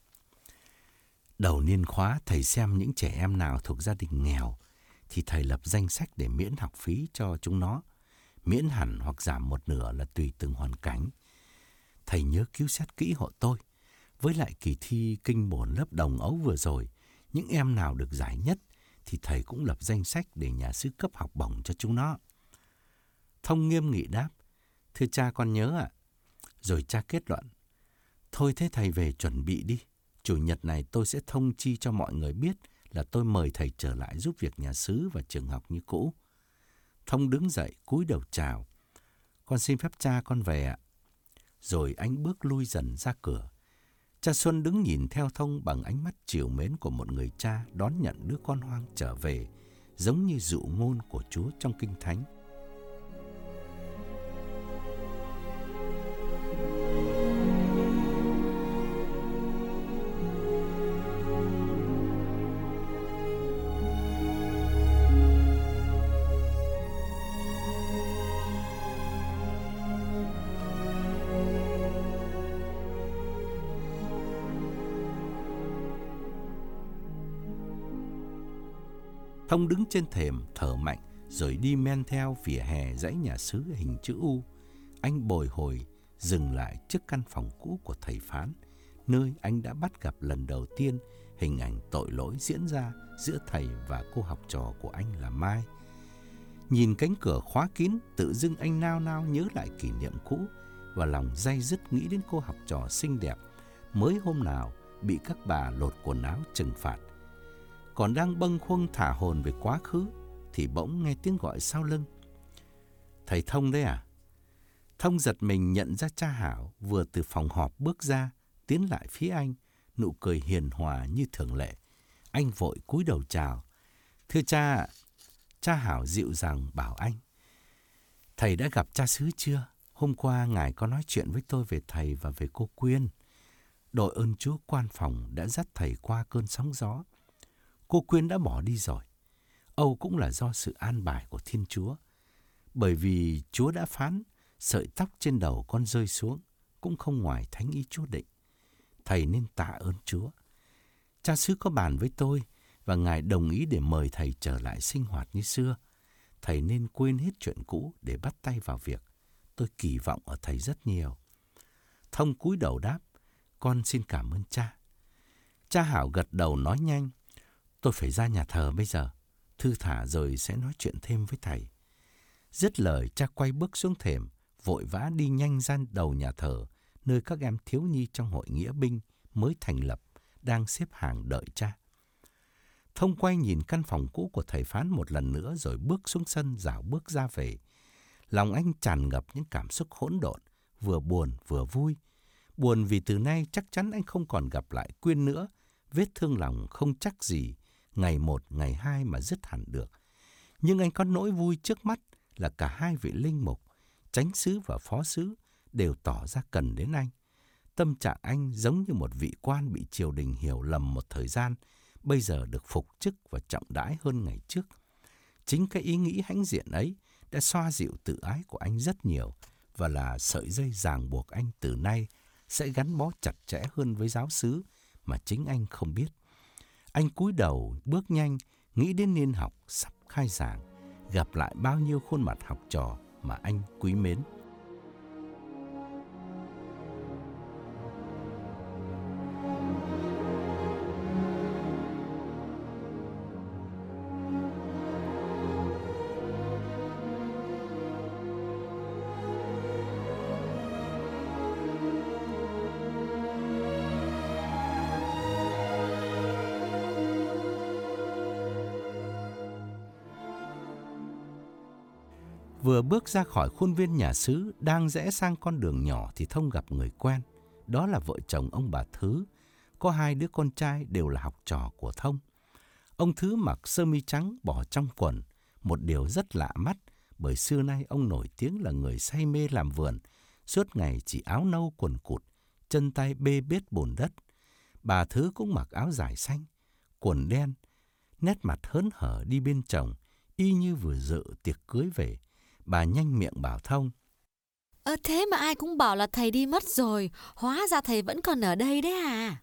đầu niên khóa thầy xem những trẻ em nào thuộc gia đình nghèo thì thầy lập danh sách để miễn học phí cho chúng nó. Miễn hẳn hoặc giảm một nửa là tùy từng hoàn cảnh. Thầy nhớ cứu xét kỹ hộ tôi. Với lại kỳ thi kinh bổn lớp đồng ấu vừa rồi, những em nào được giải nhất thì thầy cũng lập danh sách để nhà xứ cấp học bổng cho chúng nó. Thông nghiêm nghị đáp, thưa cha con nhớ ạ. Rồi cha kết luận, thôi thế thầy về chuẩn bị đi. Chủ nhật này tôi sẽ thông chi cho mọi người biết là tôi mời thầy trở lại giúp việc nhà xứ và trường học như cũ. Thông đứng dậy cúi đầu chào, con xin phép cha con về ạ. Rồi anh bước lui dần ra cửa. Cha Xuân đứng nhìn theo Thông bằng ánh mắt trìu mến của một người cha đón nhận đứa con hoang trở về, giống như dụ ngôn của Chúa trong Kinh Thánh. Thông đứng trên thềm thở mạnh rồi đi men theo vỉa hè dãy nhà xứ hình chữ U. Anh bồi hồi dừng lại trước căn phòng cũ của thầy Phán, nơi anh đã bắt gặp lần đầu tiên hình ảnh tội lỗi diễn ra giữa thầy và cô học trò của anh là Mai. Nhìn cánh cửa khóa kín, tự dưng anh nao nao nhớ lại kỷ niệm cũ và lòng day dứt nghĩ đến cô học trò xinh đẹp mới hôm nào bị các bà lột quần áo trừng phạt. Còn đang bâng khuâng thả hồn về quá khứ thì bỗng nghe tiếng gọi sau lưng. Thầy Thông đấy à? Thông giật mình nhận ra cha Hảo vừa từ phòng họp bước ra, tiến lại phía anh, nụ cười hiền hòa như thường lệ. Anh vội cúi đầu chào. Thưa cha. Cha Hảo dịu dàng bảo anh. Thầy đã gặp cha xứ chưa? Hôm qua ngài có nói chuyện với tôi về thầy và về cô Quyên. Đội ơn Chúa quan phòng đã dắt thầy qua cơn sóng gió. Cô Quyên đã bỏ đi rồi. Âu cũng là do sự an bài của Thiên Chúa. Bởi vì Chúa đã phán sợi tóc trên đầu con rơi xuống cũng không ngoài thánh ý Chúa định. Thầy nên tạ ơn Chúa. Cha xứ có bàn với tôi và ngài đồng ý để mời thầy trở lại sinh hoạt như xưa. Thầy nên quên hết chuyện cũ để bắt tay vào việc. Tôi kỳ vọng ở thầy rất nhiều. Thông cúi đầu đáp. Con xin cảm ơn cha. Cha Hảo gật đầu nói nhanh. Tôi phải ra nhà thờ bây giờ. Thư thả rồi sẽ nói chuyện thêm với thầy. Dứt lời, cha quay bước xuống thềm, vội vã đi nhanh ra đầu nhà thờ, nơi các em thiếu nhi trong hội nghĩa binh mới thành lập đang xếp hàng đợi cha. Thông quay nhìn căn phòng cũ của thầy Phán một lần nữa rồi bước xuống sân dạo bước ra về. Lòng anh tràn ngập những cảm xúc hỗn độn, vừa buồn vừa vui. Buồn vì từ nay chắc chắn anh không còn gặp lại Quyên nữa. Vết thương lòng không chắc gì ngày một ngày hai mà dứt hẳn được. Nhưng anh có nỗi vui trước mắt là cả hai vị linh mục, chánh xứ và phó xứ đều tỏ ra cần đến anh. Tâm trạng anh giống như một vị quan bị triều đình hiểu lầm một thời gian, bây giờ được phục chức và trọng đãi hơn ngày trước. Chính cái ý nghĩ hãnh diện ấy đã xoa dịu tự ái của anh rất nhiều và là sợi dây ràng buộc anh từ nay sẽ gắn bó chặt chẽ hơn với giáo xứ mà chính anh không biết. Anh cúi đầu bước nhanh, nghĩ đến niên học sắp khai giảng, gặp lại bao nhiêu khuôn mặt học trò mà anh quý mến. Vừa bước ra khỏi khuôn viên nhà xứ, đang rẽ sang con đường nhỏ thì Thông gặp người quen. Đó là vợ chồng ông bà Thứ. Có hai đứa con trai đều là học trò của Thông. Ông Thứ mặc sơ mi trắng bỏ trong quần, một điều rất lạ mắt bởi xưa nay ông nổi tiếng là người say mê làm vườn, suốt ngày chỉ áo nâu quần cụt, chân tay bê bết bùn đất. Bà Thứ cũng mặc áo dài xanh, quần đen, nét mặt hớn hở đi bên chồng, y như vừa dự tiệc cưới về. Bà nhanh miệng bảo Thông. Ơ thế mà ai cũng bảo là thầy đi mất rồi, hóa ra thầy vẫn còn ở đây đấy à?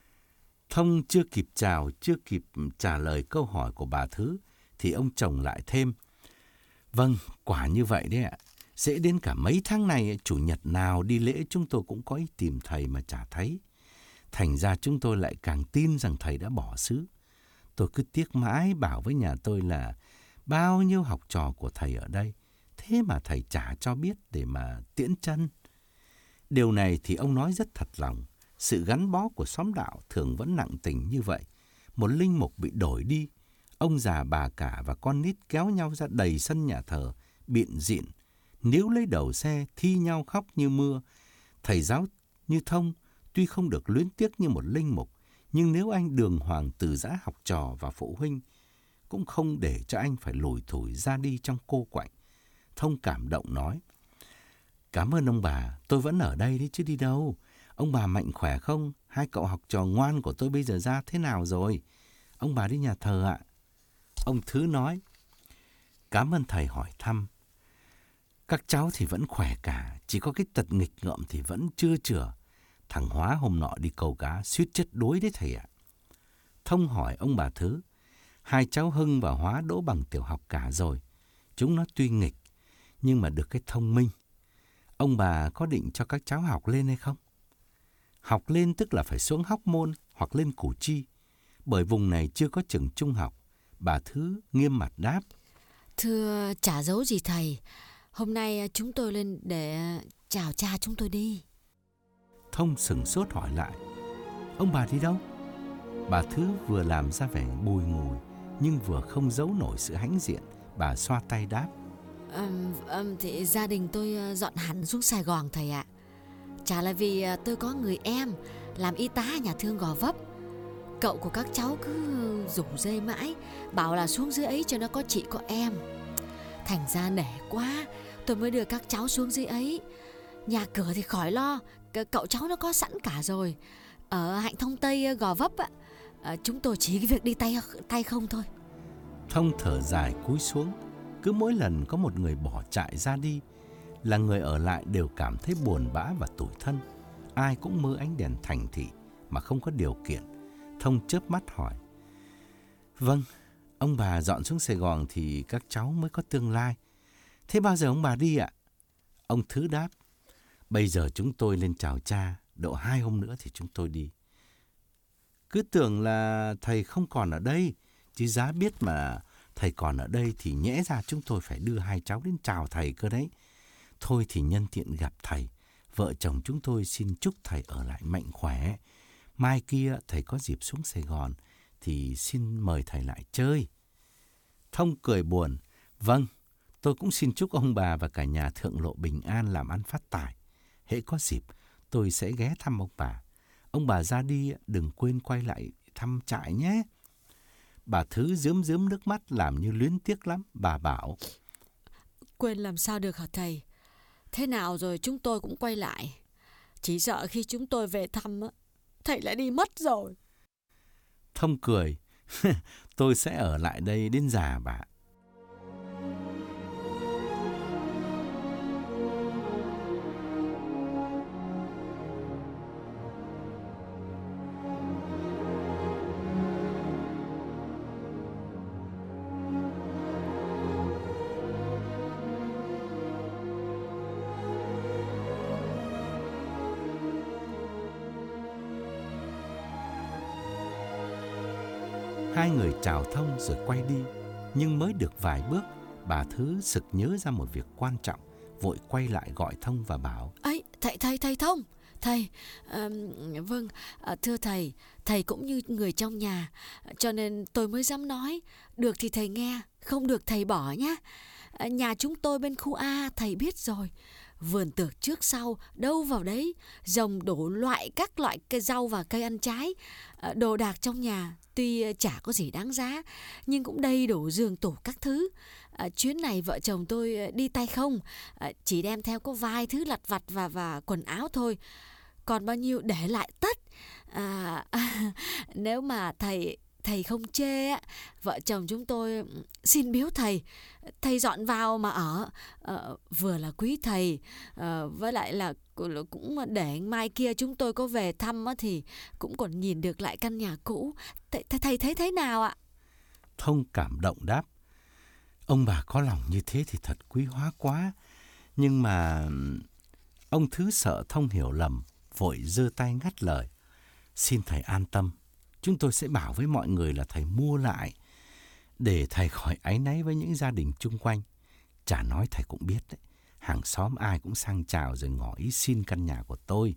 Thông chưa kịp chào, chưa kịp trả lời câu hỏi của bà Thứ, thì ông chồng lại thêm. Vâng, quả như vậy đấy ạ. Dễ đến cả mấy tháng này, chủ nhật nào đi lễ chúng tôi cũng có ý tìm thầy mà chả thấy. Thành ra chúng tôi lại càng tin rằng thầy đã bỏ xứ. Tôi cứ tiếc mãi bảo với nhà tôi là bao nhiêu học trò của thầy ở đây. Thế mà thầy chả cho biết để mà tiễn chân. Điều này thì ông nói rất thật lòng. Sự gắn bó của xóm đạo thường vẫn nặng tình như vậy. Một linh mục bị đổi đi, ông già bà cả và con nít kéo nhau ra đầy sân nhà thờ, biện diện, níu lấy đầu xe, thi nhau khóc như mưa. Thầy giáo như Thông tuy không được luyến tiếc như một linh mục, nhưng nếu anh đường hoàng từ giã học trò và phụ huynh, cũng không để cho anh phải lủi thủi ra đi trong cô quạnh. Thông cảm động nói. Cảm ơn ông bà, tôi vẫn ở đây đấy chứ đi đâu. Ông bà mạnh khỏe không? Hai cậu học trò ngoan của tôi bây giờ ra thế nào rồi? Ông bà đi nhà thờ ạ. Ông Thứ nói. Cảm ơn thầy hỏi thăm. Các cháu thì vẫn khỏe cả, chỉ có cái tật nghịch ngợm thì vẫn chưa chữa. Thằng Hóa hôm nọ đi câu cá, suýt chết đuối đấy thầy ạ. Thông hỏi ông bà Thứ. Hai cháu Hưng và Hóa đỗ bằng tiểu học cả rồi. Chúng nó tuy nghịch, nhưng mà được cái thông minh. Ông bà có định cho các cháu học lên hay không? Học lên tức là phải xuống Hóc Môn hoặc lên Củ Chi, bởi vùng này chưa có trường trung học. Bà Thứ nghiêm mặt đáp: Thưa, chả giấu gì thầy, hôm nay chúng tôi lên để chào cha chúng tôi đi. Thông sửng sốt hỏi lại: Ông bà đi đâu? Bà Thứ vừa làm ra vẻ bùi ngùi, nhưng vừa không giấu nổi sự hãnh diện. Bà xoa tay đáp: um, um, Thì gia đình tôi dọn hẳn xuống Sài Gòn thầy ạ. Chả là vì tôi có người em làm y tá nhà thương Gò Vấp. Cậu của các cháu cứ rủ rê mãi, bảo là xuống dưới ấy cho nó có chị có em. Thành ra nể quá, tôi mới đưa các cháu xuống dưới ấy. Nhà cửa thì khỏi lo, cậu cháu nó có sẵn cả rồi. Ở Hạnh Thông Tây Gò Vấp á, chúng tôi chỉ cái việc đi tay tay không thôi. Thông thở dài cúi xuống. Cứ mỗi lần có một người bỏ trại ra đi là người ở lại đều cảm thấy buồn bã và tủi thân. Ai cũng mơ ánh đèn thành thị mà không có điều kiện. Thông chớp mắt hỏi: Vâng, ông bà dọn xuống Sài Gòn thì các cháu mới có tương lai. Thế bao giờ ông bà đi ạ? Ông Thứ đáp: Bây giờ chúng tôi lên chào cha, độ hai hôm nữa thì chúng tôi đi. Cứ tưởng là thầy không còn ở đây, chứ giá biết mà thầy còn ở đây thì nhẽ ra chúng tôi phải đưa hai cháu đến chào thầy cơ đấy. Thôi thì nhân tiện gặp thầy, vợ chồng chúng tôi xin chúc thầy ở lại mạnh khỏe. Mai kia thầy có dịp xuống Sài Gòn thì xin mời thầy lại chơi. Thông cười buồn: Vâng, tôi cũng xin chúc ông bà và cả nhà Thượng Lộ bình an, làm ăn phát tài. Hễ có dịp tôi sẽ ghé thăm ông bà. Ông bà ra đi đừng quên quay lại thăm trại nhé. Bà Thứ rướm rướm nước mắt làm như luyến tiếc lắm. Bà bảo: Quên làm sao được hả thầy? Thế nào rồi chúng tôi cũng quay lại. Chỉ sợ khi chúng tôi về thăm thầy lại đi mất rồi. Thông cười: Tôi sẽ ở lại đây đến già bà. Hai người chào Thông rồi quay đi. Nhưng mới được vài bước, bà Thứ sực nhớ ra một việc quan trọng, vội quay lại gọi Thông và bảo: ấy thầy thầy thầy Thông, thầy à, vâng à, thưa thầy, thầy cũng như người trong nhà, cho nên tôi mới dám nói. Được thì thầy nghe, không được thầy bỏ nhé. À, nhà chúng tôi bên khu A thầy biết rồi, vườn tược trước sau đâu vào đấy, rồng đổ loại các loại cây rau và cây ăn trái. À, đồ đạc trong nhà tuy chả có gì đáng giá, nhưng cũng đầy đủ giường tủ các thứ. À, chuyến này vợ chồng tôi đi tay không, à, chỉ đem theo có vài thứ lặt vặt và và quần áo thôi. Còn bao nhiêu để lại tất. À, à, nếu mà thầy thầy không chê á, vợ chồng chúng tôi xin biếu thầy. Thầy dọn vào mà ở, à, vừa là quý thầy, à, với lại là cũng để mai kia chúng tôi có về thăm á, thì cũng còn nhìn được lại căn nhà cũ. Thầy, thầy thấy thế nào ạ? Thông cảm động đáp: Ông bà có lòng như thế thì thật quý hóa quá. Nhưng mà ông Thứ sợ Thông hiểu lầm, vội giơ tay ngắt lời: Xin thầy an tâm, chúng tôi sẽ bảo với mọi người là thầy mua lại, để thầy khỏi áy náy với những gia đình chung quanh. Chả nói thầy cũng biết đấy, hàng xóm ai cũng sang chào rồi ngỏ ý xin căn nhà của tôi.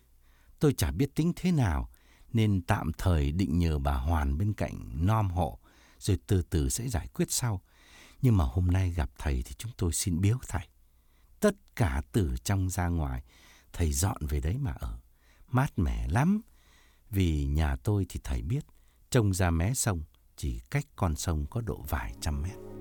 Tôi chả biết tính thế nào, nên tạm thời định nhờ bà Hoàn bên cạnh nom hộ, rồi từ từ sẽ giải quyết sau. Nhưng mà hôm nay gặp thầy thì chúng tôi xin biếu thầy. Tất cả từ trong ra ngoài, thầy dọn về đấy mà ở. Mát mẻ lắm. Vì nhà tôi thì thầy biết, trông ra mé sông, chỉ cách con sông có độ vài trăm mét.